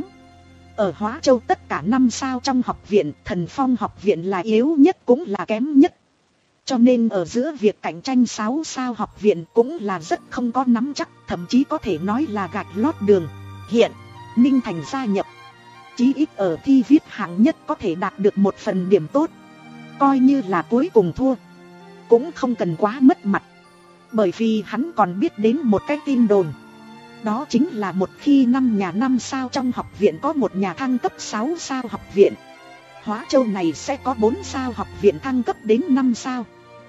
Ở Hóa Châu tất cả năm sao trong học viện, Thần Phong học viện là yếu nhất cũng là kém nhất. Cho nên ở giữa việc cạnh tranh sáu sao học viện cũng là rất không có nắm chắc, thậm chí có thể nói là gạch lót đường. Hiện, Ninh Thành gia nhập, chí ít ở thi viết hạng nhất có thể đạt được một phần điểm tốt. Coi như là cuối cùng thua, cũng không cần quá mất mặt. Bởi vì hắn còn biết đến một cái tin đồn. Đó chính là một khi năm nhà năm sao trong học viện có một nhà thăng cấp sáu sao học viện, Hóa Châu này sẽ có bốn sao học viện thăng cấp đến năm sao.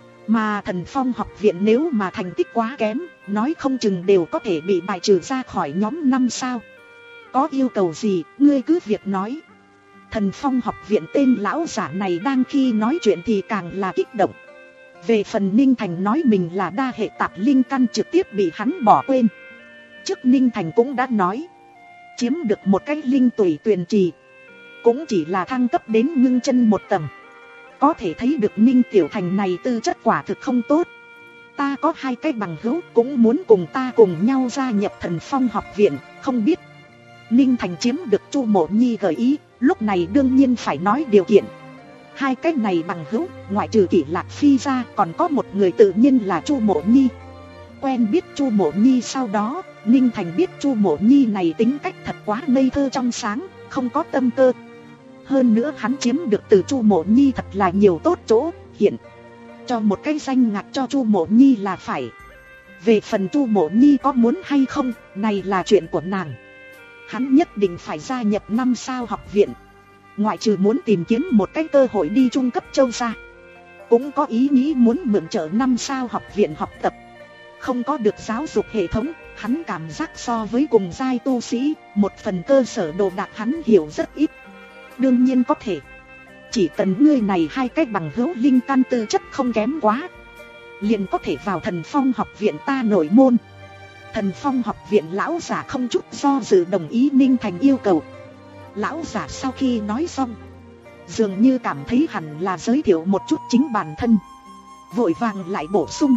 Mà Thần Phong học viện nếu mà thành tích quá kém, nói không chừng đều có thể bị bài trừ ra khỏi nhóm năm sao. Có yêu cầu gì, ngươi cứ việc nói. Thần Phong học viện tên lão giả này đang khi nói chuyện thì càng là kích động. Về phần Ninh Thành nói mình là đa hệ tạp linh căn trực tiếp bị hắn bỏ quên. Trước Ninh Thành cũng đã nói, chiếm được một cái linh tùy tuyền trì cũng chỉ là thăng cấp đến ngưng chân một tầng. Có thể thấy được Ninh Tiểu Thành này tư chất quả thực không tốt. Ta có hai cái bằng hữu cũng muốn cùng ta cùng nhau gia nhập Thần Phong học viện, không biết. Ninh Thành chiếm được Chu Mộ Nhi gợi ý, lúc này đương nhiên phải nói điều kiện. Hai cái này bằng hữu, ngoại trừ Kỷ Lạc Phi ra, còn có một người tự nhiên là Chu Mộ Nhi. Quen biết Chu Mộ Nhi sau đó, Ninh Thành biết Chu Mộ Nhi này tính cách thật quá ngây thơ trong sáng, không có tâm cơ. Hơn nữa hắn chiếm được từ Chu Mộ Nhi thật là nhiều tốt chỗ, hiện cho một cái danh ngạch cho Chu Mộ Nhi là phải. Về phần Chu Mộ Nhi có muốn hay không, này là chuyện của nàng. Hắn nhất định phải gia nhập năm sao học viện. Ngoại trừ muốn tìm kiếm một cái cơ hội đi trung cấp châu ra, cũng có ý nghĩ muốn mượn trợ năm sao học viện học tập. Không có được giáo dục hệ thống, hắn cảm giác so với cùng giai tu sĩ, một phần cơ sở đồ đạc hắn hiểu rất ít. Đương nhiên có thể, chỉ cần ngươi này hai cái bằng hữu linh căn tư chất không kém quá, liền có thể vào Thần Phong học viện ta nội môn. Thần Phong học viện lão giả không chút do dự đồng ý Ninh Thành yêu cầu. Lão giả sau khi nói xong, dường như cảm thấy hẳn là giới thiệu một chút chính bản thân, vội vàng lại bổ sung,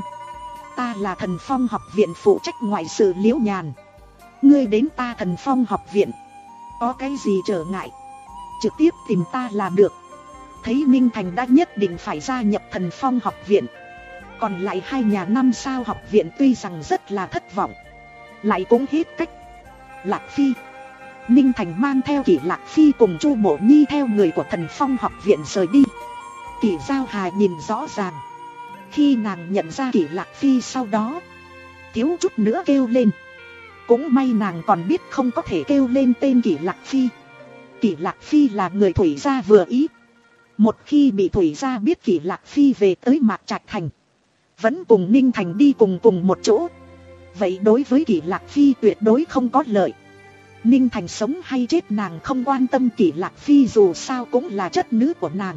ta là Thần Phong học viện phụ trách ngoại sự Liễu Nhàn. Ngươi đến ta Thần Phong học viện, có cái gì trở ngại, trực tiếp tìm ta là được. Thấy Ninh Thành đã nhất định phải gia nhập Thần Phong học viện, còn lại hai nhà năm sao học viện tuy rằng rất là thất vọng, lại cũng hết cách. Lạc Phi, Ninh Thành mang theo Kỷ Lạc Phi cùng Chu Mộ Nhi theo người của Thần Phong học viện rời đi. Kỷ Giao Hà nhìn rõ ràng, khi nàng nhận ra Kỷ Lạc Phi sau đó, thiếu chút nữa kêu lên. Cũng may nàng còn biết không có thể kêu lên tên Kỷ Lạc Phi. Kỷ Lạc Phi là người Thủy gia vừa ý. Một khi bị Thủy gia biết Kỷ Lạc Phi về tới Mạc Trạch Thành, vẫn cùng Ninh Thành đi cùng cùng một chỗ, vậy đối với Kỷ Lạc Phi tuyệt đối không có lợi. Ninh Thành sống hay chết nàng không quan tâm, Kỷ Lạc Phi dù sao cũng là chất nữ của nàng.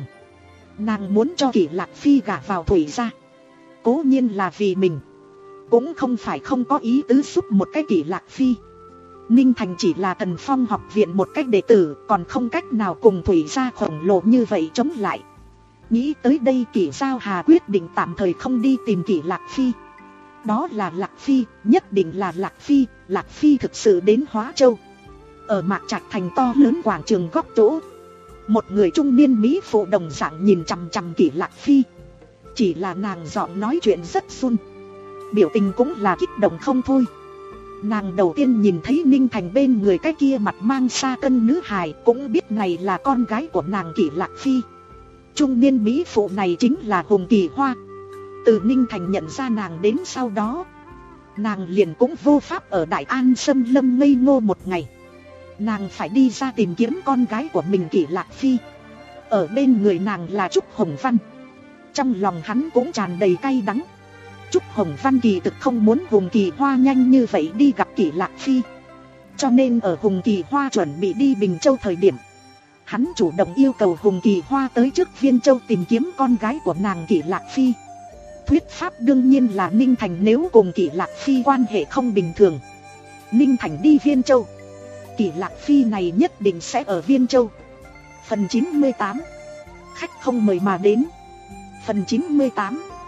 Nàng muốn cho Kỷ Lạc Phi gả vào Thủy gia, cố nhiên là vì mình, cũng không phải không có ý tứ giúp một cái Kỷ Lạc Phi. Ninh Thành chỉ là Thần Phong học viện một cách đệ tử, còn không cách nào cùng Thủy gia khổng lồ như vậy chống lại. Nghĩ tới đây, Kỷ Giao Hà quyết định tạm thời không đi tìm Kỷ Lạc Phi. Đó là Lạc Phi, nhất định là Lạc Phi. Lạc Phi thực sự đến Hóa Châu. Ở Mạc Trạch Thành to lớn quảng trường góc chỗ, một người trung niên mỹ phụ đồng dạng nhìn chằm chằm Kỷ Lạc Phi. Chỉ là nàng giọng nói chuyện rất run, biểu tình cũng là kích động không thôi. Nàng đầu tiên nhìn thấy Ninh Thành bên người cái kia mặt mang sa cân nữ hài, cũng biết này là con gái của nàng Kỷ Lạc Phi. Trung niên mỹ phụ này chính là Hùng Kỳ Hoa. Từ Ninh Thành nhận ra nàng đến sau đó, nàng liền cũng vô pháp ở Đại An Sâm Lâm ngây ngô một ngày. Nàng phải đi ra tìm kiếm con gái của mình Kỷ Lạc Phi. Ở bên người nàng là Trúc Hồng Văn. Trong lòng hắn cũng tràn đầy cay đắng. Trúc Hồng Văn kỳ thực không muốn Hùng Kỳ Hoa nhanh như vậy đi gặp Kỷ Lạc Phi. Cho nên ở Hùng Kỳ Hoa chuẩn bị đi Bình Châu thời điểm, hắn chủ động yêu cầu Hùng Kỳ Hoa tới trước Viên Châu tìm kiếm con gái của nàng Kỷ Lạc Phi. Thuyết pháp đương nhiên là Ninh Thành nếu cùng Kỷ Lạc Phi quan hệ không bình thường, Ninh Thành đi Viên Châu, Kỷ Lạc Phi này nhất định sẽ ở Viên Châu. Phần chín mươi tám, khách không mời mà đến. Phần chín mươi tám,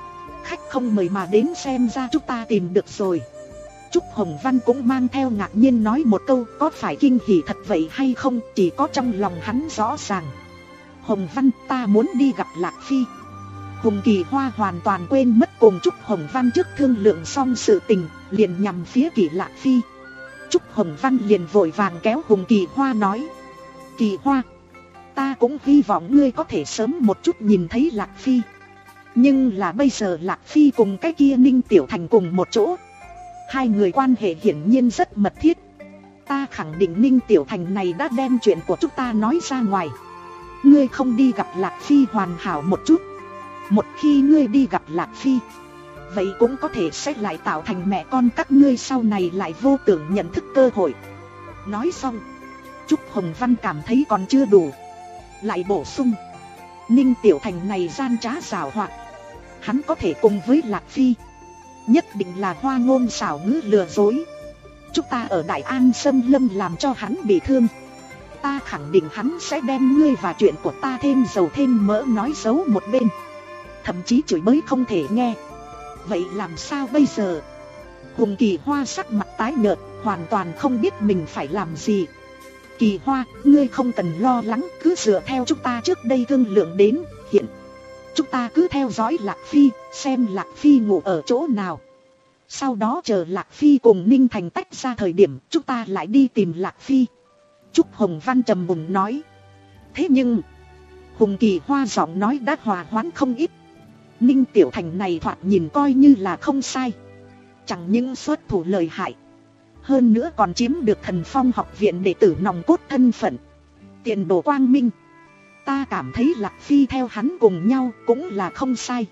khách không mời mà đến xem ra chúng ta tìm được rồi. Trúc Hồng Văn cũng mang theo ngạc nhiên nói một câu, có phải kinh hỉ thật vậy hay không, chỉ có trong lòng hắn rõ ràng. Hồng Văn, ta muốn đi gặp Lạc Phi. Hùng Kỳ Hoa hoàn toàn quên mất cùng Trúc Hồng Văn trước thương lượng xong sự tình, liền nhằm phía Kỳ Lạc Phi. Trúc Hồng Văn liền vội vàng kéo Hùng Kỳ Hoa nói, Kỳ Hoa, ta cũng hy vọng ngươi có thể sớm một chút nhìn thấy Lạc Phi. Nhưng là bây giờ Lạc Phi cùng cái kia Ninh Tiểu Thành cùng một chỗ, hai người quan hệ hiển nhiên rất mật thiết. Ta khẳng định Ninh Tiểu Thành này đã đem chuyện của chúng ta nói ra ngoài. Ngươi không đi gặp Lạc Phi hoàn hảo một chút. Một khi ngươi đi gặp Lạc Phi, vậy cũng có thể sẽ lại tạo thành mẹ con các ngươi sau này lại vô tưởng nhận thức cơ hội. Nói xong, Trúc Hồng Văn cảm thấy còn chưa đủ, lại bổ sung, Ninh Tiểu Thành này gian trá xảo hoạt, hắn có thể cùng với Lạc Phi, nhất định là hoa ngôn xảo ngữ lừa dối. Chúng ta ở Đại An Sâm Lâm làm cho hắn bị thương, ta khẳng định hắn sẽ đem ngươi và chuyện của ta thêm dầu thêm mỡ nói xấu một bên, thậm chí chửi bới không thể nghe. Vậy làm sao bây giờ? Hùng Kỳ Hoa sắc mặt tái nhợt, hoàn toàn không biết mình phải làm gì. Kỳ Hoa, ngươi không cần lo lắng, cứ dựa theo chúng ta trước đây thương lượng đến, hiện chúng ta cứ theo dõi Lạc Phi, xem Lạc Phi ngủ ở chỗ nào. Sau đó chờ Lạc Phi cùng Ninh Thành tách ra thời điểm, chúng ta lại đi tìm Lạc Phi. Trúc Hồng Văn trầm mùng nói. Thế nhưng, Hùng Kỳ Hoa giọng nói đã hòa hoãn không ít. Ninh Tiểu Thành này thoạt nhìn coi như là không sai, chẳng những xuất thủ lợi hại, hơn nữa còn chiếm được Thần Phong học viện đệ tử nòng cốt thân phận, tiền đồ quang minh. Ta cảm thấy Lạc Phi theo hắn cùng nhau cũng là không sai.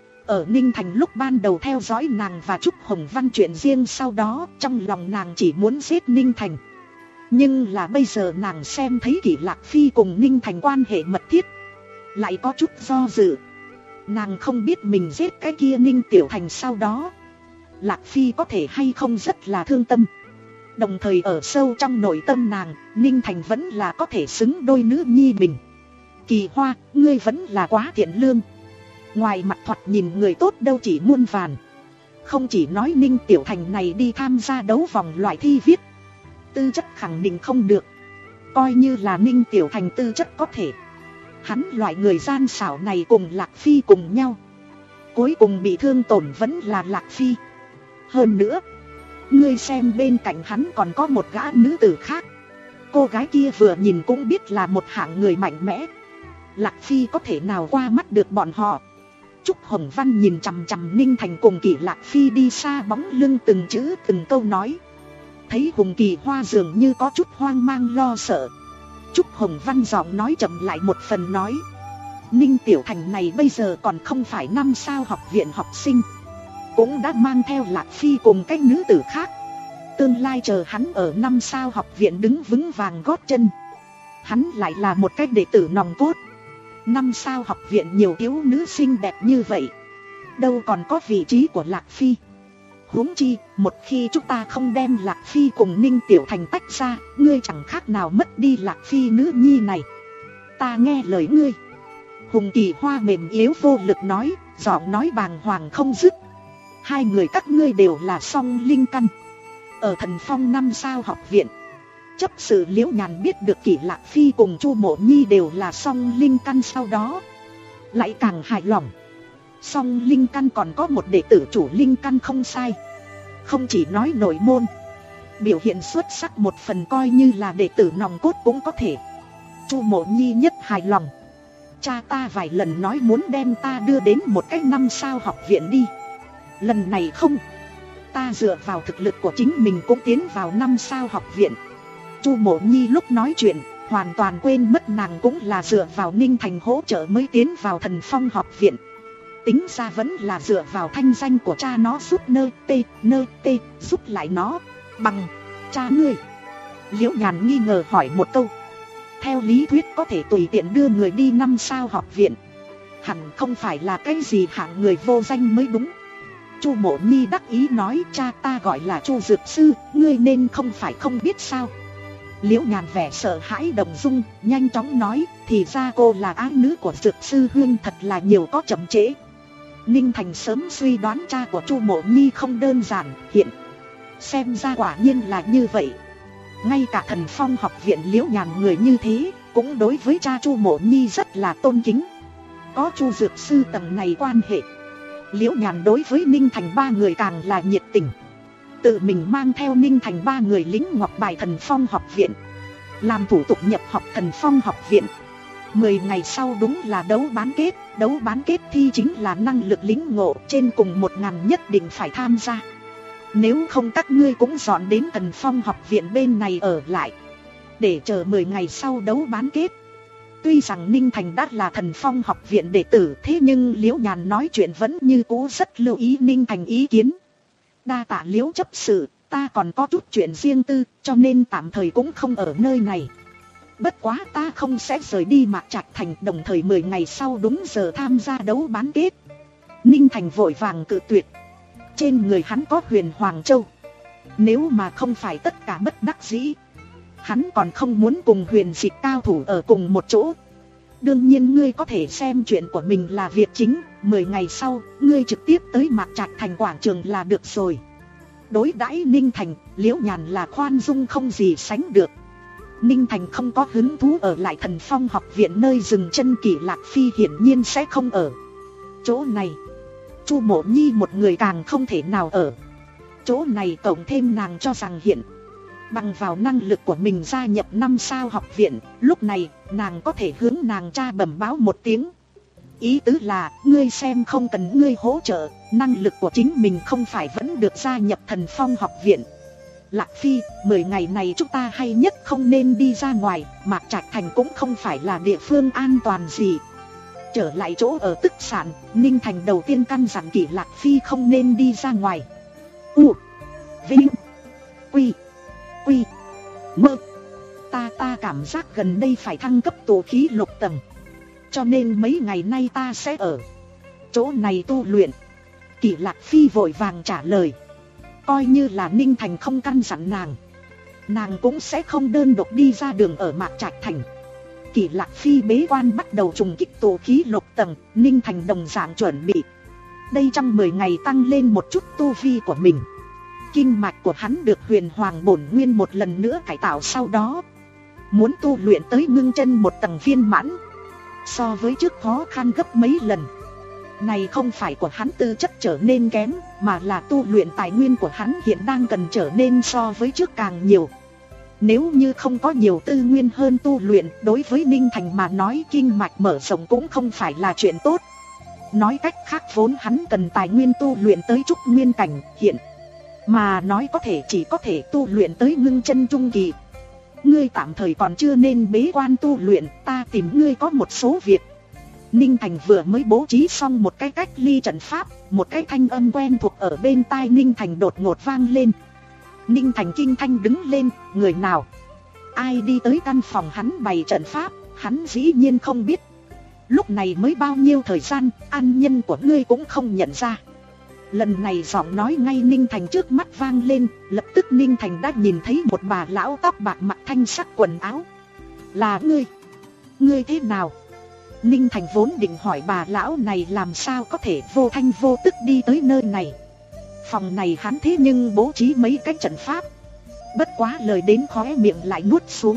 Ở Ninh Thành lúc ban đầu theo dõi nàng và Trúc Hồng Văn chuyện riêng, sau đó trong lòng nàng chỉ muốn giết Ninh Thành. Nhưng là bây giờ nàng xem thấy Kỷ Lạc Phi cùng Ninh Thành quan hệ mật thiết, lại có chút do dự. Nàng không biết mình giết cái kia Ninh Tiểu Thành sau đó, Lạc Phi có thể hay không rất là thương tâm. Đồng thời ở sâu trong nội tâm nàng, Ninh Thành vẫn là có thể xứng đôi nữ nhi mình. Kỳ Hoa, ngươi vẫn là quá thiện lương. Ngoài mặt thoạt nhìn người tốt đâu chỉ muôn vàn. Không chỉ nói Ninh Tiểu Thành này đi tham gia đấu vòng loại thi viết, tư chất khẳng định không được. Coi như là Ninh Tiểu Thành tư chất có thể, hắn loại người gian xảo này cùng Lạc Phi cùng nhau, cuối cùng bị thương tổn vẫn là Lạc Phi. Hơn nữa, ngươi xem bên cạnh hắn còn có một gã nữ tử khác. Cô gái kia vừa nhìn cũng biết là một hạng người mạnh mẽ. Lạc Phi có thể nào qua mắt được bọn họ? Trúc Hồng Văn nhìn chằm chằm Ninh Thành cùng Kỷ Lạc Phi đi xa bóng lưng, từng chữ từng câu nói. Thấy Hùng Kỳ Hoa dường như có chút hoang mang lo sợ, Trúc Hồng Văn giọng nói chậm lại một phần nói, Ninh Tiểu Thành này bây giờ còn không phải năm sao học viện học sinh, cũng đã mang theo Lạc Phi cùng cách nữ tử khác. Tương lai chờ hắn ở năm sao học viện đứng vững vàng gót chân, hắn lại là một cách đệ tử nòng cốt. Năm sao học viện nhiều thiếu nữ xinh đẹp như vậy, đâu còn có vị trí của Lạc Phi. Huống chi, một khi chúng ta không đem Lạc Phi cùng Ninh Tiểu Thành tách ra, ngươi chẳng khác nào mất đi Lạc Phi nữ nhi này. Ta nghe lời ngươi. Hùng Kỳ Hoa mềm yếu vô lực nói, giọng nói bàng hoàng không dứt. Hai người các ngươi đều là song linh căn. Ở Thần Phong năm sao học viện, chấp sự Liễu Nhàn biết được Kỷ Lạc Phi cùng Chu Mộ Nhi đều là song linh căn, sau đó lại càng hài lòng. Song linh căn còn có một đệ tử chủ linh căn không sai. Không chỉ nói nội môn, biểu hiện xuất sắc một phần coi như là đệ tử nòng cốt cũng có thể. Chu Mộ Nhi nhất hài lòng. Cha ta vài lần nói muốn đem ta đưa đến một cái năm sao học viện đi. Lần này không, ta dựa vào thực lực của chính mình cũng tiến vào năm sao học viện. Chu Mộ Nhi lúc nói chuyện hoàn toàn quên mất nàng cũng là dựa vào Ninh Thành hỗ trợ mới tiến vào Thần Phong học viện. Tính ra vẫn là dựa vào thanh danh của cha nó giúp nơ tê nơ tê giúp lại nó bằng cha ngươi. Liễu Nhàn nghi ngờ hỏi một câu. Theo lý thuyết có thể tùy tiện đưa người đi năm sao học viện, hẳn không phải là cái gì hạng người vô danh mới đúng. Chu Mộ Nhi đắc ý nói, cha ta gọi là Chu Dược Sư, ngươi nên không phải không biết sao. Liễu Nhàn vẻ sợ hãi động dung, nhanh chóng nói, thì ra cô là ái nữ của Dược Sư Huyên, thật là nhiều có chậm trễ. Ninh Thành sớm suy đoán cha của Chu Mộ Nhi không đơn giản, hiện xem ra quả nhiên là như vậy. Ngay cả Thần Phong học viện Liễu Nhàn người như thế, cũng đối với cha Chu Mộ Nhi rất là tôn kính. Có Chu dược sư tầng này quan hệ, Liễu Nhàn đối với Ninh Thành ba người càng là nhiệt tình. Tự mình mang theo Ninh Thành ba người lính ngọc bài Thần Phong học viện, làm thủ tục nhập học Thần Phong học viện. Mười ngày sau đúng là đấu bán kết. Đấu bán kết thi chính là năng lực lĩnh ngộ, trên cùng một ngàn nhất định phải tham gia. Nếu không các ngươi cũng dọn đến Thần Phong học viện bên này ở lại, để chờ mười ngày sau đấu bán kết. Tuy rằng Ninh Thành đã là Thần Phong học viện đệ tử, thế nhưng Liễu Nhàn nói chuyện vẫn như cũ rất lưu ý Ninh Thành ý kiến. Đa tạ Liễu chấp sự, ta còn có chút chuyện riêng tư, cho nên tạm thời cũng không ở nơi này. Bất quá ta không sẽ rời đi Mạc Trạch Thành, đồng thời mười ngày sau đúng giờ tham gia đấu bán kết. Ninh Thành vội vàng cự tuyệt. Trên người hắn có Huyền Hoàng Châu, nếu mà không phải tất cả bất đắc dĩ, hắn còn không muốn cùng huyền dịch cao thủ ở cùng một chỗ. Đương nhiên ngươi có thể xem chuyện của mình là việc chính, mười ngày sau, ngươi trực tiếp tới Mạc Trạch Thành quảng trường là được rồi. Đối đãi Ninh Thành, Liễu Nhàn là khoan dung không gì sánh được. Ninh Thành không có hứng thú ở lại Thần Phong học viện nơi dừng chân, Kỷ Lạc Phi hiển nhiên sẽ không ở chỗ này. Chu Mộ Nhi một người càng không thể nào ở chỗ này, cộng thêm nàng cho rằng hiện bằng vào năng lực của mình gia nhập năm sao học viện, lúc này nàng có thể hướng nàng cha bẩm báo một tiếng. Ý tứ là, ngươi xem không cần ngươi hỗ trợ, năng lực của chính mình không phải vẫn được gia nhập Thần Phong học viện. Lạc Phi, mười ngày này chúng ta hay nhất không nên đi ra ngoài, Mạc Trạch Thành cũng không phải là địa phương an toàn gì. Trở lại chỗ ở tức sản, Ninh Thành đầu tiên căn dặn Kỷ Lạc Phi không nên đi ra ngoài. U Vinh Quy Quy Mơ. Ta ta cảm giác gần đây phải thăng cấp tụ khí lục tầng, cho nên mấy ngày nay ta sẽ ở chỗ này tu luyện. Kỷ Lạc Phi vội vàng trả lời. Coi như là Ninh Thành không căn dặn nàng, nàng cũng sẽ không đơn độc đi ra đường ở Mạc Trạch Thành. Kỷ Lạc Phi bế quan bắt đầu trùng kích tụ khí lục tầng, Ninh Thành đồng dạng chuẩn bị. Đây trong mười ngày tăng lên một chút tu vi của mình. Kinh mạch của hắn được Huyền Hoàng bổn nguyên một lần nữa cải tạo, sau đó muốn tu luyện tới ngưng chân một tầng viên mãn, so với trước khó khăn gấp mấy lần. Này không phải của hắn tư chất trở nên kém, mà là tu luyện tài nguyên của hắn hiện đang cần trở nên so với trước càng nhiều. Nếu như không có nhiều tư nguyên hơn tu luyện, đối với Ninh Thành mà nói kinh mạch mở rộng cũng không phải là chuyện tốt. Nói cách khác, vốn hắn cần tài nguyên tu luyện tới trúc nguyên cảnh, hiện mà nói có thể chỉ có thể tu luyện tới ngưng chân trung kỳ. Ngươi tạm thời còn chưa nên bế quan tu luyện, ta tìm ngươi có một số việc. Ninh Thành vừa mới bố trí xong một cái cách ly trận pháp, một cái thanh âm quen thuộc ở bên tai Ninh Thành đột ngột vang lên. Ninh Thành kinh thanh đứng lên, người nào? Ai đi tới căn phòng hắn bày trận pháp, hắn dĩ nhiên không biết. Lúc này mới bao nhiêu thời gian, an nhân của ngươi cũng không nhận ra. Lần này giọng nói ngay Ninh Thành trước mắt vang lên, lập tức Ninh Thành đã nhìn thấy một bà lão tóc bạc mặc thanh sắc quần áo. Là ngươi? Ngươi thế nào? Ninh Thành vốn định hỏi bà lão này làm sao có thể vô thanh vô tức đi tới nơi này. Phòng này hắn thế nhưng bố trí mấy cái trận pháp. Bất quá lời đến khóe miệng lại nuốt xuống.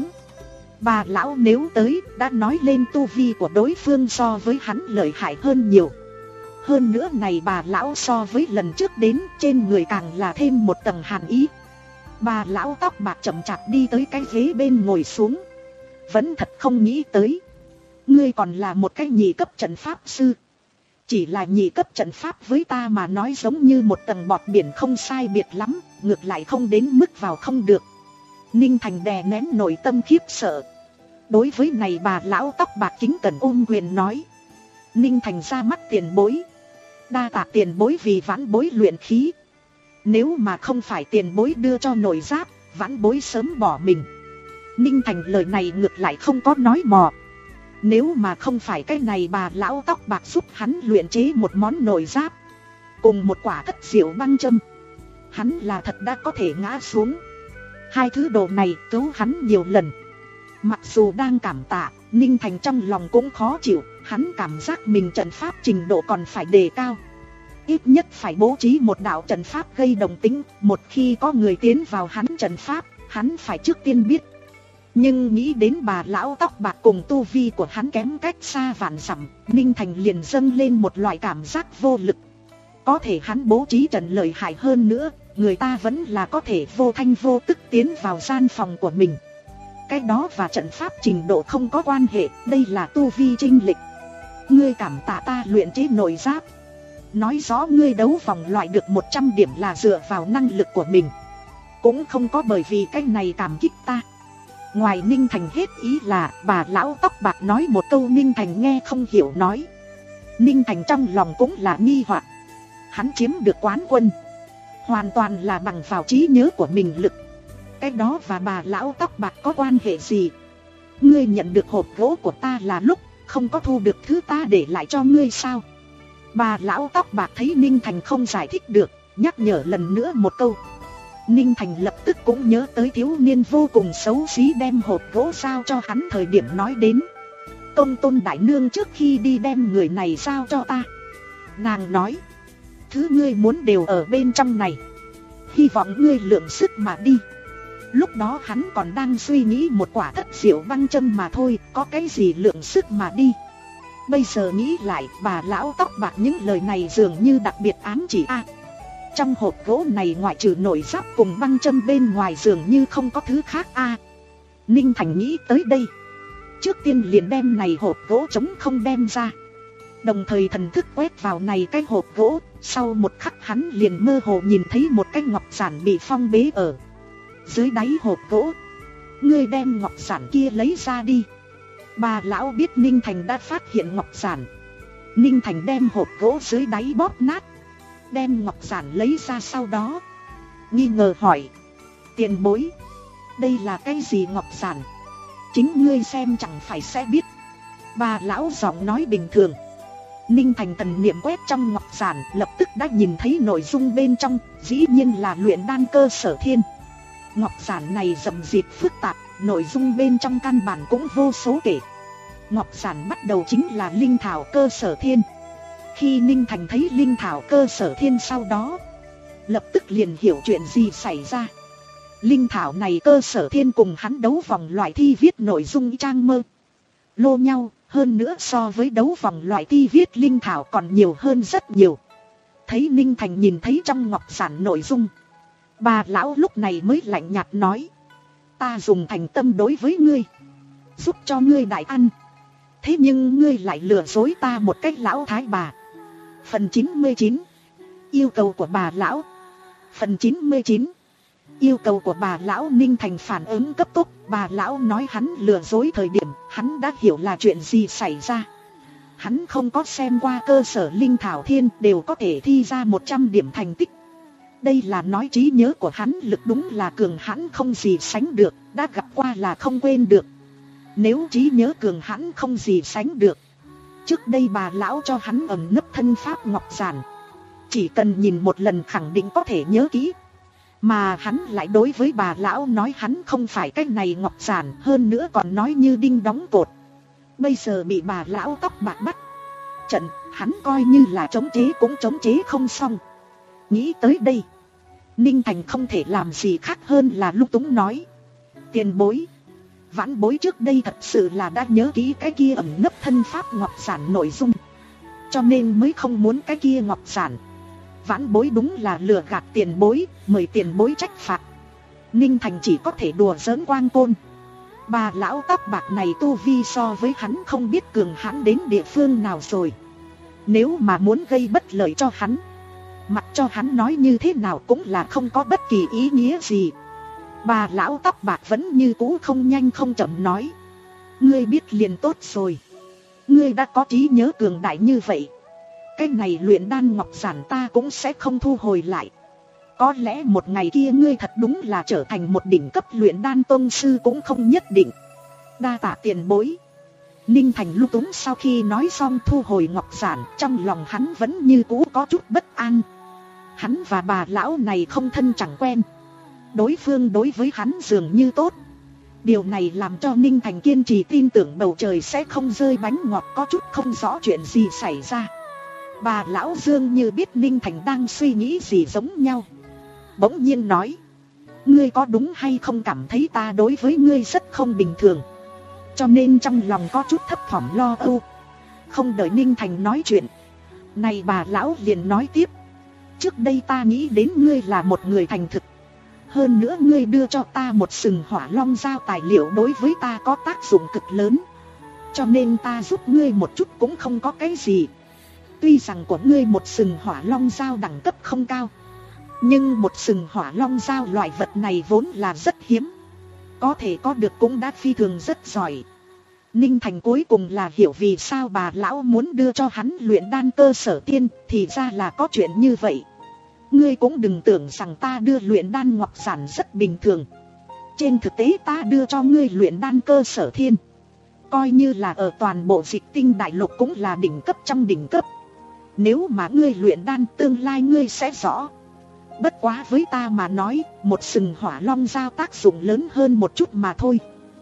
Bà lão nếu tới đã nói lên tu vi của đối phương so với hắn lợi hại hơn nhiều. Hơn nữa này bà lão so với lần trước đến trên người càng là thêm một tầng hàn ý. Bà lão tóc bạc chậm chạp đi tới cái ghế bên ngồi xuống. Vẫn thật không nghĩ tới, ngươi còn là một cái nhị cấp trận pháp sư. Chỉ là nhị cấp trận pháp với ta mà nói giống như một tầng bọt biển không sai biệt lắm, ngược lại không đến mức vào không được. Ninh Thành đè nén nội tâm khiếp sợ. Đối với này bà lão tóc bạc kính cẩn ôm quyền nói. Ninh Thành ra mắt tiền bối. Đa tạ tiền bối vì vãn bối luyện khí. Nếu mà không phải tiền bối đưa cho nội giáp, vãn bối sớm bỏ mình. Ninh Thành lời này ngược lại không có nói mò. Nếu mà không phải cái này bà lão tóc bạc giúp hắn luyện chế một món nội giáp cùng một quả thất diệu băng châm, hắn là thật đã có thể ngã xuống. Hai thứ đồ này cứu hắn nhiều lần. Mặc dù đang cảm tạ, Ninh Thành trong lòng cũng khó chịu. Hắn cảm giác mình trận pháp trình độ còn phải đề cao. ít nhất phải bố trí một đạo trận pháp gây động tĩnh. Một khi có người tiến vào hắn trận pháp, hắn phải trước tiên biết. Nhưng nghĩ đến bà lão tóc bạc cùng tu vi của hắn kém cách xa vạn dặm, Ninh Thành liền dâng lên một loại cảm giác vô lực. Có thể hắn bố trí trận lợi hại hơn nữa, người ta vẫn là có thể vô thanh vô tức tiến vào gian phòng của mình. Cái đó và trận pháp trình độ không có quan hệ, đây là tu vi chênh lệch. Ngươi cảm tạ ta luyện chế nội giáp. Nói rõ ngươi đấu vòng loại được một trăm điểm là dựa vào năng lực của mình, cũng không có bởi vì cái này cảm kích ta. Ngoài Ninh Thành hết ý là bà lão tóc bạc nói một câu Ninh Thành nghe không hiểu nói. Ninh Thành trong lòng cũng là nghi hoặc. Hắn chiếm được quán quân hoàn toàn là bằng vào trí nhớ của mình lực. Cái đó và bà lão tóc bạc có quan hệ gì? Ngươi nhận được hộp gỗ của ta là lúc không có thu được thứ ta để lại cho ngươi sao? Bà lão tóc bạc thấy Ninh Thành không giải thích được, nhắc nhở lần nữa một câu. Ninh Thành lập tức cũng nhớ tới thiếu niên vô cùng xấu xí đem hộp gỗ giao cho hắn thời điểm nói đến. Công tôn đại nương trước khi đi đem người này giao cho ta. Nàng nói, thứ ngươi muốn đều ở bên trong này, hy vọng ngươi lượng sức mà đi. Lúc đó hắn còn đang suy nghĩ một quả thất diệu băng châm mà thôi, có cái gì lượng sức mà đi. Bây giờ nghĩ lại, bà lão tóc bạc những lời này dường như đặc biệt ám chỉ a. Trong hộp gỗ này ngoại trừ nội giáp cùng băng châm bên ngoài dường như không có thứ khác a. Ninh Thành nghĩ tới đây, trước tiên liền đem này hộp gỗ trống không đem ra, đồng thời thần thức quét vào này cái hộp gỗ. Sau một khắc hắn liền mơ hồ nhìn thấy một cái ngọc giản bị phong bế ở dưới đáy hộp gỗ. Ngươi đem ngọc giản kia lấy ra đi. Bà lão biết Ninh Thành đã phát hiện ngọc giản. Ninh Thành đem hộp gỗ dưới đáy bóp nát, đem ngọc giản lấy ra sau đó nghi ngờ hỏi, tiền bối, đây là cái gì ngọc giản? Chính ngươi xem chẳng phải sẽ biết. Bà lão giọng nói bình thường. Ninh Thành thần niệm quét trong ngọc giản, lập tức đã nhìn thấy nội dung bên trong, dĩ nhiên là luyện đan cơ sở thiên. Ngọc giản này rậm rịt phức tạp, nội dung bên trong căn bản cũng vô số kể. Ngọc giản bắt đầu chính là linh thảo cơ sở thiên. Khi Ninh Thành thấy linh thảo cơ sở thiên sau đó, lập tức liền hiểu chuyện gì xảy ra. Linh thảo này cơ sở thiên cùng hắn đấu vòng loại thi viết nội dung trang mơ lô nhau, hơn nữa so với đấu vòng loại thi viết linh thảo còn nhiều hơn rất nhiều. Thấy Ninh Thành nhìn thấy trong ngọc giản nội dung, bà lão lúc này mới lạnh nhạt nói, ta dùng thành tâm đối với ngươi, giúp cho ngươi đại ăn, thế nhưng ngươi lại lừa dối ta một cách lão thái bà. Phần chín mươi chín, yêu cầu của bà lão. Phần chín mươi chín, yêu cầu của bà lão. Ninh Thành phản ứng cấp tốc. Bà lão nói hắn lừa dối thời điểm, hắn đã hiểu là chuyện gì xảy ra. Hắn không có xem qua cơ sở linh thảo thiên đều có thể thi ra một trăm điểm thành tích. Đây là nói trí nhớ của hắn lực đúng là cường hãn không gì sánh được, đã gặp qua là không quên được. Nếu trí nhớ cường hãn không gì sánh được, trước đây bà lão cho hắn ẩn nấp thân pháp ngọc giản, chỉ cần nhìn một lần khẳng định có thể nhớ kỹ. Mà hắn lại đối với bà lão nói hắn không phải cái này ngọc giản, hơn nữa còn nói như đinh đóng cột. Bây giờ bị bà lão tóc bạc bắt trận, hắn coi như là chống chế cũng chống chế không xong. Nghĩ tới đây, Ninh Thành không thể làm gì khác hơn là lung túng nói, tiền bối, vãn bối trước đây thật sự là đã nhớ kỹ cái kia ẩn nấp thân pháp ngọc giản nội dung, cho nên mới không muốn cái kia ngọc giản. Vãn bối đúng là lừa gạt tiền bối, mời tiền bối trách phạt. Ninh Thành chỉ có thể đùa giỡn quang côn. Bà lão tóc bạc này tu vi so với hắn không biết cường hãn đến địa phương nào rồi. Nếu mà muốn gây bất lợi cho hắn, mặc cho hắn nói như thế nào cũng là không có bất kỳ ý nghĩa gì. Bà lão tóc bạc vẫn như cũ không nhanh không chậm nói, ngươi biết liền tốt rồi. Ngươi đã có trí nhớ cường đại như vậy, cái này luyện đan ngọc giản ta cũng sẽ không thu hồi lại. Có lẽ một ngày kia ngươi thật đúng là trở thành một đỉnh cấp luyện đan tôn sư cũng không nhất định. Đa tạ tiền bối. Ninh Thành lung túng sau khi nói xong thu hồi ngọc giản, trong lòng hắn vẫn như cũ có chút bất an. Hắn và bà lão này không thân chẳng quen, đối phương đối với hắn dường như tốt. Điều này làm cho Ninh Thành kiên trì tin tưởng bầu trời sẽ không rơi bánh ngọt, có chút không rõ chuyện gì xảy ra. Bà lão Dương như biết Ninh Thành đang suy nghĩ gì giống nhau, bỗng nhiên nói: ngươi có đúng hay không cảm thấy ta đối với ngươi rất không bình thường, cho nên trong lòng có chút thấp thỏm lo âu? Không đợi Ninh Thành nói chuyện, này bà lão liền nói tiếp: trước đây ta nghĩ đến ngươi là một người thành thực, hơn nữa ngươi đưa cho ta một sừng hỏa long dao tài liệu đối với ta có tác dụng cực lớn, cho nên ta giúp ngươi một chút cũng không có cái gì. Tuy rằng của ngươi một sừng hỏa long dao đẳng cấp không cao, nhưng một sừng hỏa long dao loại vật này vốn là rất hiếm, có thể có được cũng đã phi thường rất giỏi. Ninh Thành cuối cùng là hiểu vì sao bà lão muốn đưa cho hắn luyện đan cơ sở tiên, thì ra là có chuyện như vậy. Ngươi cũng đừng tưởng rằng ta đưa luyện đan ngọc giản rất bình thường. Trên thực tế ta đưa cho ngươi luyện đan cơ sở thiên, coi như là ở toàn bộ Dịch Tinh đại lục cũng là đỉnh cấp trong đỉnh cấp. Nếu mà ngươi luyện đan tương lai ngươi sẽ rõ. Bất quá với ta mà nói, một sừng hỏa long dao tác dụng lớn hơn một chút mà thôi.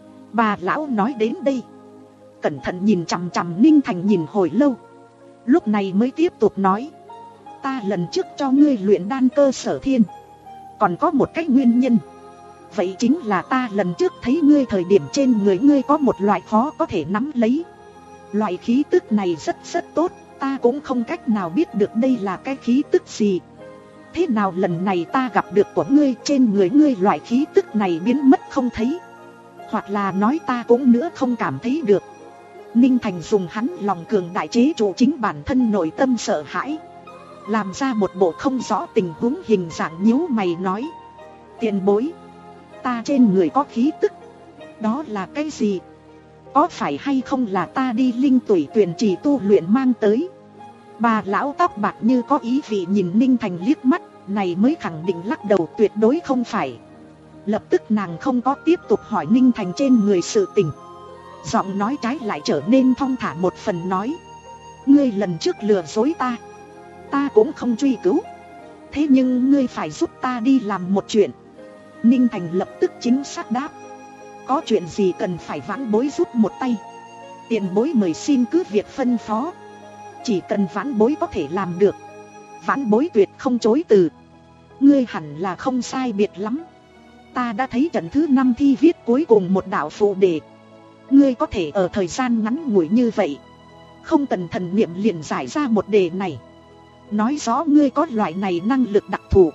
Bà lão nói đến đây, cẩn thận nhìn chằm chằm Ninh Thành nhìn hồi lâu, lúc này mới tiếp tục nói: ta lần trước cho ngươi luyện đan cơ sở thiên còn có một cái nguyên nhân. Vậy chính là ta lần trước thấy ngươi thời điểm trên người ngươi có một loại khó có thể nắm lấy. Loại khí tức này rất rất tốt, ta cũng không cách nào biết được đây là cái khí tức gì. Thế nào lần này ta gặp được của ngươi, trên người ngươi loại khí tức này biến mất không thấy, hoặc là nói ta cũng nữa không cảm thấy được. Ninh Thành dùng hắn lòng cường đại chế trụ chính bản thân nội tâm sợ hãi, làm ra một bộ không rõ tình huống hình dạng, nhíu mày nói: tiền bối, ta trên người có khí tức, đó là cái gì? Có phải hay không là ta đi linh tủy tuyển trì tu luyện mang tới? Bà lão tóc bạc như có ý vị nhìn Ninh Thành liếc mắt, này mới khẳng định lắc đầu tuyệt đối không phải. Lập tức nàng không có tiếp tục hỏi Ninh Thành trên người sự tình, giọng nói trái lại trở nên thong thả một phần, nói: ngươi lần trước lừa dối ta, ta cũng không truy cứu, thế nhưng ngươi phải giúp ta đi làm một chuyện. Ninh Thành lập tức chính xác đáp: có chuyện gì cần phải vãn bối giúp một tay, tiền bối mời xin cứ việc phân phó. Chỉ cần vãn bối có thể làm được, vãn bối tuyệt không chối từ. Ngươi hẳn là không sai biệt lắm, ta đã thấy trận thứ năm thi viết cuối cùng một đạo phụ đề. Ngươi có thể ở thời gian ngắn ngủi như vậy, không cần thần niệm liền giải ra một đề này, nói rõ ngươi có loại này năng lực đặc thù.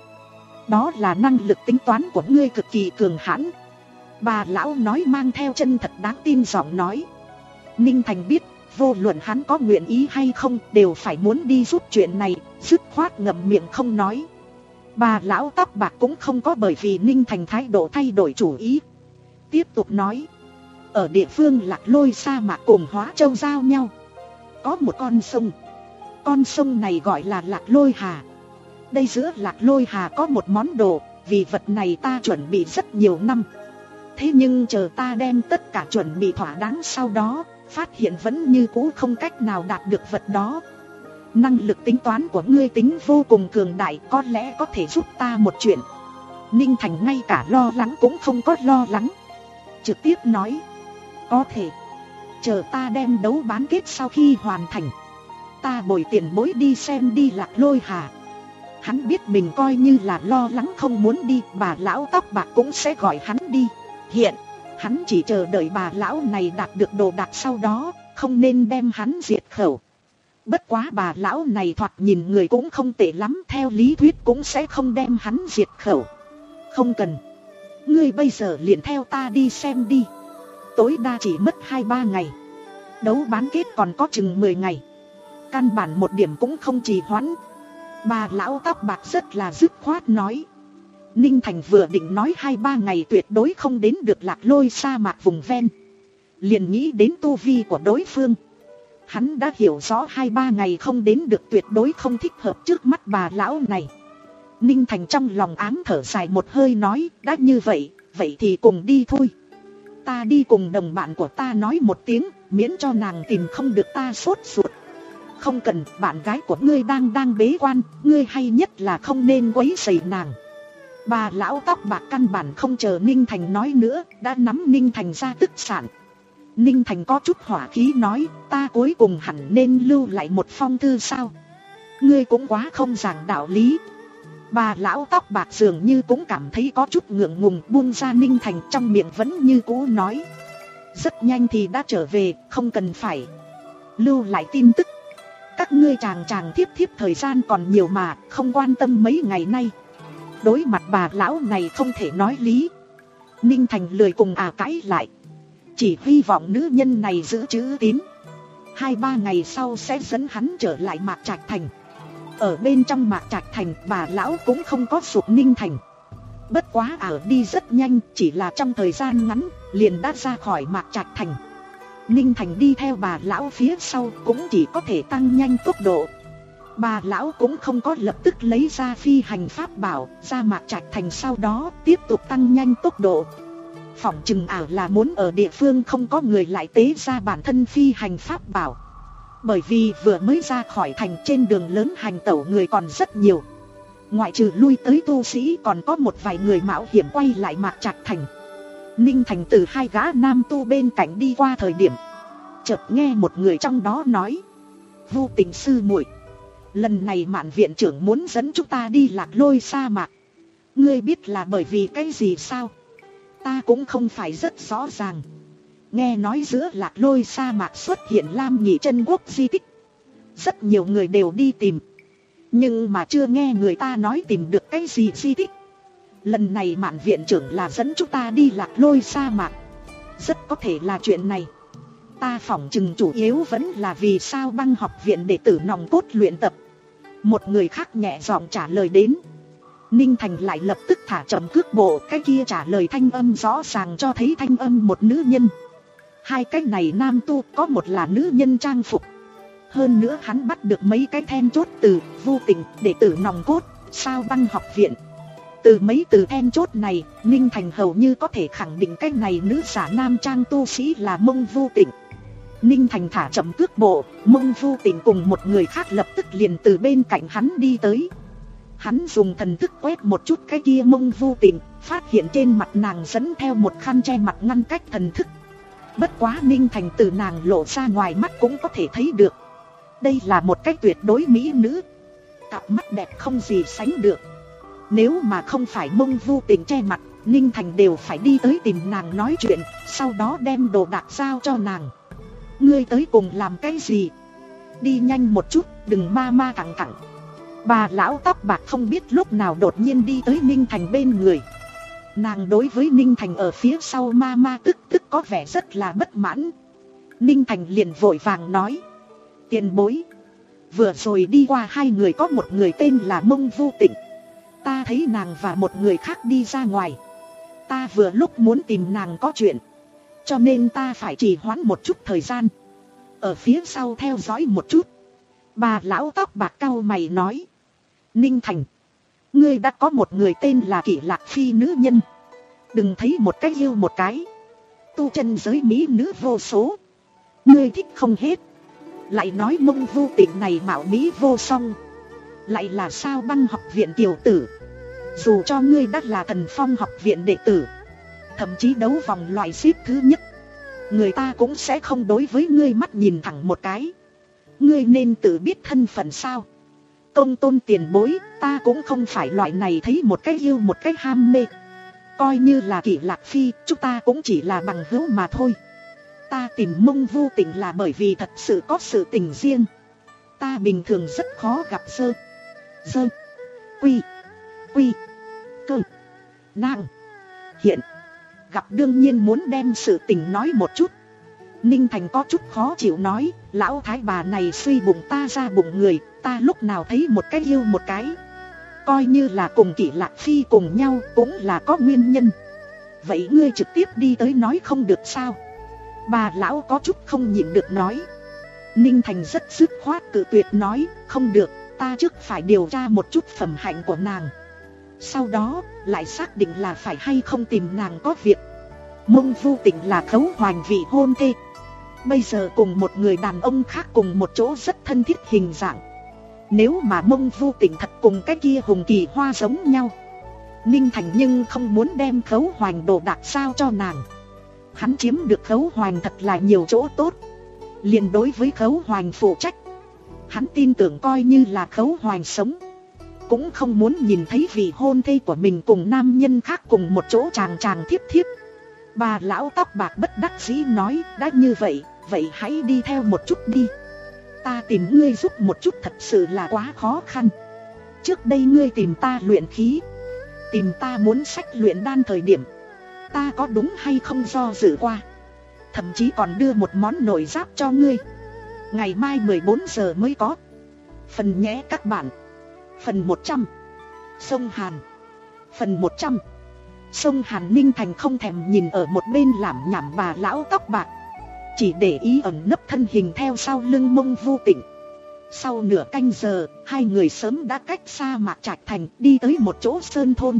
Đó là năng lực tính toán của ngươi cực kỳ cường hãn. Bà lão nói mang theo chân thật đáng tin giọng nói. Ninh Thành biết, vô luận hắn có nguyện ý hay không đều phải muốn đi giúp chuyện này, dứt khoát ngậm miệng không nói. Bà lão tóc bạc cũng không có bởi vì Ninh Thành thái độ thay đổi chủ ý, tiếp tục nói: ở địa phương Lạc Lôi sa mạc cùng Hóa Châu giao nhau, có một con sông. Con sông này gọi là Lạc Lôi Hà. Đây giữa Lạc Lôi Hà có một món đồ, vì vật này ta chuẩn bị rất nhiều năm. Thế nhưng chờ ta đem tất cả chuẩn bị thỏa đáng sau đó, phát hiện vẫn như cũ không cách nào đạt được vật đó. Năng lực tính toán của ngươi tính vô cùng cường đại, có lẽ có thể giúp ta một chuyện. Ninh Thành ngay cả lo lắng cũng không có lo lắng, trực tiếp nói: có thể, chờ ta đem đấu bán kết sau khi hoàn thành, ta bồi tiền bối đi xem đi Lạc Lôi Hà. Hắn biết mình coi như là lo lắng không muốn đi, bà lão tóc bạc cũng sẽ gọi hắn đi. Hiện, hắn chỉ chờ đợi bà lão này đạt được đồ đạc sau đó, không nên đem hắn diệt khẩu. Bất quá bà lão này thoạt nhìn người cũng không tệ lắm, theo lý thuyết cũng sẽ không đem hắn diệt khẩu. Không cần, ngươi bây giờ liền theo ta đi xem đi. Tối đa chỉ mất hai ba ngày, đấu bán kết còn có chừng mười ngày, căn bản một điểm cũng không trì hoãn. Bà lão tóc bạc rất là dứt khoát nói. Ninh Thành vừa định nói hai ba ngày tuyệt đối không đến được Lạc Lôi sa mạc vùng ven, liền nghĩ đến tu vi của đối phương. Hắn đã hiểu rõ hai ba ngày không đến được tuyệt đối không thích hợp trước mắt bà lão này. Ninh Thành trong lòng ám thở dài một hơi nói: đã như vậy, vậy thì cùng đi thôi. Ta đi cùng đồng bạn của ta nói một tiếng, miễn cho nàng tìm không được ta sốt ruột. Không cần, bạn gái của ngươi đang đang bế quan, ngươi hay nhất là không nên quấy rầy nàng. Bà lão tóc bạc căn bản không chờ Ninh Thành nói nữa, đã nắm Ninh Thành ra tức sạn. Ninh Thành có chút hỏa khí nói: ta cuối cùng hẳn nên lưu lại một phong thư sao? Ngươi cũng quá không giảng đạo lý. Bà lão tóc bạc dường như cũng cảm thấy có chút ngượng ngùng, buông ra Ninh Thành, trong miệng vẫn như cũ nói. Rất nhanh thì đã trở về, không cần phải lưu lại tin tức. Các ngươi chàng chàng thiếp thiếp thời gian còn nhiều mà, không quan tâm mấy ngày nay. Đối mặt bà lão này không thể nói lý. Ninh Thành lười cùng à cãi lại, chỉ hy vọng nữ nhân này giữ chữ tín. Hai ba ngày sau sẽ dẫn hắn trở lại Mạc Trạch Thành. Ở bên trong Mạc Trạch Thành, bà lão cũng không có giục Ninh Thành. Bất quá ở đi rất nhanh, chỉ là trong thời gian ngắn liền đã ra khỏi Mạc Trạch Thành. Ninh Thành đi theo bà lão phía sau cũng chỉ có thể tăng nhanh tốc độ. Bà lão cũng không có lập tức lấy ra phi hành pháp bảo ra Mạc Trạch Thành, sau đó tiếp tục tăng nhanh tốc độ. Phỏng chừng ảo là muốn ở địa phương không có người lại tế ra bản thân phi hành pháp bảo. Bởi vì vừa mới ra khỏi thành, trên đường lớn hành tẩu người còn rất nhiều. Ngoại trừ lui tới tu sĩ, còn có một vài người mạo hiểm quay lại Mạc Trạch Thành. Ninh Thành từ hai gã nam tu bên cạnh đi qua thời điểm, chợt nghe một người trong đó nói: Vu Tình sư muội, lần này Mạn viện trưởng muốn dẫn chúng ta đi Lạc Lôi sa mạc. Ngươi biết là bởi vì cái gì sao? Ta cũng không phải rất rõ ràng. Nghe nói giữa Lạc Lôi sa mạc xuất hiện Lam Nhị Chân Quốc di tích. Rất nhiều người đều đi tìm, nhưng mà chưa nghe người ta nói tìm được cái gì di tích. Lần này Mạn viện trưởng là dẫn chúng ta đi Lạc Lôi sa mạc, rất có thể là chuyện này. Ta phỏng chừng chủ yếu vẫn là vì sao Băng học viện đệ tử nòng cốt luyện tập. Một người khác nhẹ giọng trả lời đến. Ninh Thành lại lập tức thả chậm cước bộ, cái kia trả lời thanh âm rõ ràng cho thấy thanh âm một nữ nhân. Hai cái này nam tu, có một là nữ nhân trang phục. Hơn nữa hắn bắt được mấy cái then chốt từ Vu Tình, đệ tử nòng cốt, sao Băng học viện. Từ mấy từ then chốt này, Ninh Thành hầu như có thể khẳng định cái này nữ giả nam trang tu sĩ là Mông Vu Tình. Ninh Thành thả chậm cước bộ, Mông Vu Tình cùng một người khác lập tức liền từ bên cạnh hắn đi tới. Hắn dùng thần thức quét một chút cái kia Mông Vu Tình, phát hiện trên mặt nàng dẫn theo một khăn che mặt ngăn cách thần thức. Bất quá Ninh Thành từ nàng lộ ra ngoài mắt cũng có thể thấy được, đây là một cách tuyệt đối mỹ nữ, cặp mắt đẹp không gì sánh được. Nếu mà không phải Mông Vu Tình che mặt, Ninh Thành đều phải đi tới tìm nàng nói chuyện, sau đó đem đồ đạc giao cho nàng. Ngươi tới cùng làm cái gì? Đi nhanh một chút, đừng ma ma cẳng cẳng. Bà lão tóc bạc không biết lúc nào đột nhiên đi tới Ninh Thành bên người. Nàng đối với Ninh Thành ở phía sau ma ma tức tức có vẻ rất là bất mãn. Ninh Thành liền vội vàng nói: Tiền bối, vừa rồi đi qua hai người có một người tên là Mông Vu Tình. Ta thấy nàng và một người khác đi ra ngoài. Ta vừa lúc muốn tìm nàng có chuyện, cho nên ta phải trì hoãn một chút thời gian, ở phía sau theo dõi một chút. Bà lão tóc bạc cau mày nói: Ninh Thành, ngươi đã có một người tên là Kỷ Lạc Phi nữ nhân. Đừng thấy một cái yêu một cái, tu chân giới mỹ nữ vô số, ngươi thích không hết. Lại nói Mông Vu Tình này mạo mỹ vô song, lại là sao Băng học viện tiểu tử. Dù cho ngươi đã là Thần Phong học viện đệ tử, thậm chí đấu vòng loại xếp thứ nhất, người ta cũng sẽ không đối với ngươi mắt nhìn thẳng một cái. Ngươi nên tự biết thân phận sao. Công tôn tiền bối, ta cũng không phải loại này thấy một cái yêu một cái ham mê. Coi như là Kỷ Lạc Phi, chúng ta cũng chỉ là bằng hữu mà thôi. Ta tìm Mông Vu Tình là bởi vì thật sự có sự tình riêng. Ta bình thường rất khó gặp sơ Dơ Quy Quy Cơ Nàng hiện gặp, đương nhiên muốn đem sự tình nói một chút. Ninh Thành có chút khó chịu nói: Lão thái bà này suy bụng ta ra bụng người, ta lúc nào thấy một cái yêu một cái. Coi như là cùng Kỷ Lạc Phi cùng nhau cũng là có nguyên nhân. Vậy ngươi trực tiếp đi tới nói không được sao? Bà lão có chút không nhịn được nói. Ninh Thành rất dứt khoát cự tuyệt nói: Không được, ta trước phải điều tra một chút phẩm hạnh của nàng, sau đó lại xác định là phải hay không tìm nàng có việc. Mông Vu Tình là Khấu Hoành vị hôn thê, bây giờ cùng một người đàn ông khác cùng một chỗ rất thân thiết hình dạng. Nếu mà Mông Vu Tình thật cùng cái kia Hùng Kỳ Hoa giống nhau, Ninh Thành nhưng không muốn đem Khấu Hoành đồ đạc sao cho nàng. Hắn chiếm được Khấu Hoành thật là nhiều chỗ tốt, liền đối với Khấu Hoành phụ trách. Hắn tin tưởng coi như là Khấu Hoành sống, cũng không muốn nhìn thấy vị hôn thê của mình cùng nam nhân khác cùng một chỗ chàng chàng thiếp thiếp. Bà lão tóc bạc bất đắc dĩ nói, đã như vậy, vậy hãy đi theo một chút đi. Ta tìm ngươi giúp một chút thật sự là quá khó khăn. Trước đây ngươi tìm ta luyện khí, tìm ta muốn sách luyện đan thời điểm, ta có đúng hay không do dự qua. Thậm chí còn đưa một món nồi giáp cho ngươi. Ngày mai mười bốn giờ mới có. Phần nhé các bạn. Phần một trăm. Sông Hàn. Phần một trăm. Sông Hàn. Ninh Thành không thèm nhìn ở một bên lảm nhảm bà lão tóc bạc, chỉ để ý ẩn nấp thân hình theo sau lưng Mông Vu Tịnh. Sau nửa canh giờ, hai người sớm đã cách xa Mạc Trạch Thành, đi tới một chỗ sơn thôn.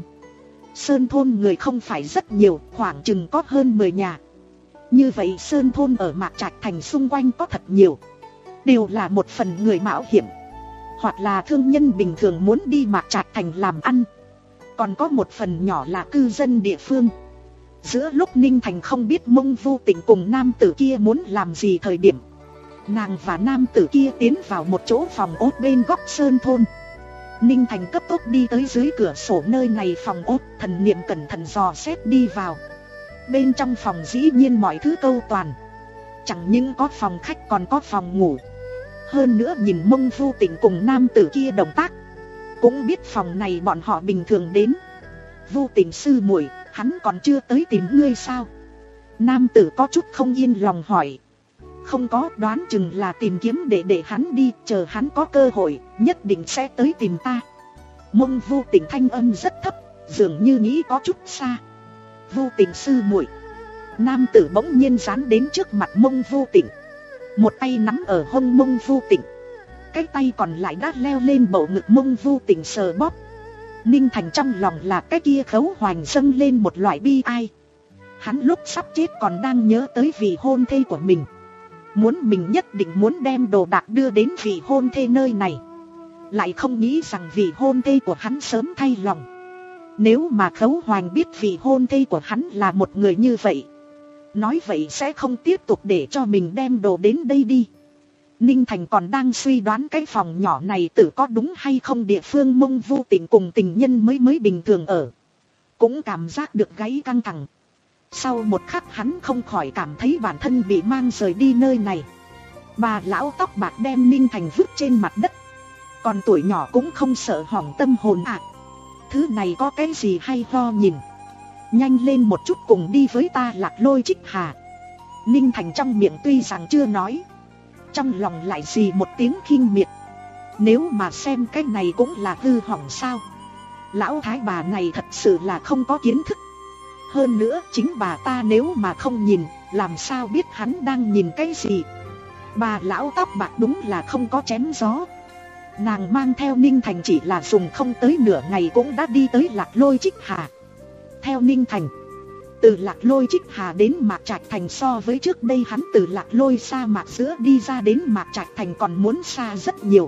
Sơn thôn người không phải rất nhiều, khoảng chừng có hơn mười nhà. Như vậy sơn thôn ở Mạc Trạch Thành xung quanh có thật nhiều, đều là một phần người mạo hiểm, hoặc là thương nhân bình thường muốn đi Mạc Trạch Thành làm ăn. Còn có một phần nhỏ là cư dân địa phương. Giữa lúc Ninh Thành không biết Mông Vu Tịnh cùng nam tử kia muốn làm gì thời điểm, nàng và nam tử kia tiến vào một chỗ phòng ốt bên góc sơn thôn. Ninh Thành cấp tốc đi tới dưới cửa sổ nơi này phòng ốt, thần niệm cẩn thận dò xét đi vào. Bên trong phòng dĩ nhiên mọi thứ câu toàn, chẳng những có phòng khách còn có phòng ngủ. Hơn nữa nhìn Mông Vu Tịnh cùng nam tử kia động tác, cũng biết phòng này bọn họ bình thường đến. Vu Tịnh sư muội, hắn còn chưa tới tìm ngươi sao? Nam tử có chút không yên lòng hỏi. Không có, đoán chừng là tìm kiếm để để hắn đi, chờ hắn có cơ hội, nhất định sẽ tới tìm ta. Mông Vu Tịnh thanh âm rất thấp, dường như nghĩ có chút xa. Vu Tịnh sư muội. Nam tử bỗng nhiên dán đến trước mặt Mông Vu Tịnh, một tay nắm ở hông Mông Vu Tịnh, cái tay còn lại đã leo lên bầu ngực Mông Vu Tịnh sờ bóp. Ninh Thành trong lòng là cái kia Khấu Hoành dâng lên một loại bi ai. Hắn lúc sắp chết còn đang nhớ tới vị hôn thê của mình, muốn mình nhất định muốn đem đồ đạc đưa đến vị hôn thê nơi này. Lại không nghĩ rằng vị hôn thê của hắn sớm thay lòng. Nếu mà Khấu Hoành biết vị hôn thê của hắn là một người như vậy, nói vậy sẽ không tiếp tục để cho mình đem đồ đến đây đi. Ninh Thành còn đang suy đoán cái phòng nhỏ này tự có đúng hay không địa phương Mông Vu Tịnh cùng tình nhân mới mới bình thường ở. Cũng cảm giác được gáy căng thẳng. Sau một khắc hắn không khỏi cảm thấy bản thân bị mang rời đi nơi này. Bà lão tóc bạc đem Ninh Thành vứt trên mặt đất. Còn tuổi nhỏ cũng không sợ hỏng tâm hồn ạ. À. Thứ này có cái gì hay ho nhìn. Nhanh lên một chút cùng đi với ta Lạc Lôi Trích Hà. Ninh Thành trong miệng tuy rằng chưa nói, trong lòng lại gì một tiếng khinh miệt. Nếu mà xem cái này cũng là hư hỏng sao. Lão thái bà này thật sự là không có kiến thức. Hơn nữa chính bà ta nếu mà không nhìn, làm sao biết hắn đang nhìn cái gì. Bà lão tóc bạc đúng là không có chém gió. Nàng mang theo Ninh Thành chỉ là dùng không tới nửa ngày cũng đã đi tới Lạc Lôi Trích Hà. Theo Ninh Thành, từ Lạc Lôi Trích Hà đến Mạc Trạch Thành so với trước đây hắn từ Lạc Lôi sa mạc giữa đi ra đến Mạc Trạch Thành còn muốn xa rất nhiều.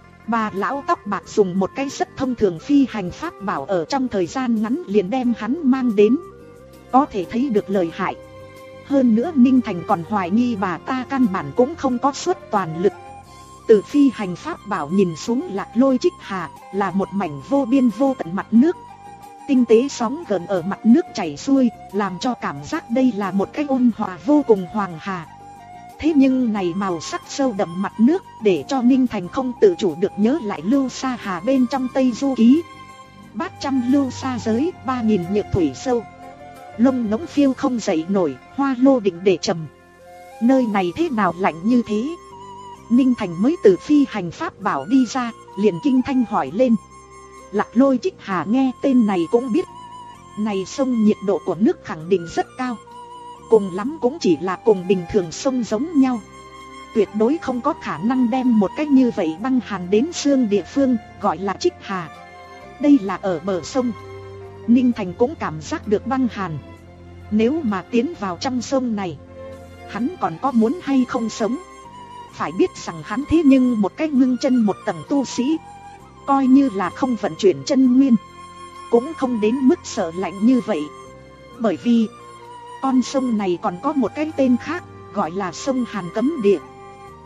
Bà lão tóc bạc dùng một cái rất thông thường phi hành pháp bảo ở trong thời gian ngắn liền đem hắn mang đến. Có thể thấy được lợi hại. Hơn nữa Ninh Thành còn hoài nghi bà ta căn bản cũng không có suất toàn lực. Từ phi hành pháp bảo nhìn xuống Lạc Lôi Trích Hà là một mảnh vô biên vô tận mặt nước. Tinh tế sóng gần ở mặt nước chảy xuôi, làm cho cảm giác đây là một cái ôn hòa vô cùng hoàng hà. Thế nhưng này màu sắc sâu đậm mặt nước để cho Ninh Thành không tự chủ được nhớ lại Lưu Sa Hà bên trong Tây Du Ký. Bát trăm lưu sa giới, ba nghìn nhược thủy sâu. Lông ngỗng phiêu không dậy nổi, hoa lô định để trầm. Nơi này thế nào lạnh như thế? Ninh Thành mới từ phi hành pháp bảo đi ra, liền kinh thanh hỏi lên. Lạc Lôi Trích Hà nghe tên này cũng biết. Này sông nhiệt độ của nước khẳng định rất cao. Cùng lắm cũng chỉ là cùng bình thường sông giống nhau. Tuyệt đối không có khả năng đem một cách như vậy băng hàn đến xương địa phương, gọi là Trích Hà. Đây là ở bờ sông. Ninh Thành cũng cảm giác được băng hàn. Nếu mà tiến vào trong sông này, hắn còn có muốn hay không sống? Phải biết rằng hắn thế nhưng một cái ngưng chân một tầng tu sĩ, coi như là không vận chuyển chân nguyên, cũng không đến mức sợ lạnh như vậy. Bởi vì con sông này còn có một cái tên khác, gọi là sông Hàn Cấm Địa.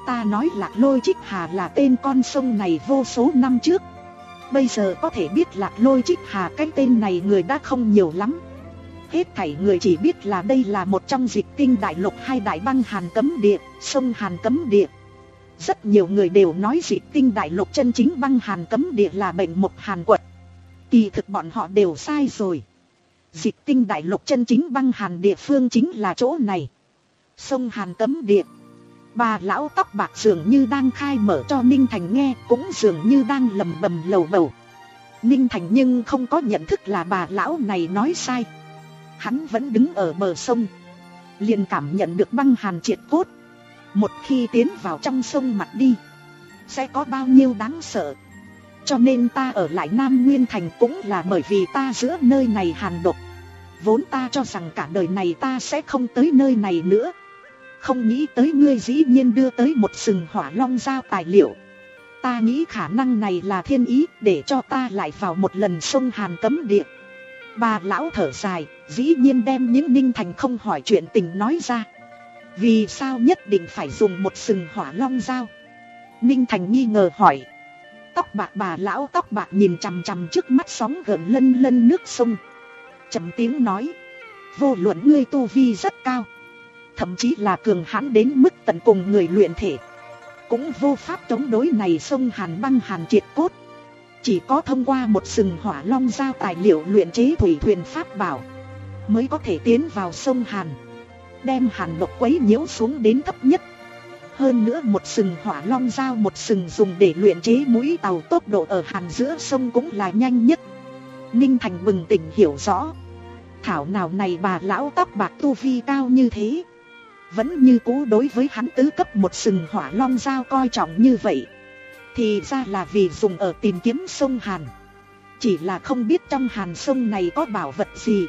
Ta nói Lạc Lôi Trích Hà là tên con sông này vô số năm trước. Bây giờ có thể biết Lạc Lôi Trích Hà cái tên này người đã không nhiều lắm. Hết thảy người chỉ biết là đây là một trong Dịch Tinh Đại Lục hai đại băng hàn cấm địa, sông Hàn cấm địa. Rất nhiều người đều nói Dịch Tinh Đại Lục chân chính băng hàn cấm địa là bệnh mục hàn quật. Kỳ thực bọn họ đều sai rồi. Dịch Tinh Đại Lục chân chính băng hàn địa phương chính là chỗ này, sông Hàn cấm địa. Bà lão tóc bạc dường như đang khai mở cho Ninh Thành nghe, cũng dường như đang lầm bầm lầu bầu. Ninh Thành nhưng không có nhận thức là bà lão này nói sai. Hắn vẫn đứng ở bờ sông, liền cảm nhận được băng hàn triệt cốt. Một khi tiến vào trong sông mặt đi, sẽ có bao nhiêu đáng sợ. Cho nên ta ở lại Nam Nguyên Thành cũng là bởi vì ta giữa nơi này hàn độc. Vốn ta cho rằng cả đời này ta sẽ không tới nơi này nữa. Không nghĩ tới ngươi dĩ nhiên đưa tới một sừng hỏa long giao tài liệu. Ta nghĩ khả năng này là thiên ý để cho ta lại vào một lần sông Hàn cấm địa. Bà lão thở dài, dĩ nhiên đem những Ninh Thành không hỏi chuyện tình nói ra. Vì sao nhất định phải dùng một sừng hỏa long giao? Ninh Thành nghi ngờ hỏi. Tóc bạc bà lão tóc bạc nhìn chằm chằm trước mắt sóng gợn lân lân nước sông, trầm tiếng nói. Vô luận ngươi tu vi rất cao, thậm chí là cường hãn đến mức tận cùng người luyện thể, cũng vô pháp chống đối này sông Hàn băng hàn triệt cốt. Chỉ có thông qua một sừng hỏa long giao tài liệu luyện chế thủy thuyền pháp bảo, mới có thể tiến vào sông Hàn, đem hàn độc quấy nhiễu xuống đến thấp nhất. Hơn nữa một sừng hỏa long giao một sừng dùng để luyện chế mũi tàu, tốc độ ở hàn giữa sông cũng là nhanh nhất. Ninh Thành bừng tỉnh hiểu rõ. Thảo nào này bà lão tóc bạc tu vi cao như thế, vẫn như cũ đối với hắn tứ cấp một sừng hỏa long giao coi trọng như vậy. Thì ra là vì dùng ở tìm kiếm sông Hàn. Chỉ là không biết trong hàn sông này có bảo vật gì,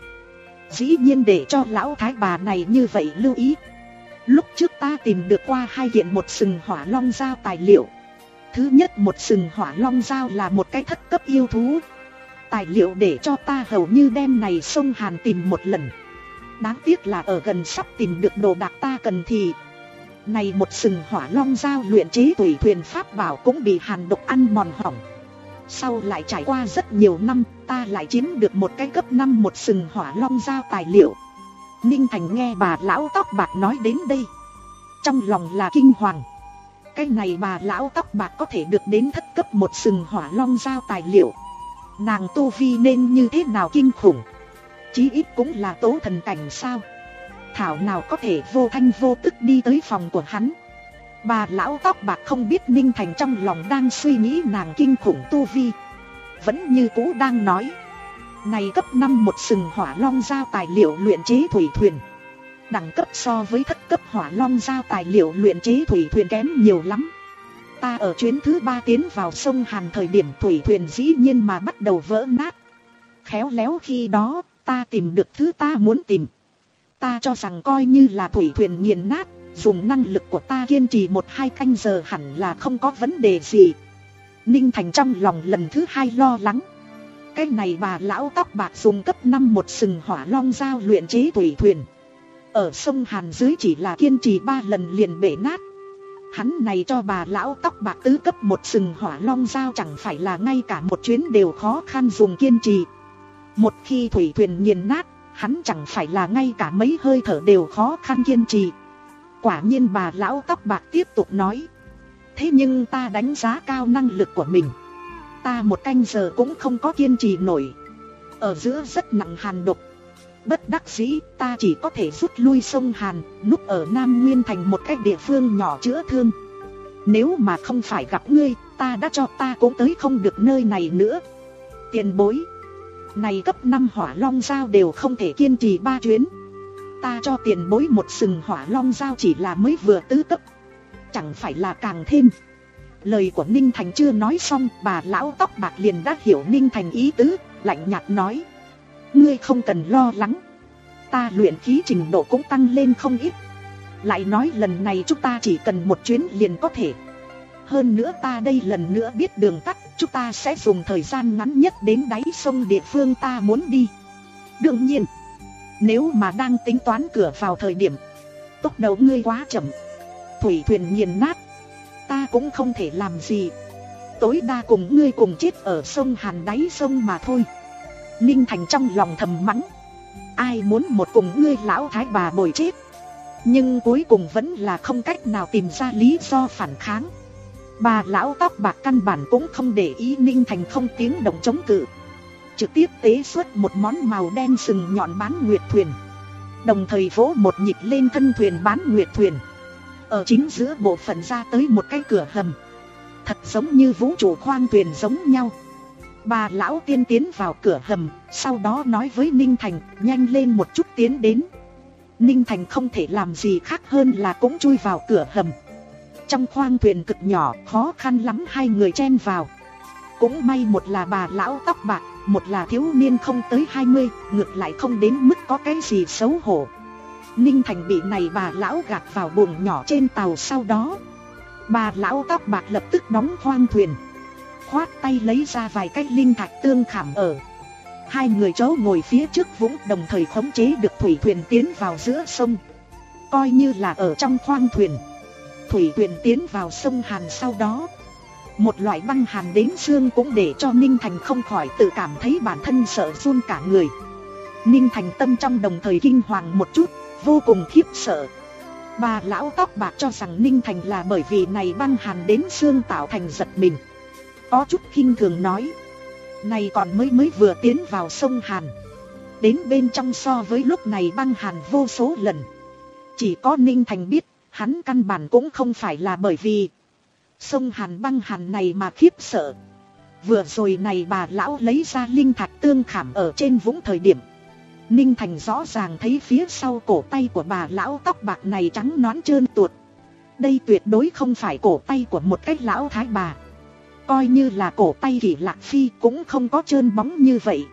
dĩ nhiên để cho lão thái bà này như vậy lưu ý. Lúc trước ta tìm được qua hai kiện một sừng hỏa long giao tài liệu. Thứ nhất, một sừng hỏa long giao là một cái thất cấp yêu thú. Tài liệu để cho ta hầu như đem này sông Hàn tìm một lần. Đáng tiếc là ở gần sắp tìm được đồ đạc ta cần thì này một sừng hỏa long giao luyện chế thủy thuyền pháp bảo cũng bị hàn độc ăn mòn hỏng. Sau lại trải qua rất nhiều năm, ta lại chiếm được một cái cấp năm một sừng hỏa long giao tài liệu. Ninh Thành nghe bà lão tóc bạc nói đến đây, trong lòng là kinh hoàng. Cái này bà lão tóc bạc có thể được đến thất cấp một sừng hỏa long giao tài liệu, nàng tu vi nên như thế nào kinh khủng. Chí ít cũng là tố thần cảnh sao. Thảo nào có thể vô thanh vô tức đi tới phòng của hắn. Bà lão tóc bạc không biết Ninh Thành trong lòng đang suy nghĩ nàng kinh khủng tu vi, vẫn như cũ đang nói. Này cấp năm một sừng hỏa long giao tài liệu luyện chế thủy thuyền, đẳng cấp so với thất cấp hỏa long giao tài liệu luyện chế thủy thuyền kém nhiều lắm. Ta ở chuyến thứ ba tiến vào sông Hàn thời điểm thủy thuyền dĩ nhiên mà bắt đầu vỡ nát. Khéo léo khi đó ta tìm được thứ ta muốn tìm. Ta cho rằng coi như là thủy thuyền nghiền nát, dùng năng lực của ta kiên trì một hai canh giờ hẳn là không có vấn đề gì. Ninh Thành trong lòng lần thứ hai lo lắng. Cái này bà lão tóc bạc dùng cấp năm một sừng hỏa long giao luyện chế thủy thuyền, ở sông Hàn dưới chỉ là kiên trì ba lần liền bể nát. Hắn này cho bà lão tóc bạc tứ cấp một sừng hỏa long giao chẳng phải là ngay cả một chuyến đều khó khăn dùng kiên trì. Một khi thủy thuyền nghiền nát, hắn chẳng phải là ngay cả mấy hơi thở đều khó khăn kiên trì. Quả nhiên bà lão tóc bạc tiếp tục nói. Thế nhưng ta đánh giá cao năng lực của mình, ta một canh giờ cũng không có kiên trì nổi. Ở giữa rất nặng hàn độc, bất đắc dĩ ta chỉ có thể rút lui sông Hàn, núp ở Nam Nguyên Thành một cái địa phương nhỏ chữa thương. Nếu mà không phải gặp ngươi, ta đã cho ta cũng tới không được nơi này nữa. Tiền bối, này cấp năm hỏa long giao đều không thể kiên trì ba chuyến. Ta cho tiền bối một sừng hỏa long giao chỉ là mới vừa tứ cấp, chẳng phải là càng thêm. Lời của Ninh Thành chưa nói xong, bà lão tóc bạc liền đã hiểu Ninh Thành ý tứ, lạnh nhạt nói. Ngươi không cần lo lắng, ta luyện khí trình độ cũng tăng lên không ít. Lại nói lần này chúng ta chỉ cần một chuyến liền có thể. Hơn nữa ta đây lần nữa biết đường tắt, chúng ta sẽ dùng thời gian ngắn nhất đến đáy sông địa phương ta muốn đi. Đương nhiên, nếu mà đang tính toán cửa vào thời điểm, tốc độ ngươi quá chậm, thủy thuyền nghiền nát, cũng không thể làm gì. Tối đa cùng ngươi cùng chết ở sông Hàn đáy sông mà thôi. Ninh Thành trong lòng thầm mắng. Ai muốn một cùng ngươi lão thái bà bồi chết. Nhưng cuối cùng vẫn là không cách nào tìm ra lý do phản kháng. Bà lão tóc bạc căn bản cũng không để ý Ninh Thành không tiếng động chống cự. Trực tiếp tế xuất một món màu đen sừng nhọn bán nguyệt thuyền. Đồng thời vỗ một nhịp lên thân thuyền bán nguyệt thuyền. Ở chính giữa bộ phận ra tới một cái cửa hầm. Thật giống như vũ trụ khoang thuyền giống nhau. Bà lão tiên tiến vào cửa hầm. Sau đó nói với Ninh Thành nhanh lên một chút tiến đến. Ninh Thành không thể làm gì khác hơn là cũng chui vào cửa hầm. Trong khoang thuyền cực nhỏ khó khăn lắm hai người chen vào. Cũng may một là bà lão tóc bạc, một là thiếu niên không tới hai mươi, ngược lại không đến mức có cái gì xấu hổ. Ninh Thành bị này bà lão gạt vào buồng nhỏ trên tàu. Sau đó bà lão tóc bạc lập tức đóng khoang thuyền, khoát tay lấy ra vài cái linh thạch tương khảm ở. Hai người chó ngồi phía trước vũng, đồng thời khống chế được thủy thuyền tiến vào giữa sông. Coi như là ở trong khoang thuyền. Thủy thuyền tiến vào sông Hàn sau đó, một loại băng hàn đến xương cũng để cho Ninh Thành không khỏi tự cảm thấy bản thân sợ run cả người. Ninh Thành tâm trong đồng thời kinh hoàng một chút, vô cùng khiếp sợ. Bà lão tóc bạc cho rằng Ninh Thành là bởi vì này băng hàn đến xương tạo thành giật mình. Có chút khinh thường nói. Này còn mới mới vừa tiến vào sông Hàn. Đến bên trong so với lúc này băng hàn vô số lần. Chỉ có Ninh Thành biết, hắn căn bản cũng không phải là bởi vì sông Hàn băng hàn này mà khiếp sợ. Vừa rồi này bà lão lấy ra linh thạch tương khảm ở trên vũng thời điểm, Ninh Thành rõ ràng thấy phía sau cổ tay của bà lão tóc bạc này trắng nõn trơn tuột. Đây tuyệt đối không phải cổ tay của một cái lão thái bà. Coi như là cổ tay Kỷ Lạc Phi cũng không có trơn bóng như vậy.